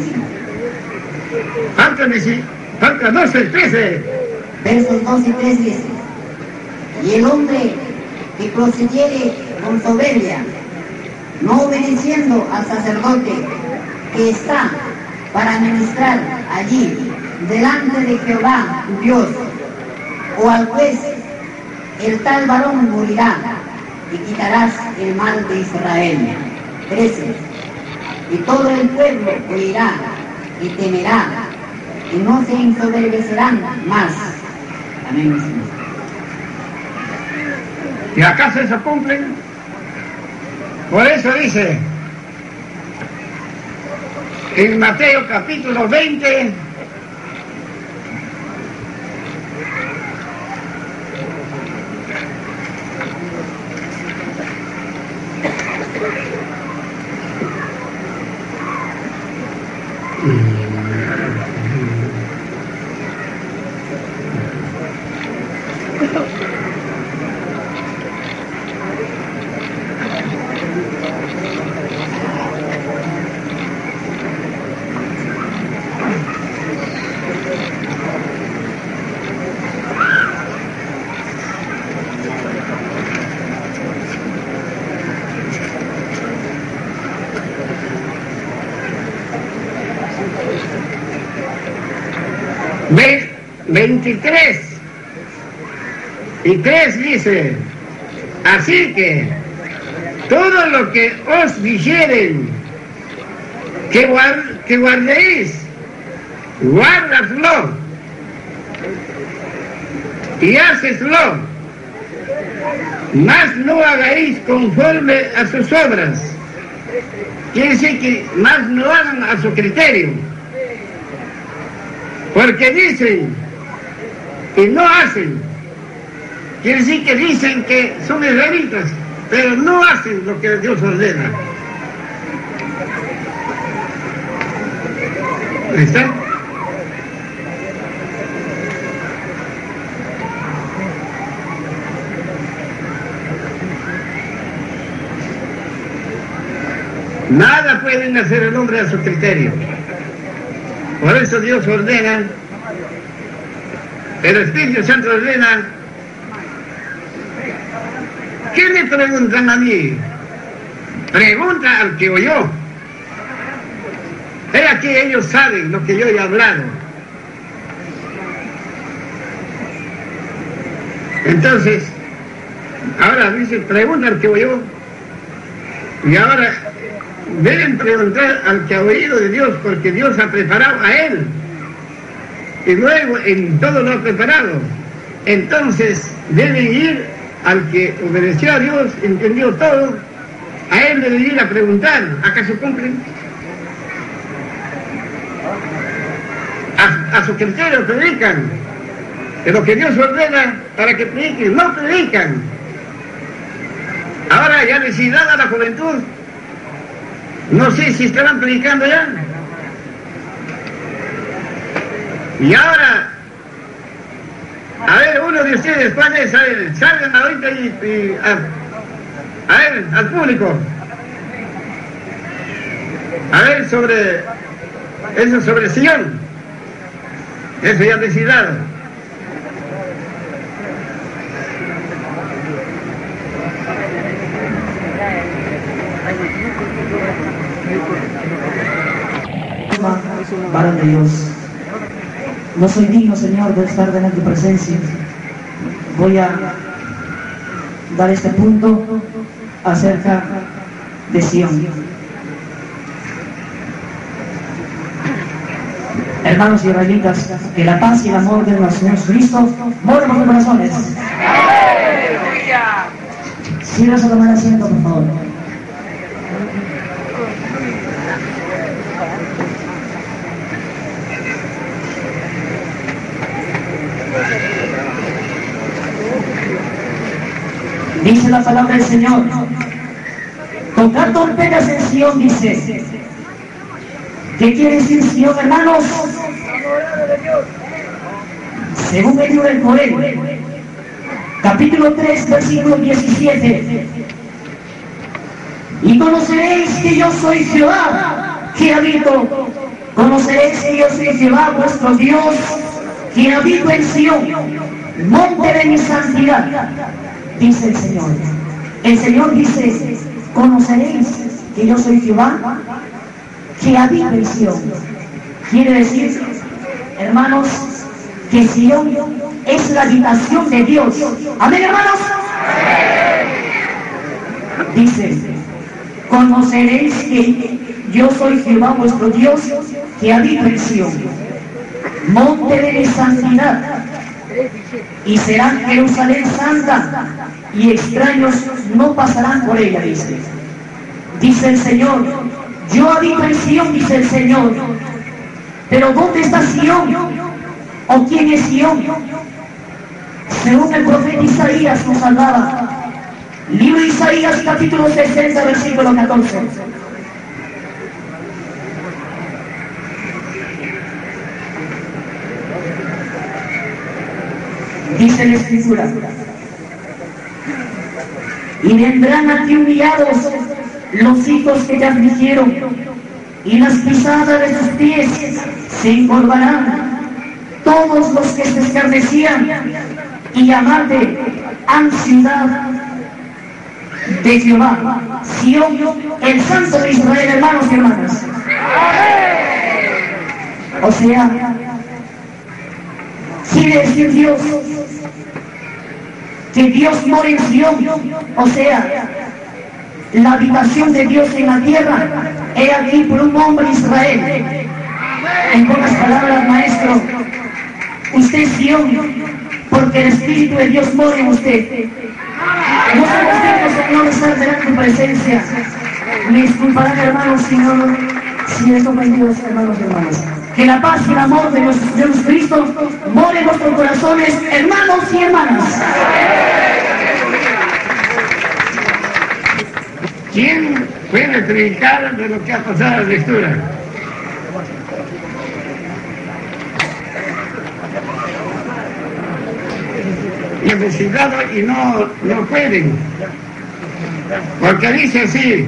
Falta 12, 13. Versos 2 y 3 dice: y el hombre que procediere con soberbia, no obedeciendo al sacerdote que está para ministrar allí delante de Jehová Dios, o al juez, el tal varón morirá, y quitarás el mal de Israel. 13. Y todo el pueblo oirá y temerá, y no se ensoberbecerán más. Amén. ¿Y acaso eso cumplen? Por eso dice, en Mateo capítulo 20, ve 23 y 3 dice: así que todo lo que os dijeren que guardéis, guárdaslo y hacedlo, mas no hagáis conforme a sus obras. Quiere decir que más no hagan a su criterio, porque dicen y no hacen. Quiere decir que dicen que son israelitas, pero no hacen lo que Dios ordena. ¿Ahí está? Nada pueden hacer el hombre a su criterio. Por eso Dios ordena, el Espíritu Santo ordena. ¿Qué me preguntan a mí? Pregunta al que oyó. He aquí ellos saben lo que yo he hablado. Entonces, ahora dice, pregunta al que oyó. Y ahora deben preguntar al que ha oído de Dios, porque Dios ha preparado a él. Y luego en todo lo ha preparado. Entonces deben ir al que obedeció a Dios, entendió todo, a él deben ir a preguntar, ¿acaso cumplen? A su criterio predican, de lo que Dios ordena para que prediquen, no predican. Ahora ya decidada la juventud, no sé si estarán predicando ya. Y ahora, a ver, uno de ustedes, ¿cuál es? A ver, salgan ahorita y a ver, al público. A ver, sobre eso, sobre Sion. Eso ya decidado. Varón de Dios, no soy digno, Señor, de estar en tu presencia. Voy a dar este punto acerca de Sion. Hermanos israelitas, que la paz y el amor de nuestro Señor Jesucristo moren en sus corazones. Siga a tomar asiento, por favor. Dice la palabra del Señor, tocar trompetas en Sion, dice. ¿Qué quiere decir Sion, hermanos? Según el libro del Joel, capítulo 3, versículo 17. Y conoceréis que yo soy Jehová, que habito. Conoceréis que yo soy Jehová, vuestro Dios, que habito en Sion, monte de mi santidad. Dice el Señor. El Señor dice, conoceréis que yo soy Jehová, que habita en Sion. Quiere decir, hermanos, que Sion es la habitación de Dios. Amén, hermanos. Dice, conoceréis que yo soy Jehová vuestro Dios, que habita en Sion, monte de mi santidad, y será Jerusalén santa, y extraños no pasarán por ella, dice. Dice el Señor, yo habito en Sion, dice el Señor. Pero ¿dónde está Sion? ¿O quién es Sion? Según el profeta Isaías nos hablaba. Libro de Isaías, capítulo 60, versículo 14. Dice la Escritura: y vendrán a ti humillados los hijos que te afligieron, y las pisadas de sus pies se encorvarán todos los que se escarnecían, y llamarte han ciudad de Jehová, Sion, el Santo de Israel, hermanos y hermanas. O sea, quiere decir Dios que Dios mora en Sion. O sea, la habitación de Dios en la tierra es aquí por un hombre Israel. En pocas palabras, maestro, usted es Sion porque el Espíritu de Dios mora en usted. No somos dignos, Señor, de estar delante de tu presencia. Me disculparán, hermanos, si les ofendidos, hermanos y hermanas. Que la paz y el amor de nuestro Señor Jesucristo more en nuestros corazones, hermanos y hermanas. ¿Quién puede predicar de lo que ha pasado en la lectura? Y investigado y no pueden. Porque dice así: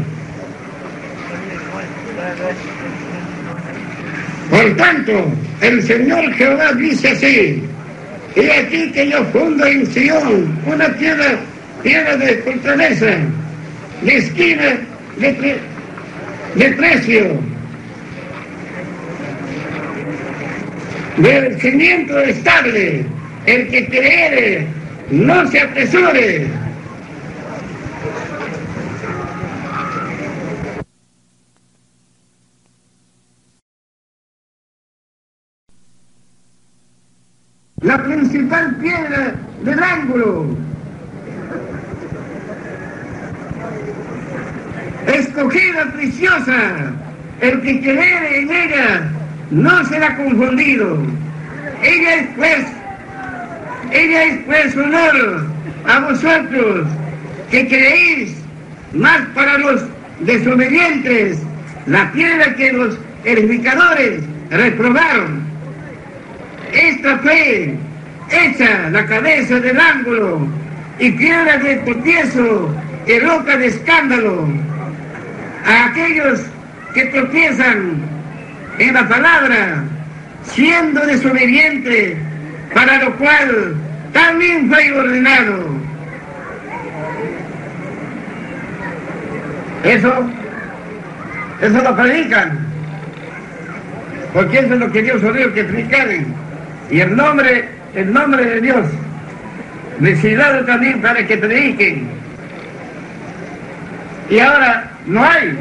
por tanto, el Señor Jehová dice así: he aquí que yo fundo en Sion una piedra de fortaleza, de esquina, de precio, del cimiento estable. El que creere, no se apresure. La principal piedra del ángulo, escogida, preciosa, el que cree en ella no será confundido. Ella es pues honor a vosotros que creéis, más para los desobedientes, la piedra que los edificadores reprobaron. Esta fue hecha la cabeza del ángulo y piedra de tropiezo y roca de escándalo a aquellos que tropiezan en la palabra, siendo desobediente, para lo cual también fue ordenado. Eso lo predican, porque eso es lo que Dios ordenó que predicaran. Y el nombre de Dios necesitado también para que prediquen. Y ahora no hay.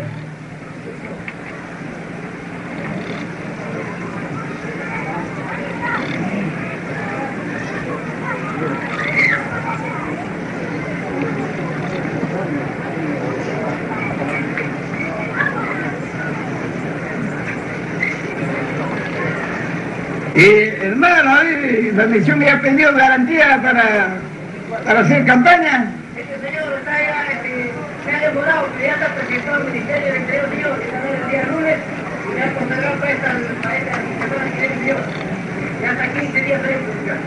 Hermano, la misión me ha pedido garantía para hacer campaña. Este señor está ya, se ha demorado, que ya está presentado al Ministerio del Interior Dios, que también el día lunes, y ya consagrado para esta persona que tiene Dios. Ya hasta 15 días de ejecución.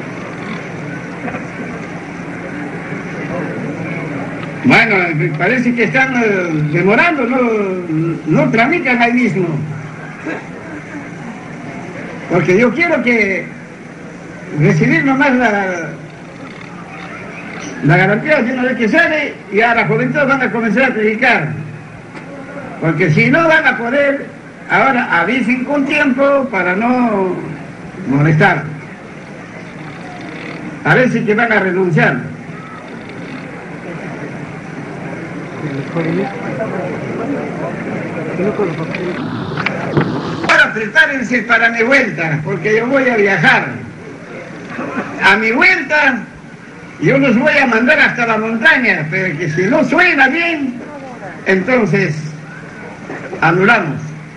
Bueno, me parece que están demorando, no tramitan ahí mismo. Porque yo quiero que recibir nomás la garantía de una vez que sale, y a la juventud van a comenzar a predicar. Porque si no van a poder, ahora avisen con tiempo para no molestar. A ver si que van a renunciar. Ahora prepárense para mi vuelta, porque yo voy a viajar. A mi vuelta yo los voy a mandar hasta la montaña, pero que si no suena bien, entonces anulamos.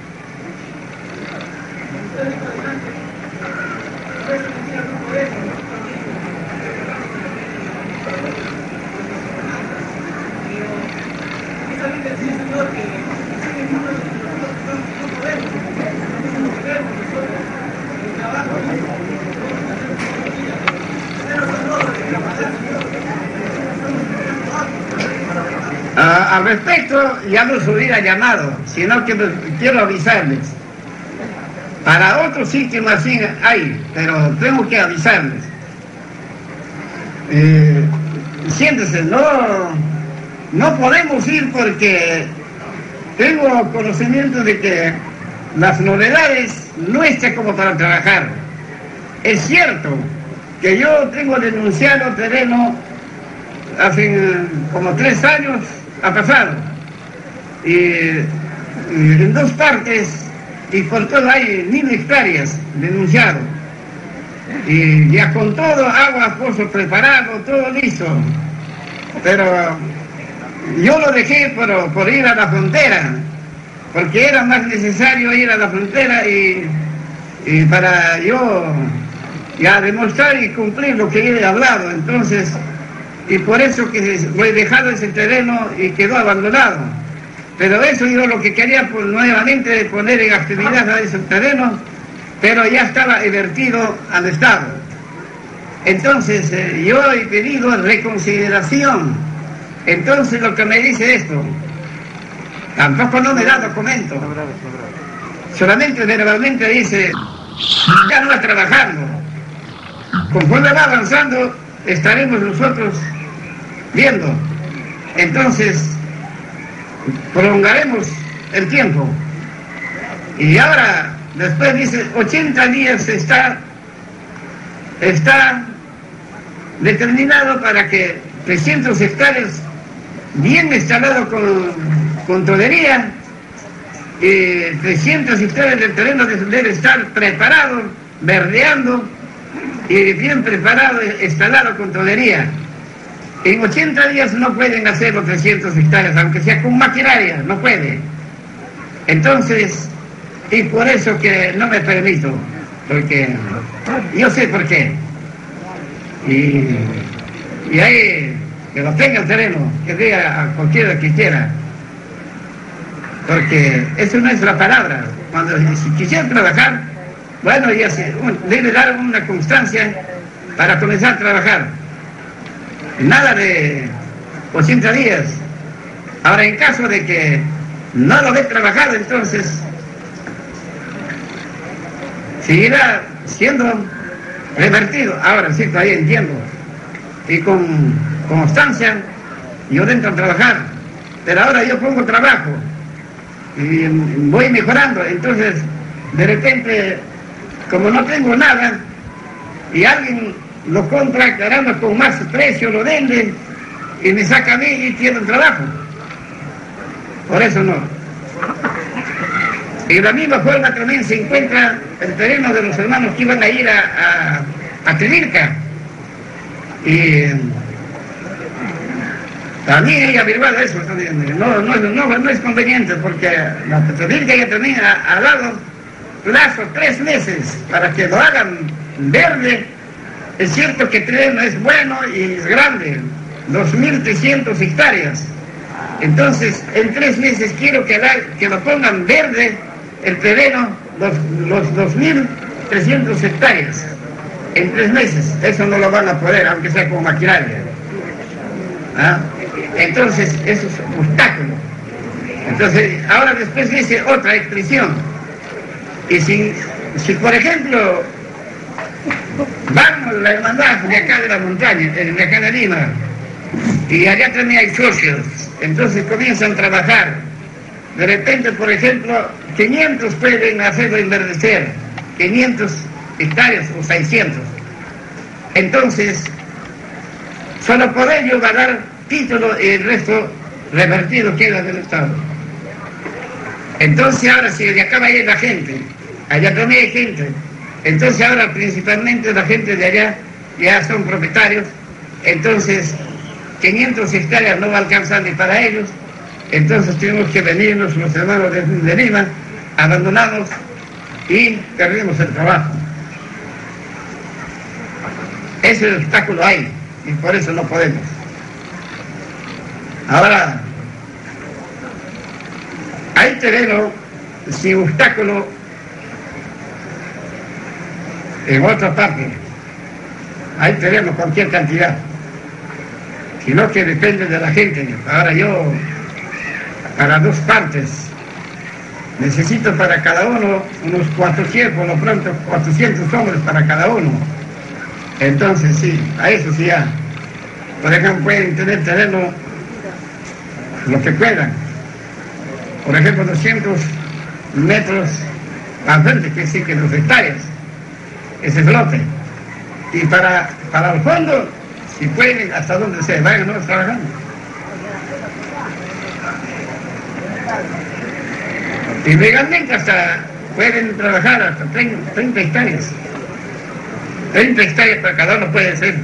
Al respecto, ya no os hubiera llamado, sino que quiero avisarles. Para otros sitios así hay, pero tengo que avisarles. Siéntese, no podemos ir porque tengo conocimiento de que las novedades no están como para trabajar. Es cierto que yo tengo denunciado terreno hace como 3 años ha pasado, y en 2 partes, y con todo hay 1000 hectáreas denunciado, y ya con todo, agua, pozo preparado, todo listo, pero yo lo dejé por ir a la frontera, porque era más necesario ir a la frontera y para yo ya demostrar y cumplir lo que he hablado. Entonces, y por eso que lo he dejado ese terreno y quedó abandonado. Pero eso yo lo que quería nuevamente poner en actividad a esos terrenos, pero ya estaba invertido al Estado. Entonces yo he pedido reconsideración. Entonces lo que me dice esto, tampoco no me da documento, solamente verbalmente dice, ya no va trabajando. Conforme va avanzando, estaremos nosotros viendo. Entonces prolongaremos el tiempo. Y ahora después dice 80 días está determinado para que 300 hectáreas bien instalado con todería, y 300 hectáreas del terreno debe estar preparado, verdeando y bien preparado, instalado con todería. En 80 días no pueden hacer los 300 hectáreas, aunque sea con maquinaria, no puede. Entonces, y por eso que no me permito, porque yo sé por qué. Y ahí, que lo tenga el terreno, que diga a cualquiera que quiera, porque eso no es la palabra. Cuando si quisiera trabajar, bueno, ya debe dar una constancia para comenzar a trabajar. Nada de 80 días. Ahora, en caso de que no lo ve trabajado, entonces seguirá siendo revertido. Ahora sí, todavía entiendo. Y con constancia yo dentro a trabajar. Pero ahora yo pongo trabajo y voy mejorando. Entonces, de repente, como no tengo nada y alguien lo compra, caramba, con más precio lo vende y me saca a mí y tiene el trabajo. Por eso no. Y de la misma forma también se encuentra el terreno de los hermanos que iban a ir a Tevilca. Y también he averiguado eso. No es conveniente, porque la Tevilca ya tenía al lado plazo 3 meses para que lo hagan verde. Es cierto que el terreno es bueno y es grande, 2.300 hectáreas. Entonces, en 3 meses quiero que lo pongan verde el terreno, los 2.300 hectáreas. En 3 meses, eso no lo van a poder, aunque sea con maquinaria. ¿Ah? Entonces, eso es un obstáculo. Entonces, ahora después dice otra expresión. Y si por ejemplo, vamos la hermandad de acá de la montaña, de acá de Lima, y allá también hay socios, entonces comienzan a trabajar. De repente, por ejemplo, 500 pueden hacerlo enverdecer, 500 hectáreas o 600. Entonces, solo por ello va a dar título y el resto revertido queda del Estado. Entonces ahora si de acá va a ir la gente, allá también hay gente, entonces ahora principalmente la gente de allá ya son propietarios, entonces 500 hectáreas no va a alcanzar ni para ellos, Entonces tuvimos que venirnos los hermanos de Lima, abandonados, y perdimos el trabajo. Ese obstáculo hay, y por eso no podemos. Ahora, hay terreno sin obstáculo en otra parte. Hay terreno cualquier cantidad, sino que depende de la gente. Ahora yo, para 2 partes, necesito para cada uno unos 400, por lo pronto 400 hombres para cada uno. Entonces sí, a eso sí ya. Por ejemplo, pueden tener terreno lo que puedan. Por ejemplo, 200 metros al frente, que sí que 2 hectáreas, ese es lote. Y para el fondo, si pueden, hasta donde se vayan, ¿no? Trabajando. Y legalmente hasta pueden trabajar hasta 30 hectáreas. 30 hectáreas para cada uno puede ser.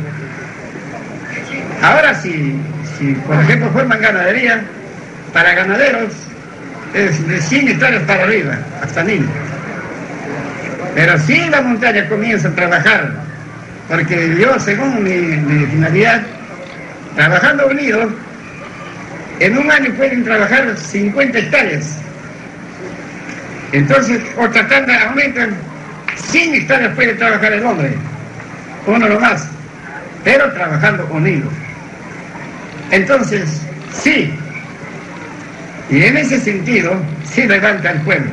Ahora si por ejemplo forman ganadería, para ganaderos es de 100 hectáreas para arriba, hasta 1000. Pero si la montaña comienza a trabajar, porque yo, según mi finalidad, trabajando unidos, en un año pueden trabajar 50 hectáreas. Entonces, otra tanda aumentan, 100 hectáreas puede trabajar el hombre, uno nomás, pero trabajando unidos. Entonces, sí, y en ese sentido, sí levanta el pueblo.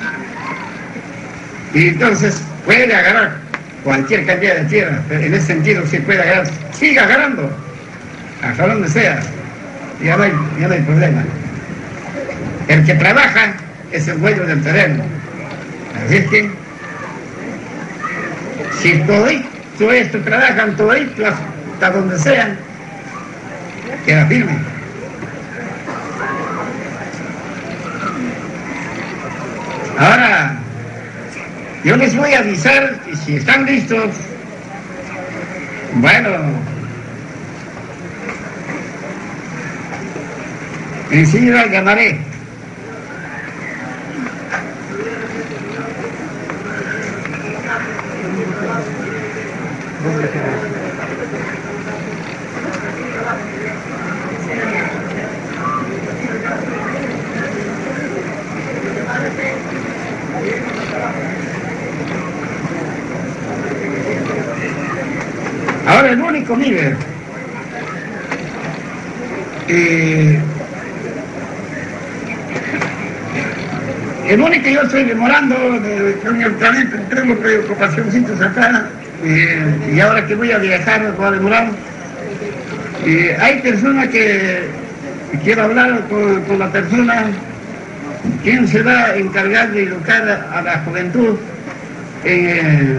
Y entonces puede agarrar cualquier cantidad de tierra, pero en ese sentido sí puede agarrar, siga agarrando, hasta donde sea, ya no hay problema. El que trabaja es el dueño del terreno. Así es que, si todo esto trabajan, todo esto, hasta donde sean, queda firme. Ahora, yo les voy a avisar, y si están listos, bueno, enseguida llamaré. Ahora el único líder el único que yo estoy demorando, tengo preocupacioncitos acá, y ahora que voy a viajar voy a demorar. Hay personas que quiero hablar con la persona, quien se va a encargar de educar a la juventud en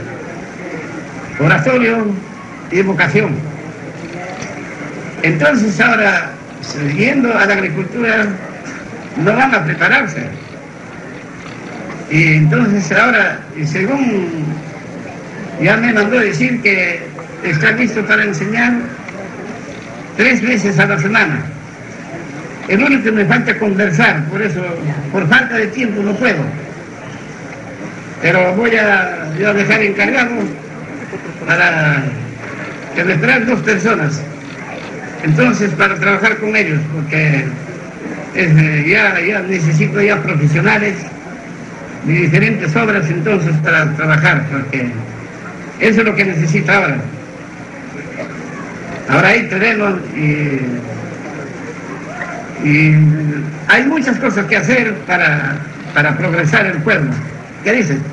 oratorio y vocación. Entonces ahora, siguiendo a la agricultura, no van a prepararse. Y entonces ahora, y según ya me mandó decir que está listo para enseñar 3 veces a la semana. El único que me falta conversar, por eso, por falta de tiempo no puedo. Pero voy a dejar encargado para que me traigan 2 personas. Entonces, para trabajar con ellos, porque ya necesito ya profesionales de diferentes obras, entonces, para trabajar, porque eso es lo que necesita ahora. Ahora hay terreno y hay muchas cosas que hacer para progresar el pueblo. ¿Qué dicen?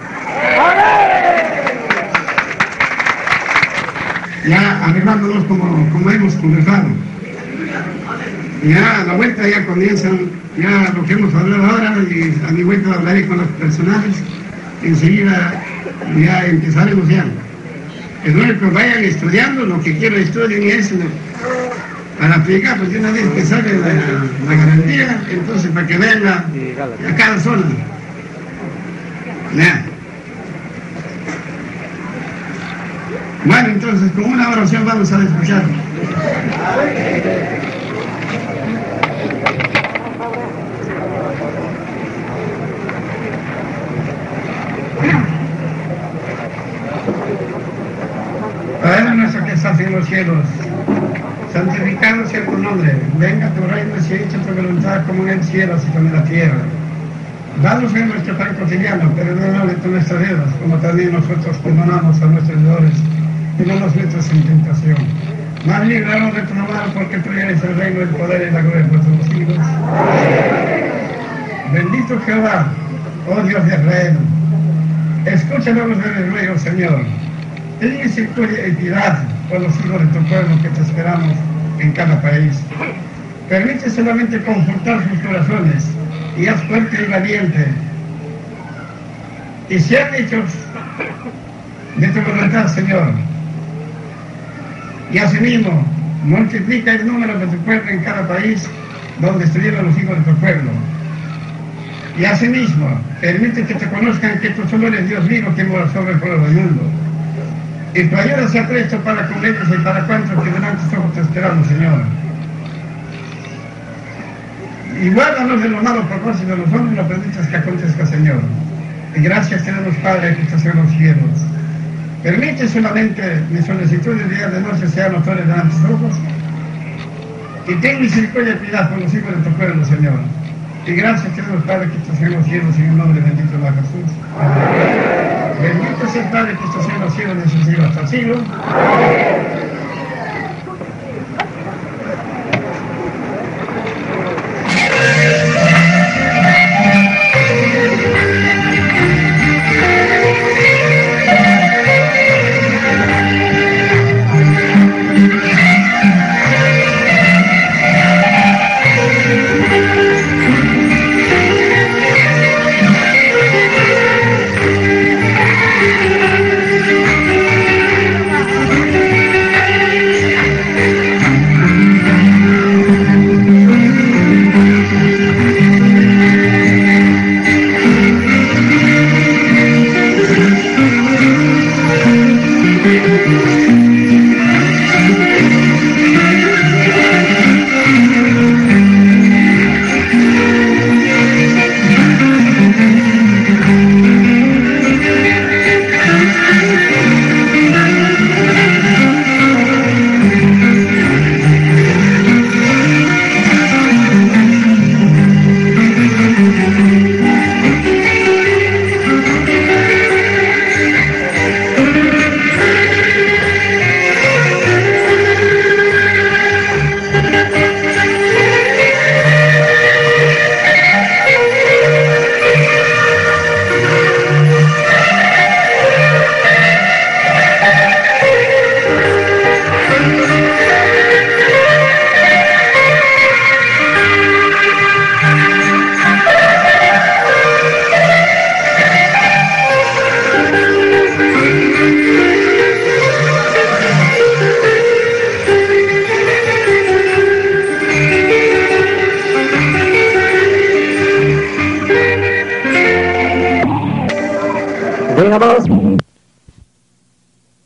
Ya arreglándonos como hemos conversado. Ya a la vuelta ya comienzan ya lo que hemos hablado ahora, y a mi vuelta hablaré con los personales. Enseguida ya empezaremos ya. Es bueno que vayan estudiando lo que quiero estudien, y eso para aplicar, pues de una vez que sale la garantía, entonces para que vean a cada zona. Ya. Bueno, entonces con una oración vamos a despejar. los cielos, santificado sea tu nombre, venga tu reino, sea hecha tu voluntad como en el cielo, así como en la tierra. Danos hoy nuestro pan cotidiano, perdónanos de nuestras deudas, como también nosotros perdonamos a nuestros deudores, y no nos metas en tentación. Mas líbranos de tu mal, porque tuyo es el reino, el poder y la gloria por todos los siglos. Bendito Jehová, oh Dios de Israel, escúchanos de el ruego, Señor. Ten misericordia y piedad por los hijos de tu pueblo que te esperamos en cada país. Permite solamente confortar sus corazones y haz fuerte y valiente. Y sean hechos de tu voluntad, Señor. Y asimismo, multiplica el número de tu pueblo en cada país donde estuvieron los hijos de tu pueblo. Y asimismo, permite que te conozcan que tú solo eres Dios vivo que mora sobre el pueblo del mundo. Y tu ayuda sea presto para con ellos y para cuantos que delante tus ojos te esperamos, Señor. Y guárdanos de los malos propósitos de los hombres y no permitas que acontezca, Señor. Y gracias te damos, Padre, que estás en los cielos. Permite solamente mis solicitudes de día de noche sean notorias delante de tus ojos. Y ten misericordia y piedad por los hijos de tu pueblo, Señor. Y gracias te damos, Padre, que estás en los cielos, en el nombre bendito de Jesús. Bendito sea el Padre que estás en los cielos, desde el siglo hasta el siglo. Digamos.